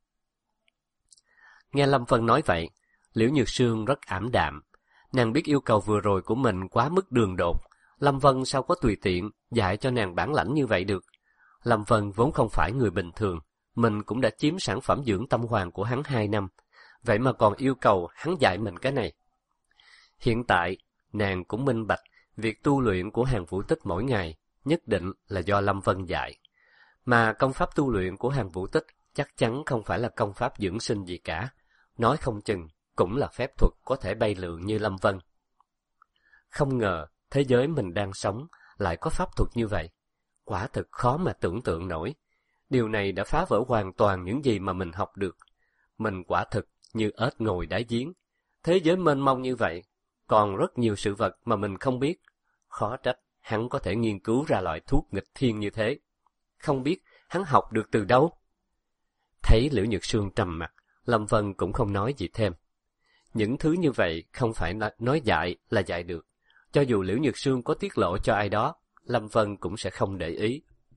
Nghe Lâm Vân nói vậy, Liễu Nhược Sương rất ảm đạm. Nàng biết yêu cầu vừa rồi của mình quá mức đường đột. Lâm Vân sao có tùy tiện dạy cho nàng bản lãnh như vậy được. Lâm Vân vốn không phải người bình thường. Mình cũng đã chiếm sản phẩm dưỡng tâm hoàng của hắn 2 năm. Vậy mà còn yêu cầu hắn dạy mình cái này. Hiện tại, nàng cũng minh bạch việc tu luyện của Hàn Vũ Tích mỗi ngày nhất định là do Lâm Vân dạy. Mà công pháp tu luyện của Hàn Vũ Tích chắc chắn không phải là công pháp dưỡng sinh gì cả. Nói không chừng cũng là phép thuật có thể bay lượn như Lâm Vân. Không ngờ thế giới mình đang sống lại có pháp thuật như vậy. Quả thực khó mà tưởng tượng nổi. Điều này đã phá vỡ hoàn toàn những gì mà mình học được. Mình quả thực như ếch ngồi đáy giếng. Thế giới mênh mông như vậy, còn rất nhiều sự vật mà mình không biết. Khó trách hắn có thể nghiên cứu ra loại thuốc nghịch thiên như thế. Không biết hắn học được từ đâu? Thấy Liễu Nhược Sương trầm mặt, Lâm Vân cũng không nói gì thêm. Những thứ như vậy không phải nói dạy là dạy được. Cho dù Liễu Nhược Sương có tiết lộ cho ai đó, Lâm Vân cũng sẽ không để ý.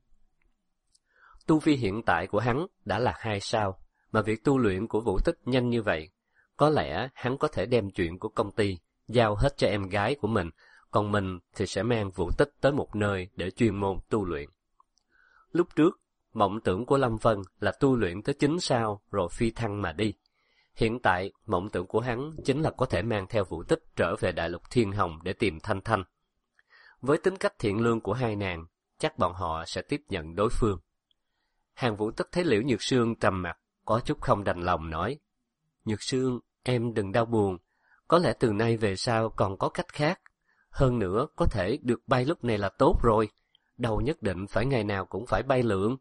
Tu vi hiện tại của hắn đã là 2 sao, mà việc tu luyện của Vũ Tích nhanh như vậy. Có lẽ hắn có thể đem chuyện của công ty giao hết cho em gái của mình, còn mình thì sẽ mang Vũ Tích tới một nơi để chuyên môn tu luyện. Lúc trước, mộng tưởng của Lâm Vân là tu luyện tới 9 sao rồi phi thăng mà đi. Hiện tại, mộng tưởng của hắn chính là có thể mang theo Vũ Tích trở về Đại Lục Thiên Hồng để tìm Thanh Thanh. Với tính cách thiện lương của hai nàng, chắc bọn họ sẽ tiếp nhận đối phương. Hàn Vũ Tích thấy Liễu Nhược Sương trầm mặt, có chút không đành lòng nói. Nhược Sương, em đừng đau buồn, có lẽ từ nay về sau còn có cách khác. Hơn nữa, có thể được bay lúc này là tốt rồi, đâu nhất định phải ngày nào cũng phải bay lượn.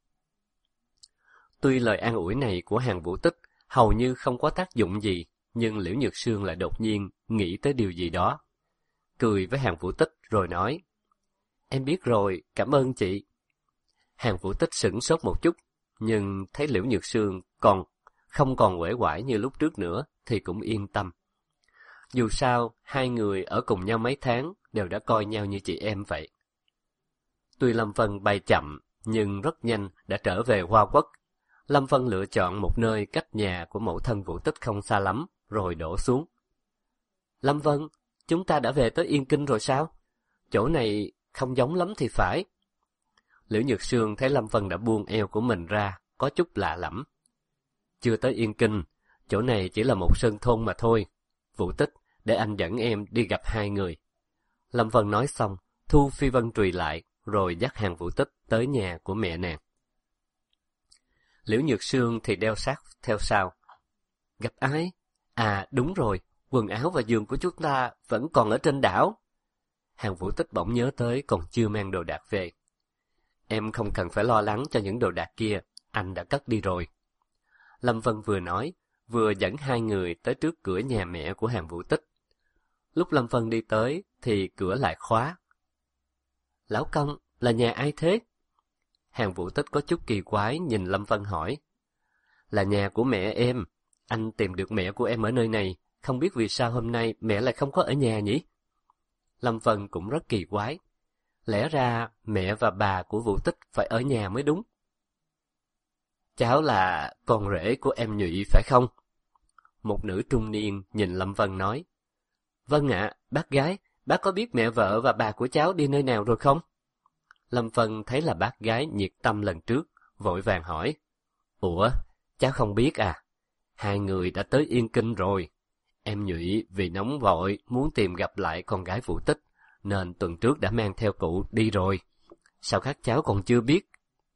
Tuy lời an ủi này của Hàn Vũ Tích hầu như không có tác dụng gì, nhưng Liễu Nhược Sương lại đột nhiên nghĩ tới điều gì đó. Cười với Hàn Vũ Tích rồi nói, em biết rồi, cảm ơn chị. Hàn Vũ Tích sửng sốt một chút, nhưng thấy Liễu Nhược Sương không còn uể oải như lúc trước nữa thì cũng yên tâm. Dù sao, hai người ở cùng nhau mấy tháng đều đã coi nhau như chị em vậy. Tuy Lâm Vân bay chậm, nhưng rất nhanh đã trở về Hoa Quốc. Lâm Vân lựa chọn một nơi cách nhà của mẫu thân Vũ Tích không xa lắm, rồi đổ xuống. Lâm Vân, chúng ta đã về tới Yên Kinh rồi sao? Chỗ này không giống lắm thì phải. Liễu Nhược Sương thấy Lâm Vân đã buông eo của mình ra, có chút lạ lẫm. Chưa tới Yên Kinh, chỗ này chỉ là một sơn thôn mà thôi. Vũ Tích, để anh dẫn em đi gặp hai người. Lâm Vân nói xong, thu phi vân trùy lại, rồi dắt Hàn Vũ Tích tới nhà của mẹ nàng. Liễu Nhược Sương thì đeo sát theo sau. Gặp ai? À đúng rồi, quần áo và giường của chúng ta vẫn còn ở trên đảo. Hàn Vũ Tích bỗng nhớ tới còn chưa mang đồ đạc về. Em không cần phải lo lắng cho những đồ đạc kia, anh đã cất đi rồi. Lâm Vân vừa nói, vừa dẫn hai người tới trước cửa nhà mẹ của Hàn Vũ Tích. Lúc Lâm Vân đi tới, thì cửa lại khóa. Lão công, là nhà ai thế? Hàn Vũ Tích có chút kỳ quái nhìn Lâm Vân hỏi. Là nhà của mẹ em. Anh tìm được mẹ của em ở nơi này, không biết vì sao hôm nay mẹ lại không có ở nhà nhỉ? Lâm Vân cũng rất kỳ quái. Lẽ ra mẹ và bà của Vũ Tích phải ở nhà mới đúng. Cháu là con rể của em Nhụy phải không? Một nữ trung niên nhìn Lâm Vân nói. Vâng ạ, bác gái, bác có biết mẹ vợ và bà của cháu đi nơi nào rồi không? Lâm Vân thấy là bác gái nhiệt tâm lần trước, vội vàng hỏi. Ủa, cháu không biết à? Hai người đã tới Yên Kinh rồi. Em Nhụy vì nóng vội muốn tìm gặp lại con gái Vũ Tích, nên tuần trước đã mang theo cụ đi rồi. Sao các cháu còn chưa biết?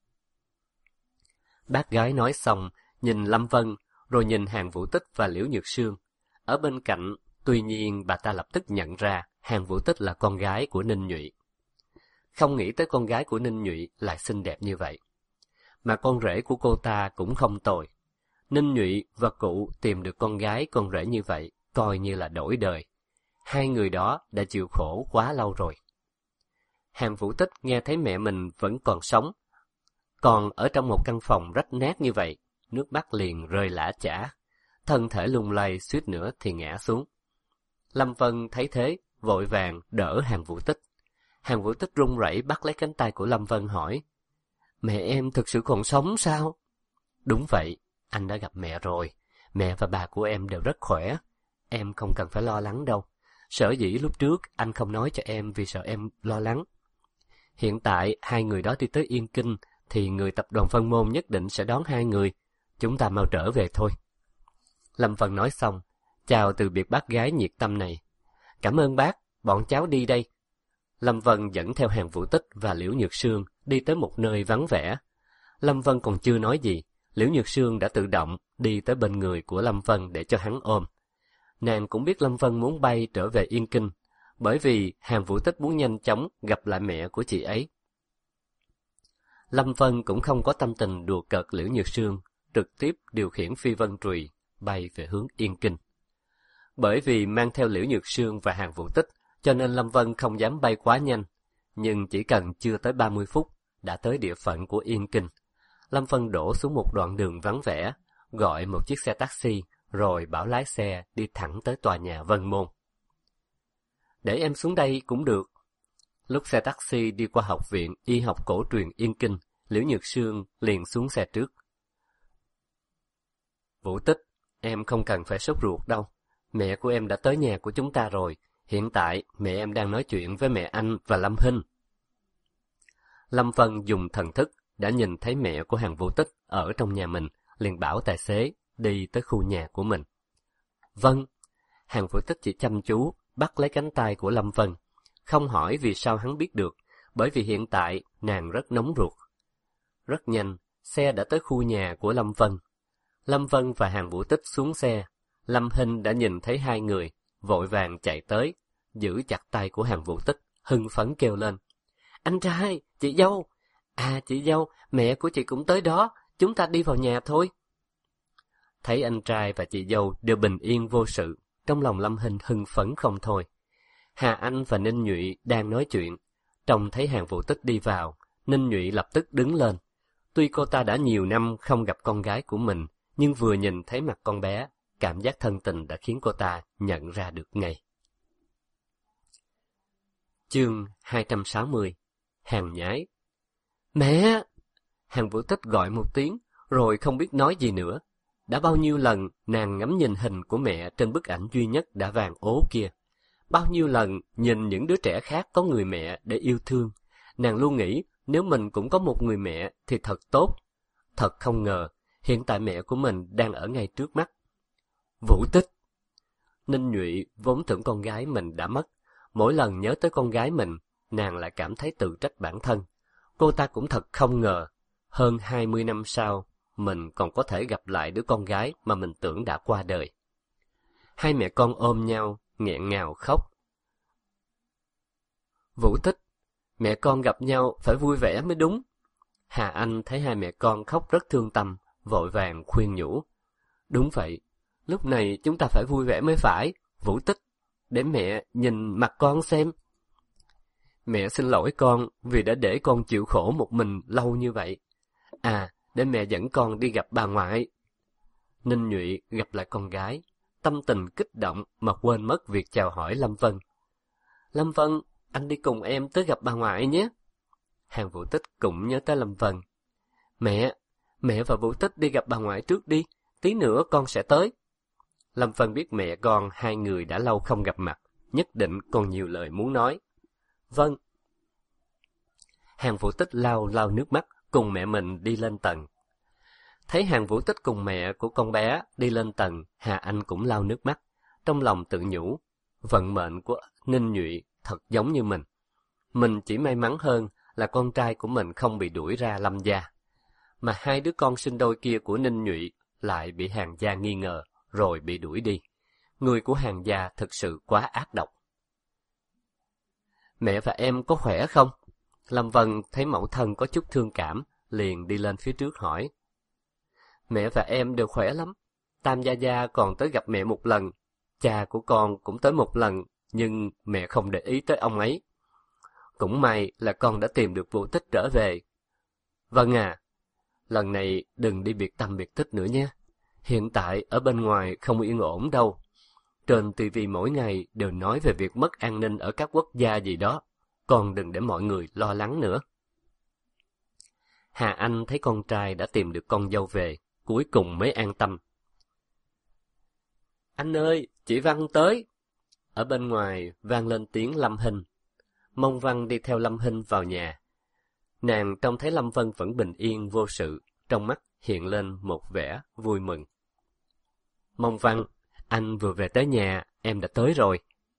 Bác gái nói xong, nhìn Lâm Vân, rồi nhìn Hàn Vũ Tích và Liễu Nhược Sương. Ở bên cạnh, tuy nhiên bà ta lập tức nhận ra Hàn Vũ Tích là con gái của Ninh Nhụy. Không nghĩ tới con gái của Ninh Nhụy lại xinh đẹp như vậy. Mà con rể của cô ta cũng không tồi. Ninh Nhụy và cụ tìm được con gái con rể như vậy, coi như là đổi đời. Hai người đó đã chịu khổ quá lâu rồi. Hàn Vũ Tích nghe thấy mẹ mình vẫn còn sống, còn ở trong một căn phòng rách nát như vậy, nước mắt liền rơi lã chã, thân thể lung lay suýt nữa thì ngã xuống. Lâm Vân thấy thế, vội vàng đỡ Hàn Vũ Tích. Hàn Vũ Tích run rẩy bắt lấy cánh tay của Lâm Vân hỏi, mẹ em thực sự còn sống sao? Đúng vậy, anh đã gặp mẹ rồi, mẹ và bà của em đều rất khỏe, em không cần phải lo lắng đâu. Sở dĩ lúc trước anh không nói cho em vì sợ em lo lắng. Hiện tại hai người đó đi tới Yên Kinh, thì người tập đoàn Vân Môn nhất định sẽ đón hai người. Chúng ta mau trở về thôi. Lâm Vân nói xong, chào từ biệt bác gái nhiệt tâm này. Cảm ơn bác, bọn cháu đi đây. Lâm Vân dẫn theo Hàn Vũ Tích và Liễu Nhược Sương đi tới một nơi vắng vẻ. Lâm Vân còn chưa nói gì, Liễu Nhược Sương đã tự động đi tới bên người của Lâm Vân để cho hắn ôm. Nàng cũng biết Lâm Vân muốn bay trở về Yên Kinh, bởi vì Hàn Vũ Tích muốn nhanh chóng gặp lại mẹ của chị ấy. Lâm Vân cũng không có tâm tình đùa cợt Liễu Nhược Sương, trực tiếp điều khiển phi vân trùy bay về hướng Yên Kinh. Bởi vì mang theo Liễu Nhược Sương và Hàn Vũ Tích, cho nên Lâm Vân không dám bay quá nhanh, nhưng chỉ cần chưa tới 30 phút đã tới địa phận của Yên Kinh. Lâm Vân đổ xuống một đoạn đường vắng vẻ, gọi một chiếc xe taxi, rồi bảo lái xe đi thẳng tới tòa nhà Vân Môn. Để em xuống đây cũng được. Lúc xe taxi đi qua học viện y học cổ truyền Yên Kinh, Liễu Nhược Sương liền xuống xe trước. Vũ Tích, em không cần phải sốt ruột đâu. Mẹ của em đã tới nhà của chúng ta rồi. Hiện tại mẹ em đang nói chuyện với mẹ anh và Lâm Hinh. Lâm Vân dùng thần thức đã nhìn thấy mẹ của Hàn Vũ Tích ở trong nhà mình, liền bảo tài xế đi tới khu nhà của mình. Vâng. Hàn Vũ Tích chỉ chăm chú bắt lấy cánh tay của Lâm Vân, không hỏi vì sao hắn biết được, bởi vì hiện tại nàng rất nóng ruột. Rất nhanh, xe đã tới khu nhà của Lâm Vân. Lâm Vân và Hàn Vũ Tích xuống xe. Lâm Hinh đã nhìn thấy hai người, vội vàng chạy tới, giữ chặt tay của Hàn Vũ Tích, hưng phấn kêu lên. Anh trai, chị dâu! À chị dâu, mẹ của chị cũng tới đó, chúng ta đi vào nhà thôi. Thấy anh trai và chị dâu đều bình yên vô sự, trong lòng Lâm Hinh hưng phấn không thôi. Hà Anh và Ninh Nhụy đang nói chuyện, trông thấy Hàn Vũ Tích đi vào, Ninh Nhụy lập tức đứng lên. Tuy cô ta đã nhiều năm không gặp con gái của mình, nhưng vừa nhìn thấy mặt con bé, cảm giác thân tình đã khiến cô ta nhận ra được ngay. Chương 260. Hàng nhái. Mẹ! Hàn Vũ Tích gọi một tiếng, rồi không biết nói gì nữa. Đã bao nhiêu lần nàng ngắm nhìn hình của mẹ trên bức ảnh duy nhất đã vàng ố kia. Bao nhiêu lần nhìn những đứa trẻ khác có người mẹ để yêu thương, nàng luôn nghĩ nếu mình cũng có một người mẹ thì thật tốt. Thật không ngờ, hiện tại mẹ của mình đang ở ngay trước mắt. Vũ Tích! Ninh Nhụy vốn tưởng con gái mình đã mất. Mỗi lần nhớ tới con gái mình, nàng lại cảm thấy tự trách bản thân. Cô ta cũng thật không ngờ, hơn 20 năm sau, mình còn có thể gặp lại đứa con gái mà mình tưởng đã qua đời. Hai mẹ con ôm nhau, nghẹn ngào khóc. Vũ Tích, mẹ con gặp nhau phải vui vẻ mới đúng. Hà Anh thấy hai mẹ con khóc rất thương tâm, vội vàng khuyên nhủ. Đúng vậy, lúc này chúng ta phải vui vẻ mới phải, Vũ Tích, để mẹ nhìn mặt con xem. Mẹ xin lỗi con vì đã để con chịu khổ một mình lâu như vậy. À, để mẹ dẫn con đi gặp bà ngoại. Ninh Nhụy gặp lại con gái, tâm tình kích động mà quên mất việc chào hỏi Lâm Vân. Lâm Vân, anh đi cùng em tới gặp bà ngoại nhé. Hàng Vũ Tích cũng nhớ tới Lâm Vân. Mẹ và Vũ Tích đi gặp bà ngoại trước đi, tí nữa con sẽ tới. Lâm Vân biết mẹ con hai người đã lâu không gặp mặt, nhất định còn nhiều lời muốn nói. Vâng. Hàng Vũ Tích lau nước mắt, cùng mẹ mình đi lên tầng. Thấy Hàng Vũ Tích cùng mẹ của con bé đi lên tầng, Hà Anh cũng lau nước mắt, trong lòng tự nhủ, vận mệnh của Ninh Nhụy thật giống như mình. Mình chỉ may mắn hơn là con trai của mình không bị đuổi ra Lâm gia, mà hai đứa con sinh đôi kia của Ninh Nhụy lại bị Hàng gia nghi ngờ, rồi bị đuổi đi. Người của Hàng gia thực sự quá ác độc. Mẹ và em có khỏe không? Lâm Vân thấy mẫu thân có chút thương cảm, liền đi lên phía trước hỏi. Mẹ và em đều khỏe lắm. Tam gia gia còn tới gặp mẹ một lần, cha của con cũng tới một lần, nhưng mẹ không để ý tới ông ấy. Cũng may là con đã tìm được Vũ Tích trở về. Vâng à, lần này đừng đi biệt tâm biệt tích nữa nhé. Hiện tại ở bên ngoài không yên ổn đâu. Trên TV mỗi ngày đều nói về việc mất an ninh ở các quốc gia gì đó. Con đừng để mọi người lo lắng nữa. Hà Anh thấy con trai đã tìm được con dâu về, cuối cùng mới an tâm. Anh ơi, chị Văn tới. Ở bên ngoài vang lên tiếng Lâm Hinh. Mông Văn đi theo Lâm Hinh vào nhà. Nàng trông thấy Lâm Vân vẫn bình yên vô sự, trong mắt hiện lên một vẻ vui mừng. Mông Văn, anh vừa về tới nhà, em đã tới rồi.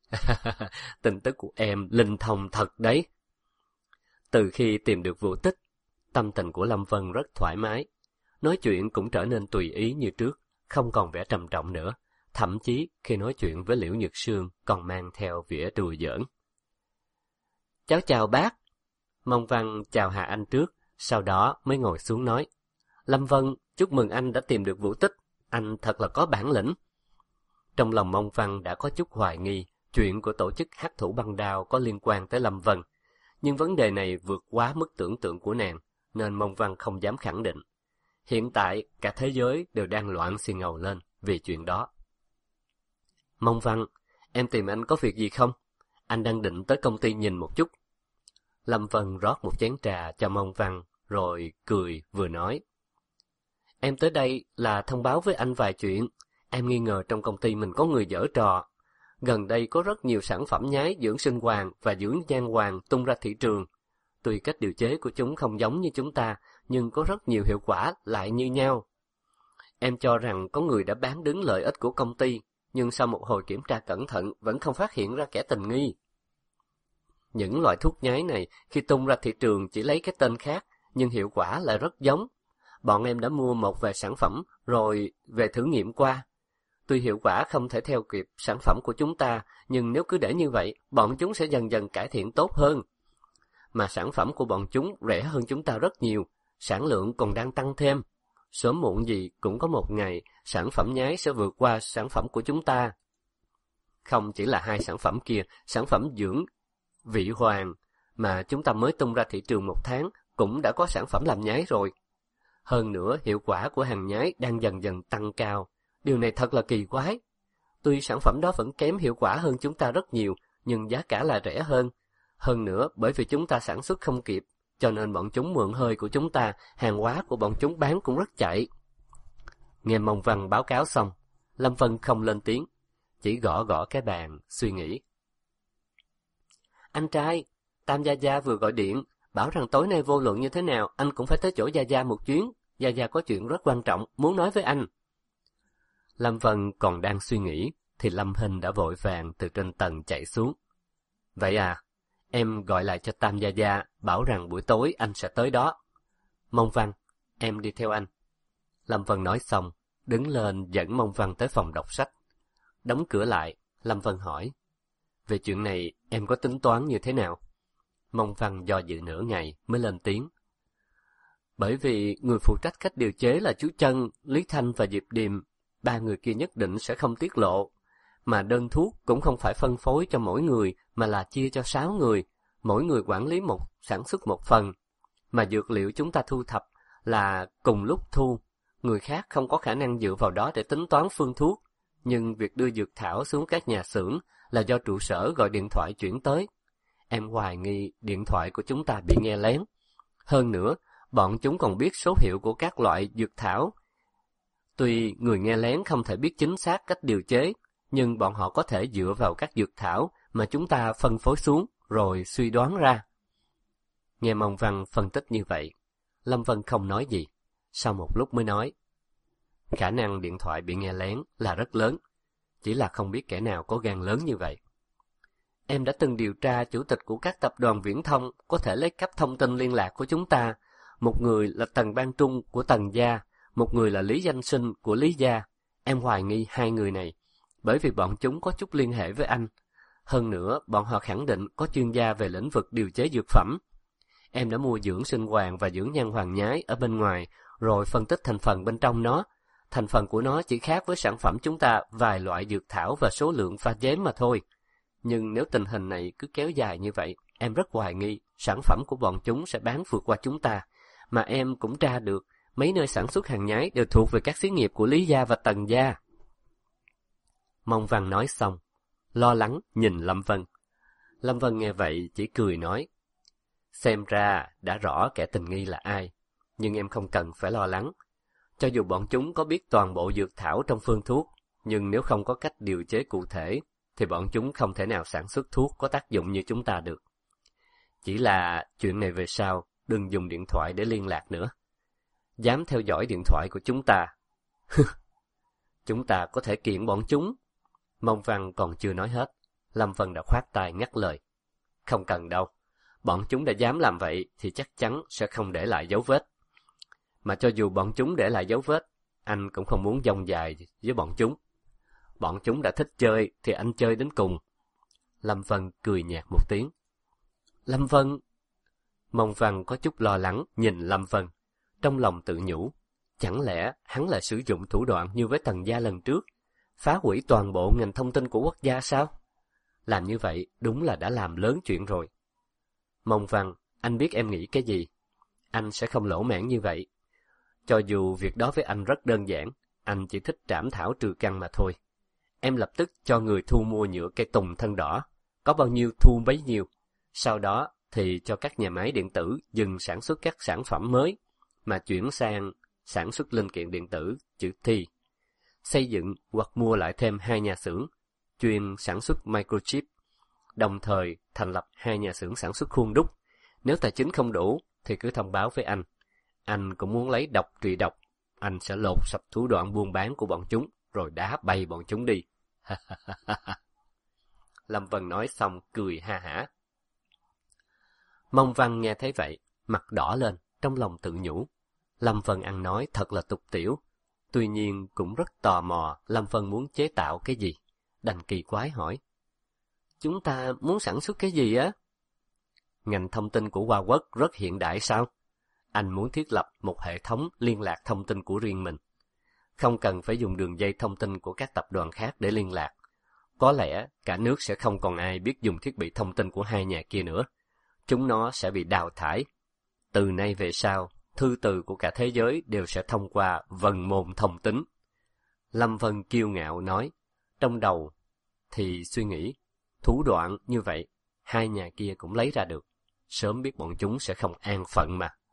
Tin tức của em linh thông thật đấy. Từ khi tìm được Vũ Tích, tâm tình của Lâm Vân rất thoải mái. Nói chuyện cũng trở nên tùy ý như trước, không còn vẻ trầm trọng nữa. Thậm chí khi nói chuyện với Liễu Nhược Sương còn mang theo vẻ đùa giỡn. Cháu chào bác. Mông Văn chào Hà Anh trước, sau đó mới ngồi xuống nói. Lâm Vân, chúc mừng anh đã tìm được Vũ Tích, anh thật là có bản lĩnh. Trong lòng Mông Văn đã có chút hoài nghi chuyện của tổ chức Hắc Thủ Băng Đao có liên quan tới Lâm Vân, nhưng vấn đề này vượt quá mức tưởng tượng của nàng, nên Mông Văn không dám khẳng định. Hiện tại cả thế giới đều đang loạn xì ngầu lên vì chuyện đó. Mông Văn, em tìm anh có việc gì không? Anh đang định tới công ty nhìn một chút. Lâm Vân rót một chén trà cho Mông Văn, rồi cười vừa nói. Em tới đây là thông báo với anh vài chuyện. Em nghi ngờ trong công ty mình có người giở trò. Gần đây có rất nhiều sản phẩm nhái dưỡng sinh hoàng và dưỡng nhan hoàng tung ra thị trường. Tuy cách điều chế của chúng không giống như chúng ta, nhưng có rất nhiều hiệu quả lại như nhau. Em cho rằng có người đã bán đứng lợi ích của công ty, nhưng sau một hồi kiểm tra cẩn thận vẫn không phát hiện ra kẻ tình nghi. Những loại thuốc nhái này khi tung ra thị trường chỉ lấy cái tên khác, nhưng hiệu quả lại rất giống. Bọn em đã mua một vài sản phẩm rồi về thử nghiệm qua. Tuy hiệu quả không thể theo kịp sản phẩm của chúng ta, nhưng nếu cứ để như vậy, bọn chúng sẽ dần dần cải thiện tốt hơn. Mà sản phẩm của bọn chúng rẻ hơn chúng ta rất nhiều, sản lượng còn đang tăng thêm. Sớm muộn gì cũng có một ngày, sản phẩm nhái sẽ vượt qua sản phẩm của chúng ta. Không chỉ là hai sản phẩm kia, sản phẩm dưỡng vị hoàng mà chúng ta mới tung ra thị trường một tháng cũng đã có sản phẩm làm nhái rồi. Hơn nữa, hiệu quả của hàng nhái đang dần dần tăng cao. Điều này thật là kỳ quái. Tuy sản phẩm đó vẫn kém hiệu quả hơn chúng ta rất nhiều, nhưng giá cả là rẻ hơn. Hơn nữa, bởi vì chúng ta sản xuất không kịp, cho nên bọn chúng mượn hơi của chúng ta, hàng hóa của bọn chúng bán cũng rất chạy. Nghe Mông Văn báo cáo xong, Lâm Vân không lên tiếng, chỉ gõ gõ cái bàn, suy nghĩ. Anh trai, Tam Gia Gia vừa gọi điện, bảo rằng tối nay vô luận như thế nào, anh cũng phải tới chỗ Gia Gia một chuyến. Gia Gia có chuyện rất quan trọng, muốn nói với anh. Lâm Vân còn đang suy nghĩ, thì Lâm Hinh đã vội vàng từ trên tầng chạy xuống. Vậy à, em gọi lại cho Tam Gia Gia, bảo rằng buổi tối anh sẽ tới đó. Mông Văn, em đi theo anh. Lâm Vân nói xong, đứng lên dẫn Mông Văn tới phòng đọc sách. Đóng cửa lại, Lâm Vân hỏi. Về chuyện này, em có tính toán như thế nào? Mông Văn do dự nửa ngày mới lên tiếng. Bởi vì người phụ trách cách điều chế là chú Trân, Lý Thanh và Diệp Điềm, ba người kia nhất định sẽ không tiết lộ. Mà đơn thuốc cũng không phải phân phối cho mỗi người, mà là chia cho 6 người, mỗi người quản lý sản xuất một phần. Mà dược liệu chúng ta thu thập là cùng lúc thu, người khác không có khả năng dựa vào đó để tính toán phương thuốc. Nhưng việc đưa dược thảo xuống các nhà xưởng là do trụ sở gọi điện thoại chuyển tới. Em hoài nghi điện thoại của chúng ta bị nghe lén. Hơn nữa, bọn chúng còn biết số hiệu của các loại dược thảo. Tuy người nghe lén không thể biết chính xác cách điều chế, nhưng bọn họ có thể dựa vào các dược thảo mà chúng ta phân phối xuống, rồi suy đoán ra. Nghe Mông Văn phân tích như vậy, Lâm Vân không nói gì. Sau một lúc mới nói, khả năng điện thoại bị nghe lén là rất lớn, chỉ là không biết kẻ nào có gan lớn như vậy. Em đã từng điều tra chủ tịch của các tập đoàn viễn thông có thể lấy cắp thông tin liên lạc của chúng ta. Một người là Tần Ban Trung của Tần gia, một người là Lý Danh Sinh của Lý gia. Em hoài nghi 2 người này, bởi vì bọn chúng có chút liên hệ với anh. Hơn nữa, bọn họ khẳng định có chuyên gia về lĩnh vực điều chế dược phẩm. Em đã mua dưỡng sinh hoàng và dưỡng nhan hoàng nhái ở bên ngoài, rồi phân tích thành phần bên trong nó. Thành phần của nó chỉ khác với sản phẩm chúng ta vài loại dược thảo và số lượng pha chế mà thôi. Nhưng nếu tình hình này cứ kéo dài như vậy, em rất hoài nghi sản phẩm của bọn chúng sẽ bán vượt qua chúng ta. Mà em cũng tra được, mấy nơi sản xuất hàng nhái đều thuộc về các xí nghiệp của Lý gia và Tần gia. Mông Văn nói xong, lo lắng nhìn Lâm Vân. Lâm Vân nghe vậy chỉ cười nói, xem ra đã rõ kẻ tình nghi là ai, nhưng em không cần phải lo lắng. Cho dù bọn chúng có biết toàn bộ dược thảo trong phương thuốc, nhưng nếu không có cách điều chế cụ thể, thì bọn chúng không thể nào sản xuất thuốc có tác dụng như chúng ta được. Chỉ là chuyện này về sau, đừng dùng điện thoại để liên lạc nữa. Dám theo dõi điện thoại của chúng ta. Chúng ta có thể kiện bọn chúng. Mông Văn còn chưa nói hết, Lâm Vân đã khoát tay ngắt lời. Không cần đâu, bọn chúng đã dám làm vậy thì chắc chắn sẽ không để lại dấu vết. Mà cho dù bọn chúng để lại dấu vết, anh cũng không muốn dông dài với bọn chúng. Bọn chúng đã thích chơi thì anh chơi đến cùng. Lâm Vân cười nhạt một tiếng. Lâm Vân... Mông Văn có chút lo lắng nhìn Lâm Vân, trong lòng tự nhủ, chẳng lẽ hắn lại sử dụng thủ đoạn như với Tần gia lần trước, phá hủy toàn bộ ngành thông tin của quốc gia sao? Làm như vậy đúng là đã làm lớn chuyện rồi. Mông Văn, anh biết em nghĩ cái gì? Anh sẽ không lỗ mãn như vậy. Cho dù việc đó với anh rất đơn giản, anh chỉ thích trảm thảo trừ căn mà thôi. Em lập tức cho người thu mua nhựa cây tùng thân đỏ, có bao nhiêu thu bấy nhiêu. Sau đó thì cho các nhà máy điện tử dừng sản xuất các sản phẩm mới, mà chuyển sang sản xuất linh kiện điện tử, chữ T. Xây dựng hoặc mua lại thêm 2 nhà xưởng, chuyên sản xuất microchip, đồng thời thành lập 2 nhà xưởng sản xuất khuôn đúc. Nếu tài chính không đủ, thì cứ thông báo với anh. Anh cũng muốn lấy độc trị độc, anh sẽ lột sạch thủ đoạn buôn bán của bọn chúng, rồi đá bay bọn chúng đi. Lâm Vân nói xong cười ha hả. Mông Văn nghe thấy vậy, mặt đỏ lên, trong lòng tự nhủ. Lâm Vân ăn nói thật là tục tiểu, tuy nhiên cũng rất tò mò Lâm Vân muốn chế tạo cái gì. Đành kỳ quái hỏi. Chúng ta muốn sản xuất cái gì á? Ngành thông tin của Hoa Quốc rất hiện đại sao? Anh muốn thiết lập một hệ thống liên lạc thông tin của riêng mình. Không cần phải dùng đường dây thông tin của các tập đoàn khác để liên lạc. Có lẽ cả nước sẽ không còn ai biết dùng thiết bị thông tin của 2 nhà kia nữa. Chúng nó sẽ bị đào thải. Từ nay về sau, thư từ của cả thế giới đều sẽ thông qua vần môn thông tín. Lâm Vân kiêu ngạo nói, trong đầu thì suy nghĩ, thủ đoạn như vậy, 2 nhà kia cũng lấy ra được. Sớm biết bọn chúng sẽ không an phận mà.